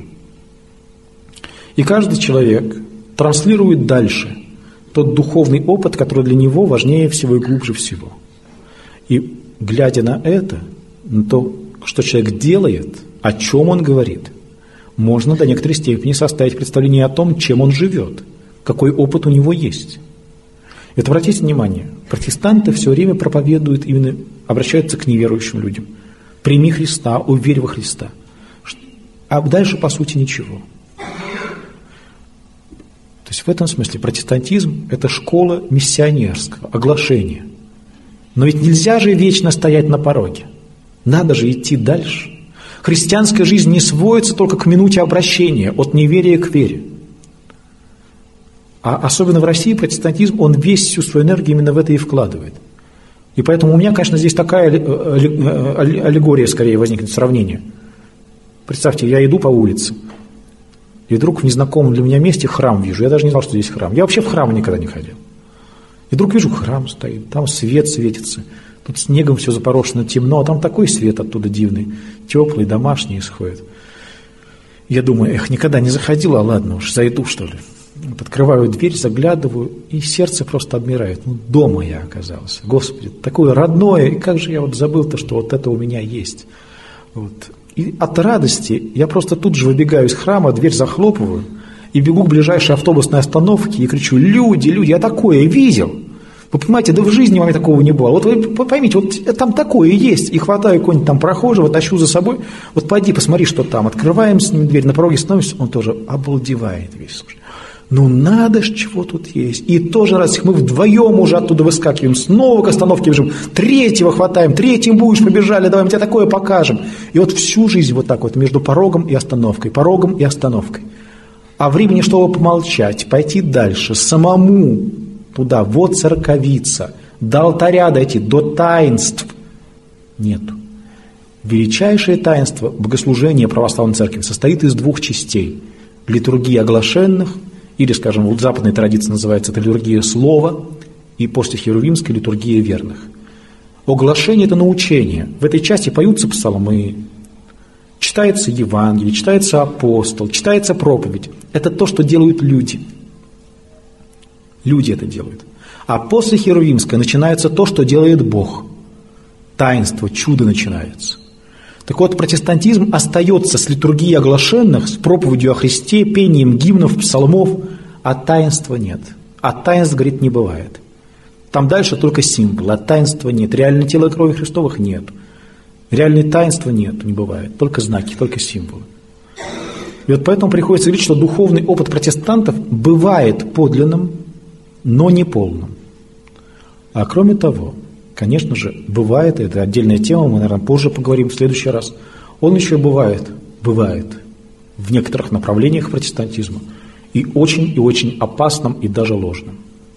И каждый человек транслирует дальше тот духовный опыт, который для него важнее всего и глубже всего. И глядя на это, на то, что человек делает, о чем он говорит, можно до некоторой степени составить представление о том, чем он живет, какой опыт у него есть. Это, обратите внимание, протестанты все время проповедуют, именно обращаются к неверующим людям. Прими Христа, уверь во Христа. А дальше, по сути, ничего. То есть в этом смысле протестантизм – это школа миссионерского, оглашения. Но ведь нельзя же вечно стоять на пороге. Надо же идти дальше. Христианская жизнь не сводится только к минуте обращения от неверия к вере. А особенно в России протестантизм, он весь всю свою энергию именно в это и вкладывает. И поэтому у меня, конечно, здесь такая аллегория скорее возникнет, сравнение. Представьте, я иду по улице, и вдруг в незнакомом для меня месте храм вижу. Я даже не знал, что здесь храм. Я вообще в храм никогда не ходил. И вдруг вижу, храм стоит, там свет светится, тут снегом все запорошено, темно, а там такой свет оттуда дивный, теплый, домашний исходит. Я думаю, никогда не заходил, а ладно уж, зайду, что ли. Вот открываю дверь, заглядываю, и сердце просто обмирает. Дома я оказался. Господи, такое родное, и как же я вот забыл-то, что вот это у меня есть. Вот. И от радости я просто тут же выбегаю из храма, дверь захлопываю, и бегу к ближайшей автобусной остановке и кричу: люди, я такое видел. Вы понимаете, да в жизни у меня такого не было. Вот вы поймите, вот там такое есть. И хватаю какого-нибудь там прохожего, тащу за собой. Вот пойди, посмотри, что там. Открываем с ним дверь, на пороге становимся, он тоже обалдевает весь. Слушай. Ну надо ж, чего тут есть. И тоже раз мы вдвоем уже оттуда выскакиваем, снова к остановке бежим, третьего хватаем, третьим будешь, побежали, давай мы тебе такое покажем. И вот всю жизнь вот так вот между порогом и остановкой, порогом и остановкой. А времени, чтобы помолчать, пойти дальше, самому туда, вот церковица, до алтаря дойти, до таинств нету. Величайшее таинство богослужения православной церкви состоит из двух частей. Литургия оглашенных, или, скажем, вот в западной традиции называется это литургия слова, и после херувимской литургия верных. Оглашение – это научение. В этой части поются псалмы, читается Евангелие, читается апостол, читается проповедь. Это то, что делают люди. Люди это делают. А после херувимской начинается то, что делает Бог. Таинство, чудо начинается. Так вот, протестантизм остается с литургией оглашенных, с проповедью о Христе, пением гимнов, псалмов, а таинства нет. А таинств, говорит, не бывает. Там дальше только символ, а таинства нет. Реальное тело и крови Христовых нет. Реальные таинства нет, не бывает. Только знаки, только символы. И вот поэтому приходится говорить, что духовный опыт протестантов бывает подлинным, но не полным. А кроме того, конечно же, бывает, это отдельная тема, мы, наверное, позже поговорим в следующий раз, он еще бывает в некоторых направлениях протестантизма, и очень опасным, и даже ложным.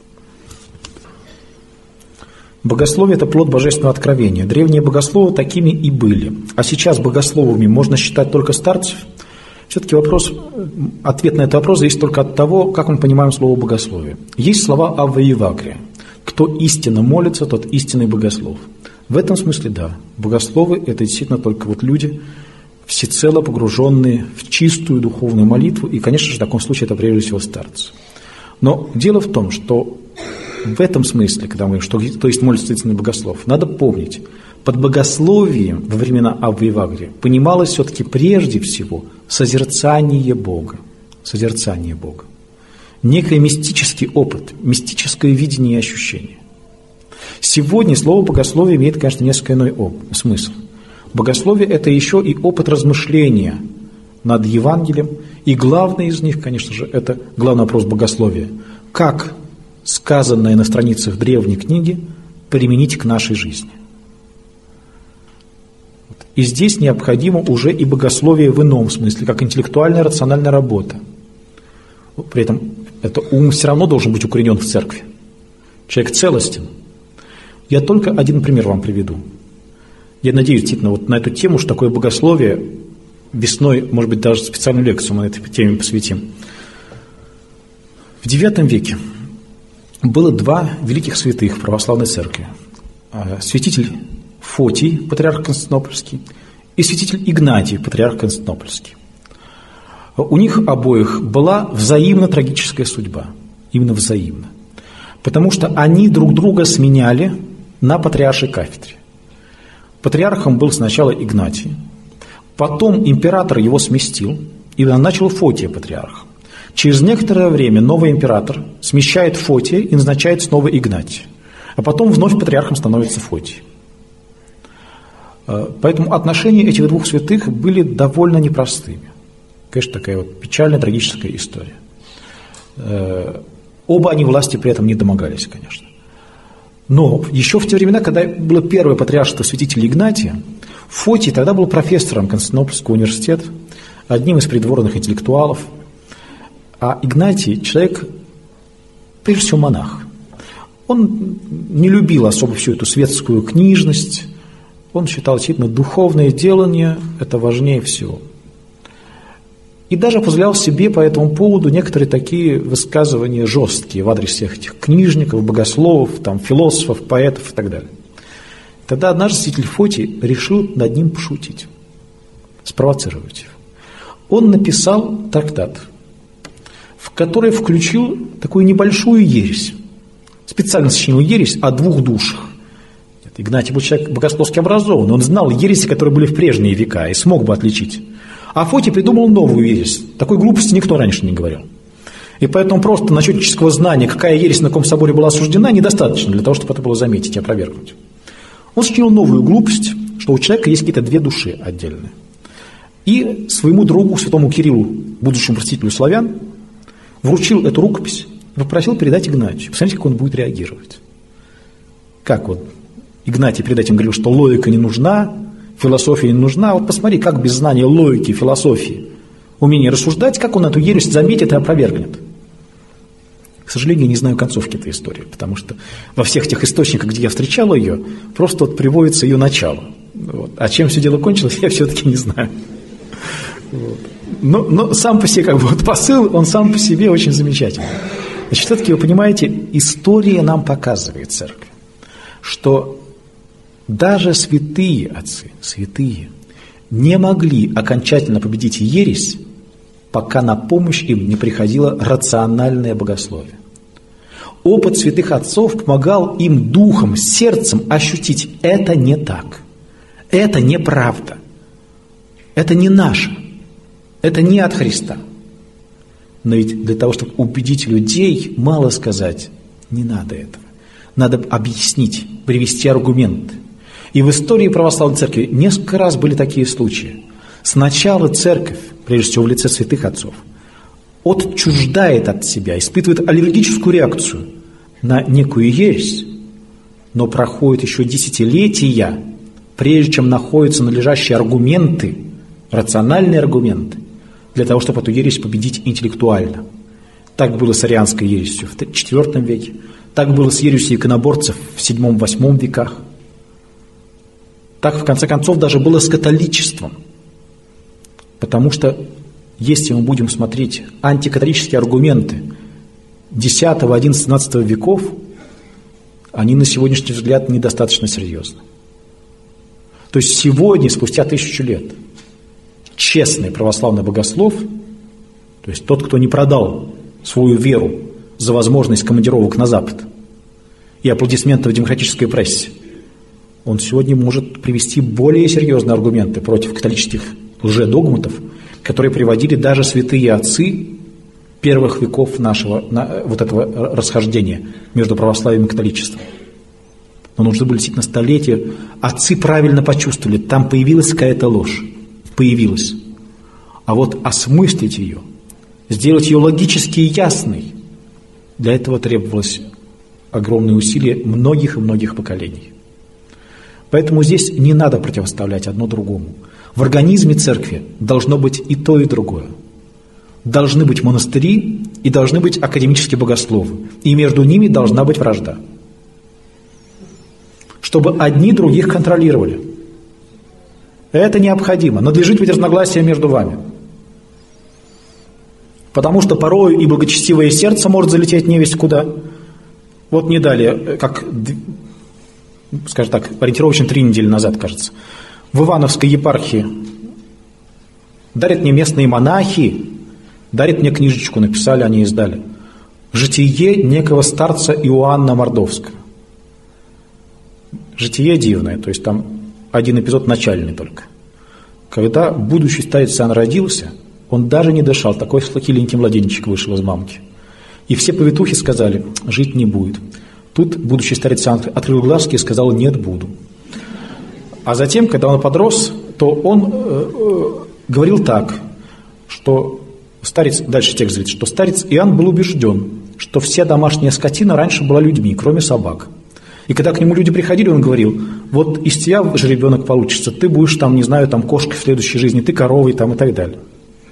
Богословие – это плод божественного откровения. Древние богословы такими и были. А сейчас богословами можно считать только старцев. Все-таки ответ на этот вопрос зависит только от того, как мы понимаем слово «богословие». Есть слова Авва и Евагрия. Кто истинно молится, тот истинный богослов. В этом смысле, да, богословы – это действительно только вот люди, всецело погруженные в чистую духовную молитву, и, конечно же, в таком случае это прежде всего старцы. Но дело в том, что в этом смысле, когда мы, то есть молится истинный богослов, надо помнить, под богословием во времена Аввы и Евагрия понималось все-таки прежде всего созерцание Бога. Созерцание Бога. Некий мистический опыт, мистическое видение и ощущение. Сегодня слово «богословие» имеет, конечно, несколько иной смысл. Богословие – это еще и опыт размышления над Евангелием, и главный из них, конечно же, это главный вопрос богословия. Как сказанное на страницах древней книги применить к нашей жизни? И здесь необходимо уже и богословие в ином смысле, как интеллектуальная рациональная работа. При этом это ум все равно должен быть укоренен в церкви. Человек целостен. Я только один пример вам приведу. Я надеюсь, действительно, вот на эту тему, что такое богословие, весной, может быть, даже специальную лекцию мы этой теме посвятим. В IX веке было два великих святых в православной церкви. Святитель Фотий, патриарх Константинопольский, и святитель Игнатий, патриарх Константинопольский. У них обоих была взаимно трагическая судьба. Именно взаимно. Потому что они друг друга сменяли на патриаршей кафедре. Патриархом был сначала Игнатий, потом император его сместил и назначил Фотия патриархом. Через некоторое время новый император смещает Фотия и назначает снова Игнатия. А потом вновь патриархом становится Фотий. Поэтому отношения этих двух святых были довольно непростыми. Конечно, такая вот печальная, трагическая история. Оба они власти при этом не домогались, конечно. Но еще в те времена, когда было первое патриаршество святителя Игнатия, Фотий тогда был профессором Константинопольского университета, одним из придворных интеллектуалов, а Игнатий – человек, прежде всего, монах. Он не любил особо всю эту светскую книжность, он считал, действительно, духовное делание – это важнее всего. И даже позволял себе по этому поводу некоторые такие высказывания жесткие в адрес всех этих книжников, богословов, там, философов, поэтов и так далее. Тогда однажды святитель Фотий решил над ним пошутить, спровоцировать его. Он написал трактат, в который включил такую небольшую ересь, специально сочинил ересь о двух душах. Игнатий был человек богословски образованный, он знал ереси, которые были в прежние века, и смог бы отличить. А Фотий придумал новую ересь. Такой глупости никто раньше не говорил. И поэтому просто начетнического знания, какая ересь на каком соборе была осуждена, недостаточно для того, чтобы это было заметить и опровергнуть. Он сочинил новую глупость, что у человека есть какие-то две души отдельные. И своему другу, святому Кириллу, будущему просветителю славян, вручил эту рукопись и попросил передать Игнатию. Посмотрите, как он будет реагировать. Как вот Игнатий перед этим говорил, что логика не нужна, философия не нужна. Вот посмотри, как без знания логики, философии, умения рассуждать, как он эту ересь заметит и опровергнет. К сожалению, я не знаю концовки этой истории, потому что во всех тех источниках, где я встречал ее, просто вот приводится ее начало. Вот. А чем все дело кончилось, я все-таки не знаю. Вот. Но сам по себе, как бы, вот посыл, он сам по себе очень замечательный. Значит, все-таки, вы понимаете, история нам показывает, церковь, что даже святые отцы, святые, не могли окончательно победить ересь, пока на помощь им не приходило рациональное богословие. Опыт святых отцов помогал им духом, сердцем ощутить: это не так, это неправда, это не наше, это не от Христа. Но ведь для того, чтобы убедить людей, мало сказать, не надо этого. Надо объяснить, привести аргументы. И в истории православной церкви несколько раз были такие случаи. Сначала церковь, прежде всего в лице святых отцов, отчуждает от себя, испытывает аллергическую реакцию на некую ересь, но проходит еще десятилетия, прежде чем находятся надлежащие аргументы, рациональные аргументы, для того, чтобы эту ересь победить интеллектуально. Так было с арианской ересью в IV веке, так было с ересью иконоборцев в VII-VIII веках. Так, в конце концов, даже было с католичеством. Потому что, если мы будем смотреть антикатолические аргументы X, XI, XII веков, они на сегодняшний взгляд недостаточно серьезны. То есть сегодня, спустя 1000 лет, честный православный богослов, то есть тот, кто не продал свою веру за возможность командировок на Запад и аплодисментов в демократической прессе, он сегодня может привести более серьезные аргументы против католических лжедогматов, которые приводили даже святые отцы первых веков нашего вот этого расхождения между православием и католичеством. Но нужны были действительно столетия. Отцы правильно почувствовали, там появилась какая-то ложь. Появилась. А вот осмыслить ее, сделать ее логически ясной, для этого требовалось огромные усилия многих и многих поколений. Поэтому здесь не надо противоставлять одно другому. В организме церкви должно быть и то, и другое. Должны быть монастыри и должны быть академические богословы. И между ними должна быть вражда. Чтобы одни других контролировали. Это необходимо. Надлежит быть разногласия между вами. Потому что порою и благочестивое сердце может залететь невесть куда. Вот не далее, как, скажем так, ориентировочно 3 недели назад, кажется, в Ивановской епархии дарят мне местные монахи, дарят мне книжечку, написали, они издали. «Житие некого старца Иоанна Мордовского». Житие дивное, то есть там один эпизод начальный только. Когда будущий старец Иоанн родился, Он даже не дышал, такой хиленький младенчик вышел из мамки. И все повитухи сказали: жить не будет. Тут, будучи старец Иоанн, открыл глазки и сказал: нет, буду. А затем, когда он подрос, то он говорил так, что старец, дальше текст говорит, что старец Иоанн был убежден, что вся домашняя скотина раньше была людьми, кроме собак. И когда к нему люди приходили, он говорил: вот из тебя жеребенок получится, ты будешь там, не знаю, там кошкой в следующей жизни, ты коровой там и так далее.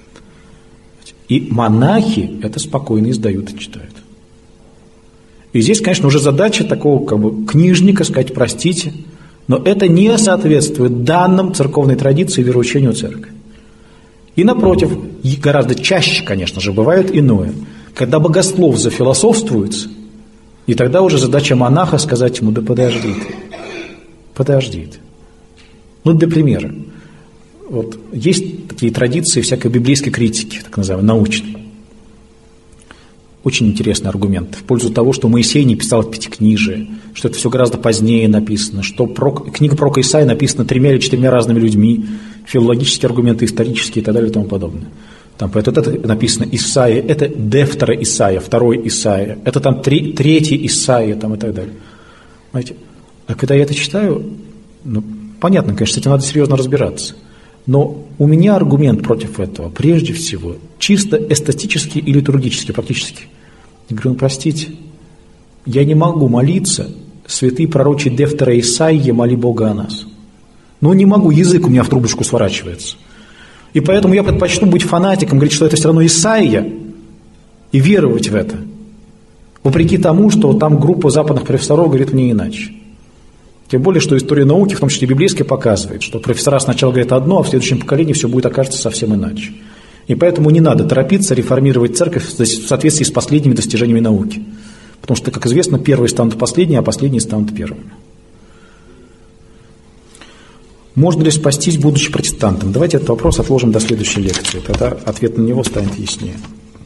И монахи это спокойно издают и читают. И здесь, конечно, уже задача такого как бы книжника сказать: простите, но это не соответствует данным церковной традиции и вероучению церкви. И напротив, гораздо чаще, конечно же, бывает иное, когда богослов зафилософствуется, и тогда уже задача монаха сказать ему: да подожди ты, подожди ты. Ну, для примера, вот есть такие традиции всякой библейской критики, так называемой, научной. Очень интересный аргумент в пользу того, что Моисей не писал Пятикнижие, что это все гораздо позднее написано, что книга пророка Исаии написана 3 или 4 разными людьми, филологические аргументы, исторические и так далее и тому подобное. Там, поэтому это написано Исаия, это Дефтера Исаия, второй Исаия, это там третий Исаия там, и так далее. Понимаете? А когда я это читаю, ну, понятно, конечно, с этим надо серьезно разбираться. Но у меня аргумент против этого, прежде всего, чисто эстетический и литургический, практически. Я говорю: ну, простите, я не могу молиться, святые пророчи Дефтера Исаия, моли Бога о нас. Ну, не могу, язык у меня в трубочку сворачивается. И поэтому я предпочту быть фанатиком, говорить, что это все равно Исаия, и веровать в это. Вопреки тому, что там группа западных профессоров говорит мне иначе. Тем более, что история науки, в том числе библейская, показывает, что профессора сначала говорят одно, а в следующем поколении все будет, окажется, совсем иначе. И поэтому не надо торопиться реформировать церковь в соответствии с последними достижениями науки. Потому что, как известно, первые станут последними, а последние станут первыми. Можно ли спастись, будучи протестантом? Давайте этот вопрос отложим до следующей лекции, тогда ответ на него станет яснее.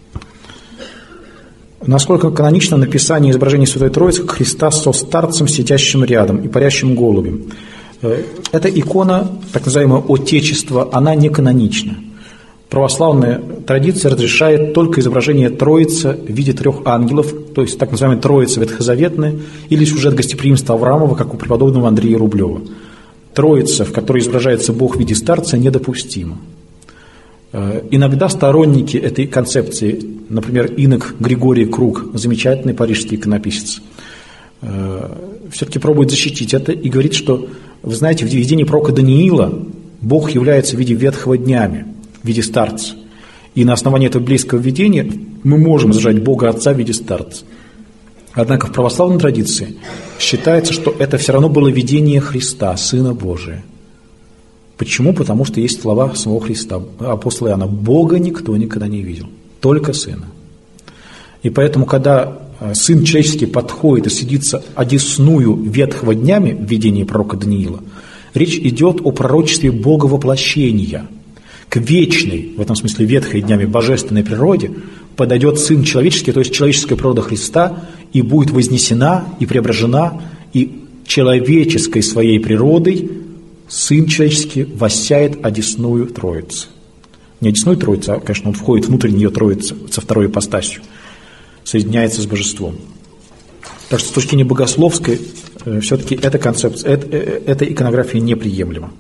Насколько канонично написание изображения Святой Троицы как Христа со старцем, сидящим рядом, и парящим голубем? Эта икона, так называемое Отечество, она не канонична. Православная традиция разрешает только изображение Троицы в виде 3 ангелов, то есть так называемая Троица ветхозаветная, или сюжет гостеприимства Авраамова, как у преподобного Андрея Рублева. Троица, в которой изображается Бог в виде старца, недопустима. Иногда сторонники этой концепции, например, инок Григорий Круг, замечательный парижский иконописец, все-таки пробует защитить это и говорит, что, вы знаете, в видении пророка Даниила Бог является в виде ветхого днями, в виде старца. И на основании этого библейского видения мы можем изображать Бога Отца в виде старца. Однако в православной традиции считается, что это все равно было видение Христа, Сына Божия. Почему? Потому что есть слова самого Христа, апостола Иоанна: Бога никто никогда не видел, только Сына. И поэтому, когда Сын Человеческий подходит и садится одесную ветхого днями в видении пророка Даниила, речь идет о пророчестве Бога воплощения. К вечной, в этом смысле ветхой днями, божественной природе подойдет Сын Человеческий, то есть человеческая природа Христа, и будет вознесена и преображена, и человеческой своей природой Сын Человеческий воссяет одесную Троицу. Не одесную Троицу, а, конечно, он входит внутрь нее Троицы со второй ипостасью, соединяется с Божеством. Так что с точки зрения богословской, все-таки эта концепция, эта иконография неприемлема.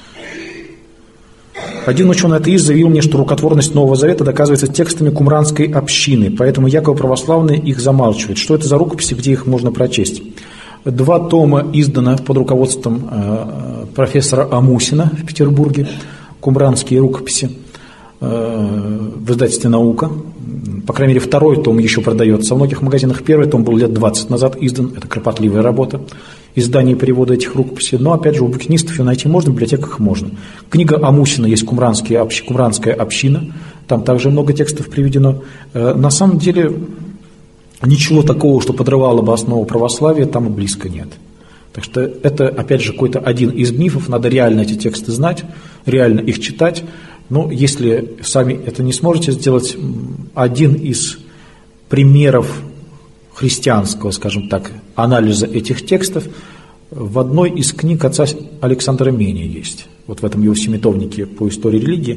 Один ученый-атеист заявил мне, что рукотворность Нового Завета доказывается текстами кумранской общины, поэтому якобы православные их замалчивают. Что это за рукописи, где их можно прочесть? 2 тома издано под руководством профессора Амусина в Петербурге, кумранские рукописи, в издательстве «Наука». По крайней мере, 2 том еще продается во многих магазинах. 1 том был лет 20 назад издан, это кропотливая работа, издание и перевода этих рукописей. Но, опять же, у букинистов ее найти можно, в библиотеках можно. Книга Амусина есть «Кумранская община», там также много текстов приведено. На самом деле, ничего такого, что подрывало бы основу православия, там и близко нет. Так что это, опять же, какой-то один из мифов, надо реально эти тексты знать, реально их читать. Но если сами это не сможете сделать, один из примеров христианского, скажем так, анализа этих текстов в одной из книг отца Александра Мения есть. Вот в этом его семитовнике по истории религии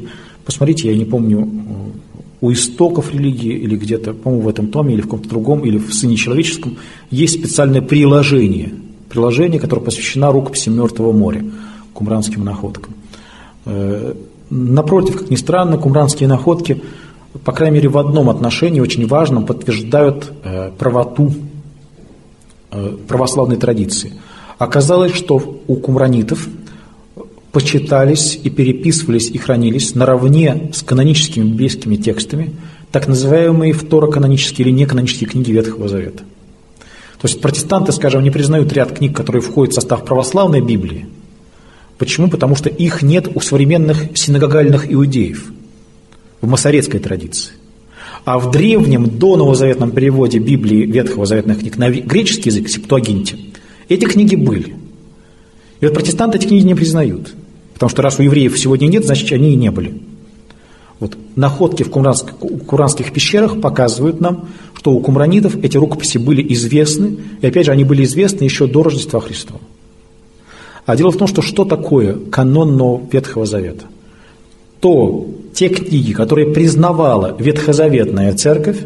Посмотрите, я не помню, у истоков религии или где-то, по-моему, в этом томе или в каком-то другом, или в «Сыне человеческом» есть специальное приложение, которое посвящено рукописи Мертвого моря, кумранским находкам. Напротив, как ни странно, кумранские находки, по крайней мере, в одном отношении очень важном, подтверждают правоту православной традиции. Оказалось, что у кумранитов почитались и переписывались и хранились наравне с каноническими библейскими текстами так называемые второканонические или неканонические книги Ветхого Завета. То есть протестанты, скажем, не признают ряд книг, которые входят в состав православной Библии. Почему? Потому что их нет у современных синагогальных иудеев в масоретской традиции. А в древнем доновозаветном переводе Библии Ветхого Заветных книг на греческий язык, Септуагинте, эти книги были. И вот протестанты эти книги не признают. Потому что раз у евреев сегодня нет, значит, они и не были. Вот. Находки в кумранских пещерах показывают нам, что у кумранитов эти рукописи были известны, и опять же, они были известны еще до Рождества Христова. А дело в том, что такое канон Нового Ветхого Завета? Те книги, которые признавала Ветхозаветная Церковь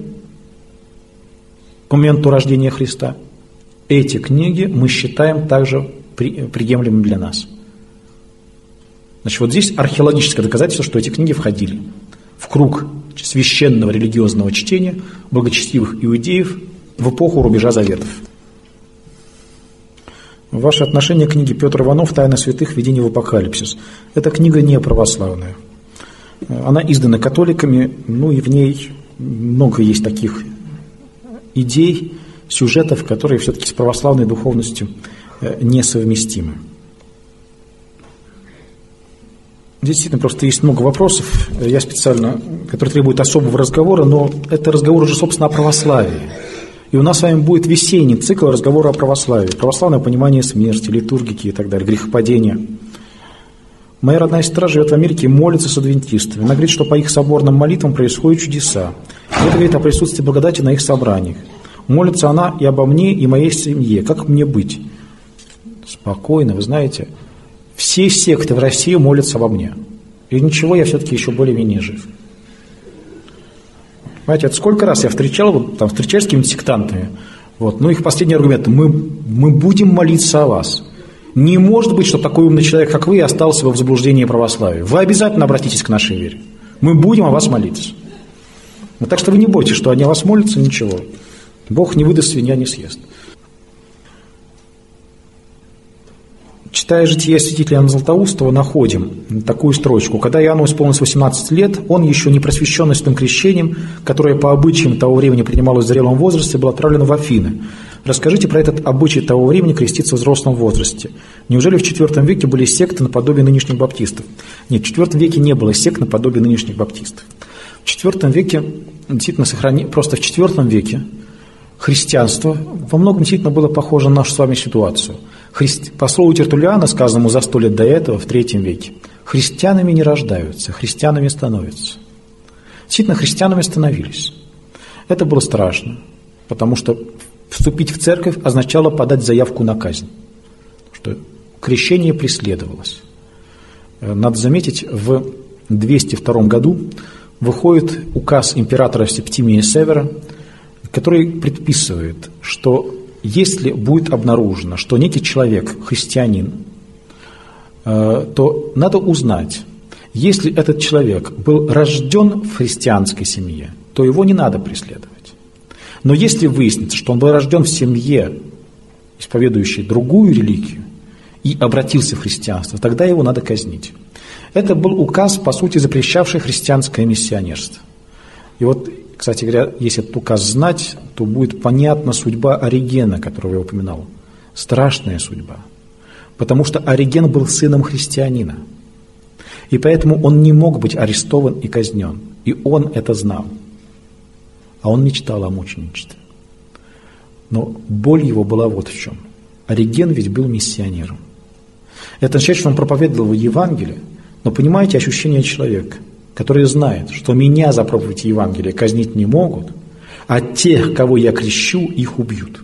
к моменту рождения Христа, эти книги мы считаем также приемлемыми для нас. Значит, вот здесь археологическое доказательство, что эти книги входили в круг священного религиозного чтения благочестивых иудеев в эпоху рубежа заветов. Ваше отношение к книге Петр Иванов «Тайна святых. Введение в апокалипсис». Эта книга не православная. Она издана католиками, и в ней много есть таких идей, сюжетов, которые все-таки с православной духовностью несовместимы. Здесь действительно просто есть много вопросов, я специально, которые требуют особого разговора, но это разговор уже, собственно, о православии. И у нас с вами будет весенний цикл разговора о православии. Православное понимание смерти, литургики и так далее, грехопадения. Моя родная сестра живет в Америке и молится с адвентистами. Она говорит, что по их соборным молитвам происходят чудеса. И это говорит о присутствии благодати на их собраниях. Молится она и обо мне, и моей семье. Как мне быть? Спокойно, вы знаете, все секты в России молятся обо мне. И ничего, я все-таки еще более-менее жив. Понимаете, это сколько раз я встречаюсь с какими-то сектантами. Их последний аргумент: мы будем молиться о вас. Не может быть, чтобы такой умный человек, как вы, остался бы в заблуждении православия. Вы обязательно обратитесь к нашей вере. Мы будем о вас молиться. Так что вы не бойтесь, что они о вас молятся, ничего. Бог не выдаст, свинья не съест. Читая житие святителя Иоанна Златоустого, находим такую строчку. Когда Иоанну исполнилось 18 лет, он, еще не просвещенный святым крещением, которое по обычаям того времени принималось в зрелом возрасте, был отправлен в Афины. Расскажите про этот обычай того времени креститься в взрослом возрасте. Неужели в IV веке были секты наподобие нынешних баптистов? Нет, в IV веке не было сект наподобие нынешних баптистов. В IV веке, действительно, просто в IV веке христианство во многом действительно было похоже на нашу с вами ситуацию. По слову Тертуллиана, сказанному за 100 лет до этого, в III веке, христианами не рождаются, христианами становятся. Действительно, христианами становились. Это было страшно, потому что вступить в церковь означало подать заявку на казнь, что крещение преследовалось. Надо заметить, в 202 году выходит указ императора Септимия Севера, который предписывает, что если будет обнаружено, что некий человек христианин, то надо узнать, если этот человек был рожден в христианской семье, то его не надо преследовать. Но если выяснится, что он был рожден в семье, исповедующей другую религию, и обратился в христианство, тогда его надо казнить. Это был указ, по сути, запрещавший христианское миссионерство. И вот, кстати говоря, если этот указ знать, то будет понятна судьба Оригена, которого я упоминал. Страшная судьба. Потому что Ориген был сыном христианина. И поэтому он не мог быть арестован и казнен. И он это знал. А он мечтал о мученичестве. Но боль его была вот в чем. Ориген ведь был миссионером. Это означает, что он проповедовал Евангелие, но понимаете ощущение человека, который знает, что меня за проповедь Евангелия казнить не могут, а тех, кого я крещу, их убьют.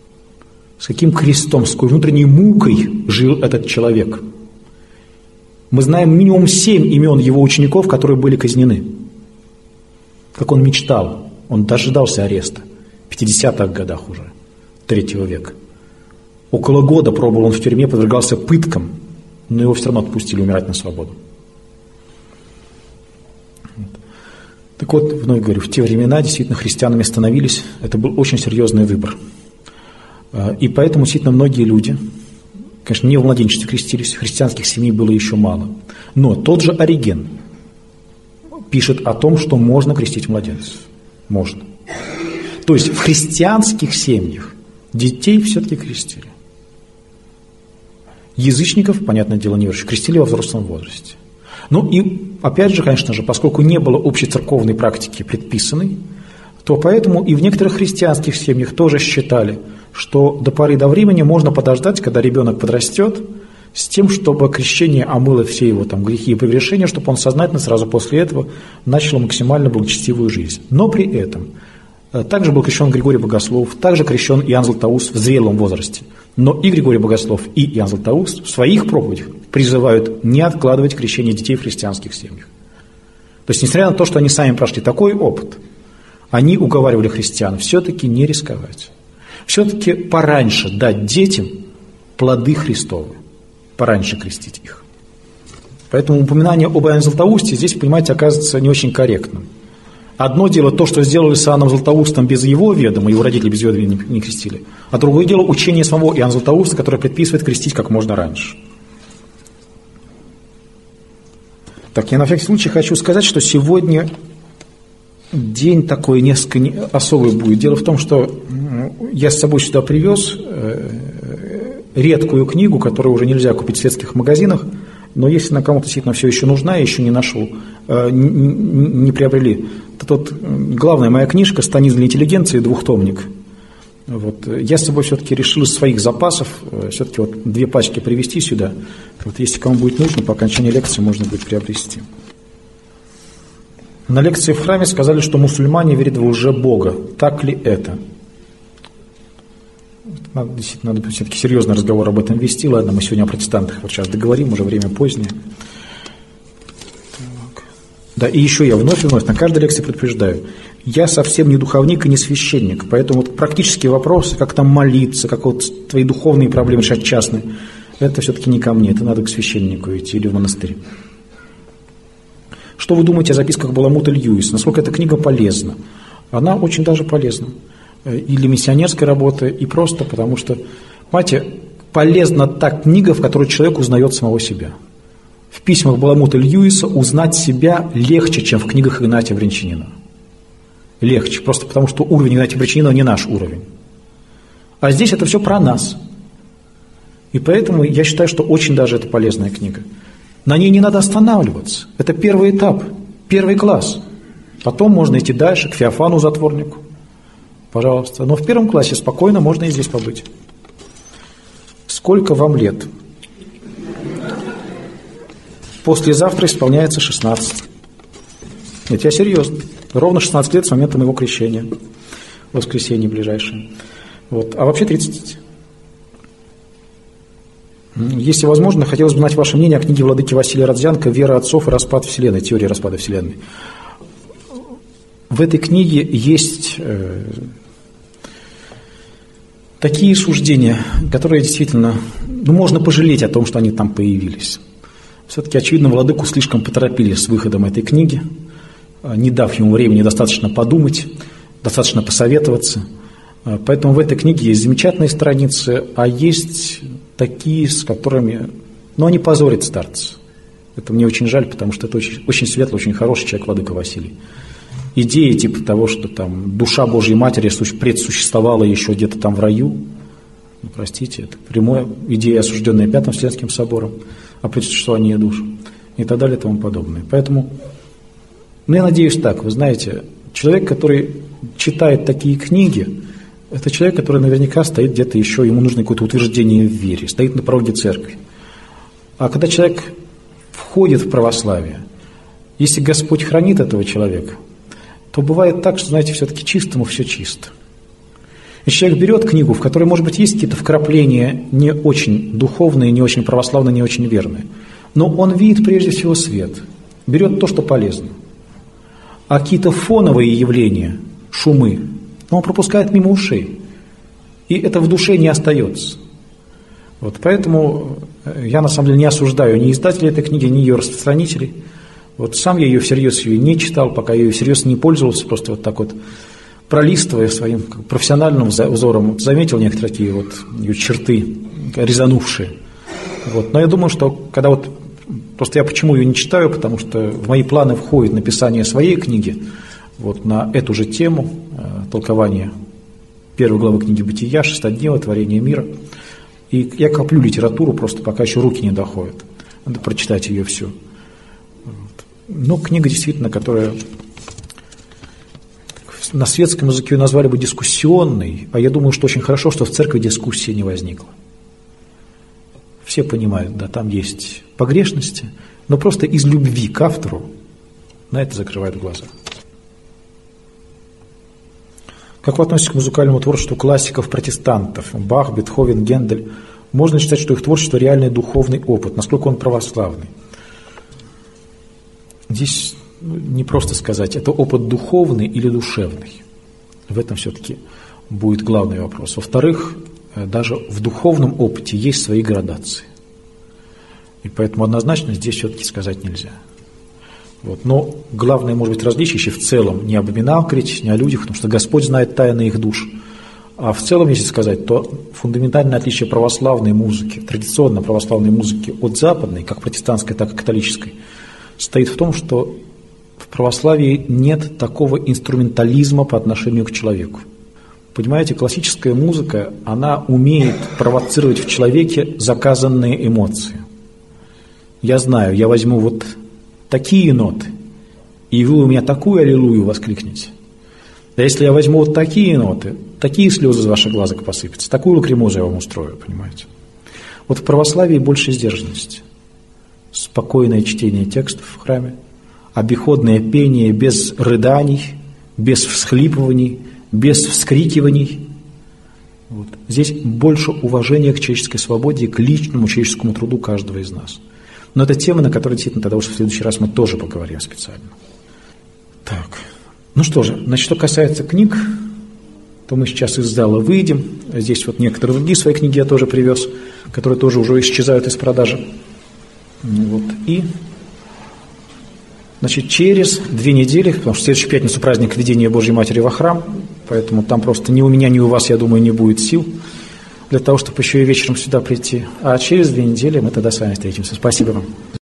С каким крестом, с какой внутренней мукой жил этот человек. Мы знаем минимум 7 имен его учеников, которые были казнены. Как он мечтал, он дожидался ареста в 50-х годах уже, 3 века. Около года пробовал он в тюрьме, подвергался пыткам, но его все равно отпустили умирать на свободу. Так вот, вновь говорю, в те времена действительно христианами становились, это был очень серьезный выбор. И поэтому действительно многие люди, конечно, не в младенчестве крестились, христианских семей было еще мало. Но тот же Ориген пишет о том, что можно крестить младенцев. Можно. То есть в христианских семьях детей все-таки крестили. Язычников, понятное дело, не верующих, крестили во взрослом возрасте. Ну и, опять же, конечно же, поскольку не было общецерковной практики предписанной, то поэтому и в некоторых христианских семьях тоже считали, что до поры до времени можно подождать, когда ребенок подрастет, с тем, чтобы крещение омыло все его там грехи и прегрешения, чтобы он сознательно сразу после этого начал максимально благочестивую жизнь. Но при этом также был крещен Григорий Богослов, также крещен Иоанн Златоуст в зрелом возрасте. Но и Григорий Богослов, и Иоанн Златоуст в своих проповедях призывают не откладывать крещение детей в христианских семьях. То есть, несмотря на то, что они сами прошли такой опыт, они уговаривали христиан все-таки не рисковать. Все-таки пораньше дать детям плоды Христовы, пораньше крестить их. Поэтому упоминание об Иоанне Златоусте здесь, понимаете, оказывается не очень корректным. Одно дело то, что сделали с Иоанном Златоустом без его ведома, его родители без его ведома не крестили, а другое дело учение самого Иоанна Златоуста, которое предписывает крестить как можно раньше. Так, я на всякий случай хочу сказать, что сегодня день такой несколько особый будет. Дело в том, что я с собой сюда привез редкую книгу, которую уже нельзя купить в светских магазинах, но если на кому-то действительно все еще нужна, я еще не нашел, не приобрели. Это вот главная моя книжка «Станиц для интеллигенции», двухтомник. Вот. Я с собой все-таки решил из своих запасов все-таки вот 2 пачки привезти сюда. Вот, если кому будет нужно, по окончании лекции можно будет приобрести. На лекции в храме сказали, что мусульмане верят в лже-бога. Так ли это? Действительно, надо все-таки серьезный разговор об этом вести. Ладно, мы сегодня о протестантах вот сейчас договорим, уже время позднее. Так. Да, и еще я вновь на каждой лекции предупреждаю. Я совсем не духовник и не священник, поэтому вот практические вопросы, как там молиться, как вот твои духовные проблемы решать частные, это все-таки не ко мне, это надо к священнику идти или в монастырь. Что вы думаете о записках Баламута Льюиса? Насколько эта книга полезна? Она очень даже полезна. И для миссионерской работы, и просто потому что, понимаете, полезна та книга, в которой человек узнает самого себя. В письмах Баламута Льюиса узнать себя легче, чем в книгах Игнатия Брянчанина. Легче, просто потому что уровень Игнатия Брянчанина не наш уровень. А здесь это все про нас. И поэтому я считаю, что очень даже это полезная книга. На ней не надо останавливаться. Это первый этап, первый класс. Потом можно идти дальше, к Феофану Затворнику. Пожалуйста. Но в первом классе спокойно можно и здесь побыть. Сколько вам лет? Послезавтра исполняется 16. Нет, я серьезно. Ровно 16 лет с момента моего крещения. Воскресенье ближайшее. Вот. А вообще 30. Если возможно, хотелось бы знать ваше мнение о книге владыки Василия Родзянко «Вера отцов и распад Вселенной. Теория распада Вселенной». В этой книге есть такие суждения, которые действительно, можно пожалеть о том, что они там появились. Все-таки, очевидно, владыку слишком поторопились с выходом этой книги, не дав ему времени достаточно подумать, достаточно посоветоваться. Поэтому в этой книге есть замечательные страницы, а есть такие, с которыми, они позорят старца. Это мне очень жаль, потому что это очень, очень светлый, очень хороший человек, владыка Василий. Идеи типа того, что там душа Божьей Матери предсуществовала еще где-то там в раю, простите, это прямая идея, осужденная Пятым Вселенским собором о предсуществовании душ и так далее и тому подобное. Поэтому, я надеюсь так, вы знаете, человек, который читает такие книги, это человек, который наверняка стоит где-то еще, ему нужно какое-то утверждение в вере, стоит на пороге церкви. А когда человек входит в православие, если Господь хранит этого человека, то бывает так, что, знаете, все-таки чистому все чисто. И человек берет книгу, в которой, может быть, есть какие-то вкрапления не очень духовные, не очень православные, не очень верные. Но он видит прежде всего свет, берет то, что полезно. А какие-то фоновые явления, шумы, он пропускает мимо ушей. И это в душе не остается. Вот поэтому я на самом деле не осуждаю ни издателей этой книги, ни ее распространителей. Вот сам я ее всерьез не читал, пока я ее всерьез не пользовался, просто вот так вот пролистывая своим профессиональным взором, заметил некоторые такие вот ее черты, резанувшие. Вот. Но я думаю, что когда вот, просто я почему ее не читаю, потому что в мои планы входит написание своей книги вот, на эту же тему, толкование первой главы книги «Бытия», шестодневное творение мира. И я коплю литературу, просто пока еще руки не доходят. Надо прочитать ее всю. Вот. Но книга действительно, которая на светском языке ее назвали бы дискуссионной, а я думаю, что очень хорошо, что в церкви дискуссии не возникло. Все понимают, да, там есть погрешности, но просто из любви к автору на это закрывают глаза. Как вы относитесь к музыкальному творчеству классиков-протестантов? Бах, Бетховен, Гендель. Можно считать, что их творчество – реальный духовный опыт. Насколько он православный? Здесь не просто сказать, это опыт духовный или душевный. В этом все-таки будет главный вопрос. Во-вторых, даже в духовном опыте есть свои градации. И поэтому однозначно здесь все-таки сказать нельзя. Вот. Но главное, может быть, различие еще в целом не об именах говорить, не о людях, потому что Господь знает тайны их душ. А в целом, если сказать, то фундаментальное отличие православной музыки, традиционно православной музыки от западной, как протестантской, так и католической, состоит в том, что в православии нет такого инструментализма по отношению к человеку. Понимаете, классическая музыка, она умеет провоцировать в человеке заказанные эмоции. Я знаю, я возьму вот такие ноты, и вы у меня такую аллилуйю воскликнете. А если я возьму вот такие ноты, такие слезы из ваших глазок посыпятся, такую лакримозу я вам устрою, понимаете. Вот в православии больше сдержанности. Спокойное чтение текстов в храме, обиходное пение без рыданий, без всхлипываний, без вскрикиваний. Вот. Здесь больше уважения к человеческой свободе и к личному человеческому труду каждого из нас. Но это тема, на которой действительно тогда уж в следующий раз мы тоже поговорим специально. Так, ну что же, значит, что касается книг, то мы сейчас из зала выйдем. Здесь вот некоторые другие свои книги я тоже привез, которые тоже уже исчезают из продажи. Вот. И, значит, через 2 недели, потому что в следующую пятницу праздник введения Божьей Матери во храм, поэтому там просто ни у меня, ни у вас, я думаю, не будет сил для того, чтобы еще и вечером сюда прийти. А через 2 недели мы тогда с вами встретимся. Спасибо вам.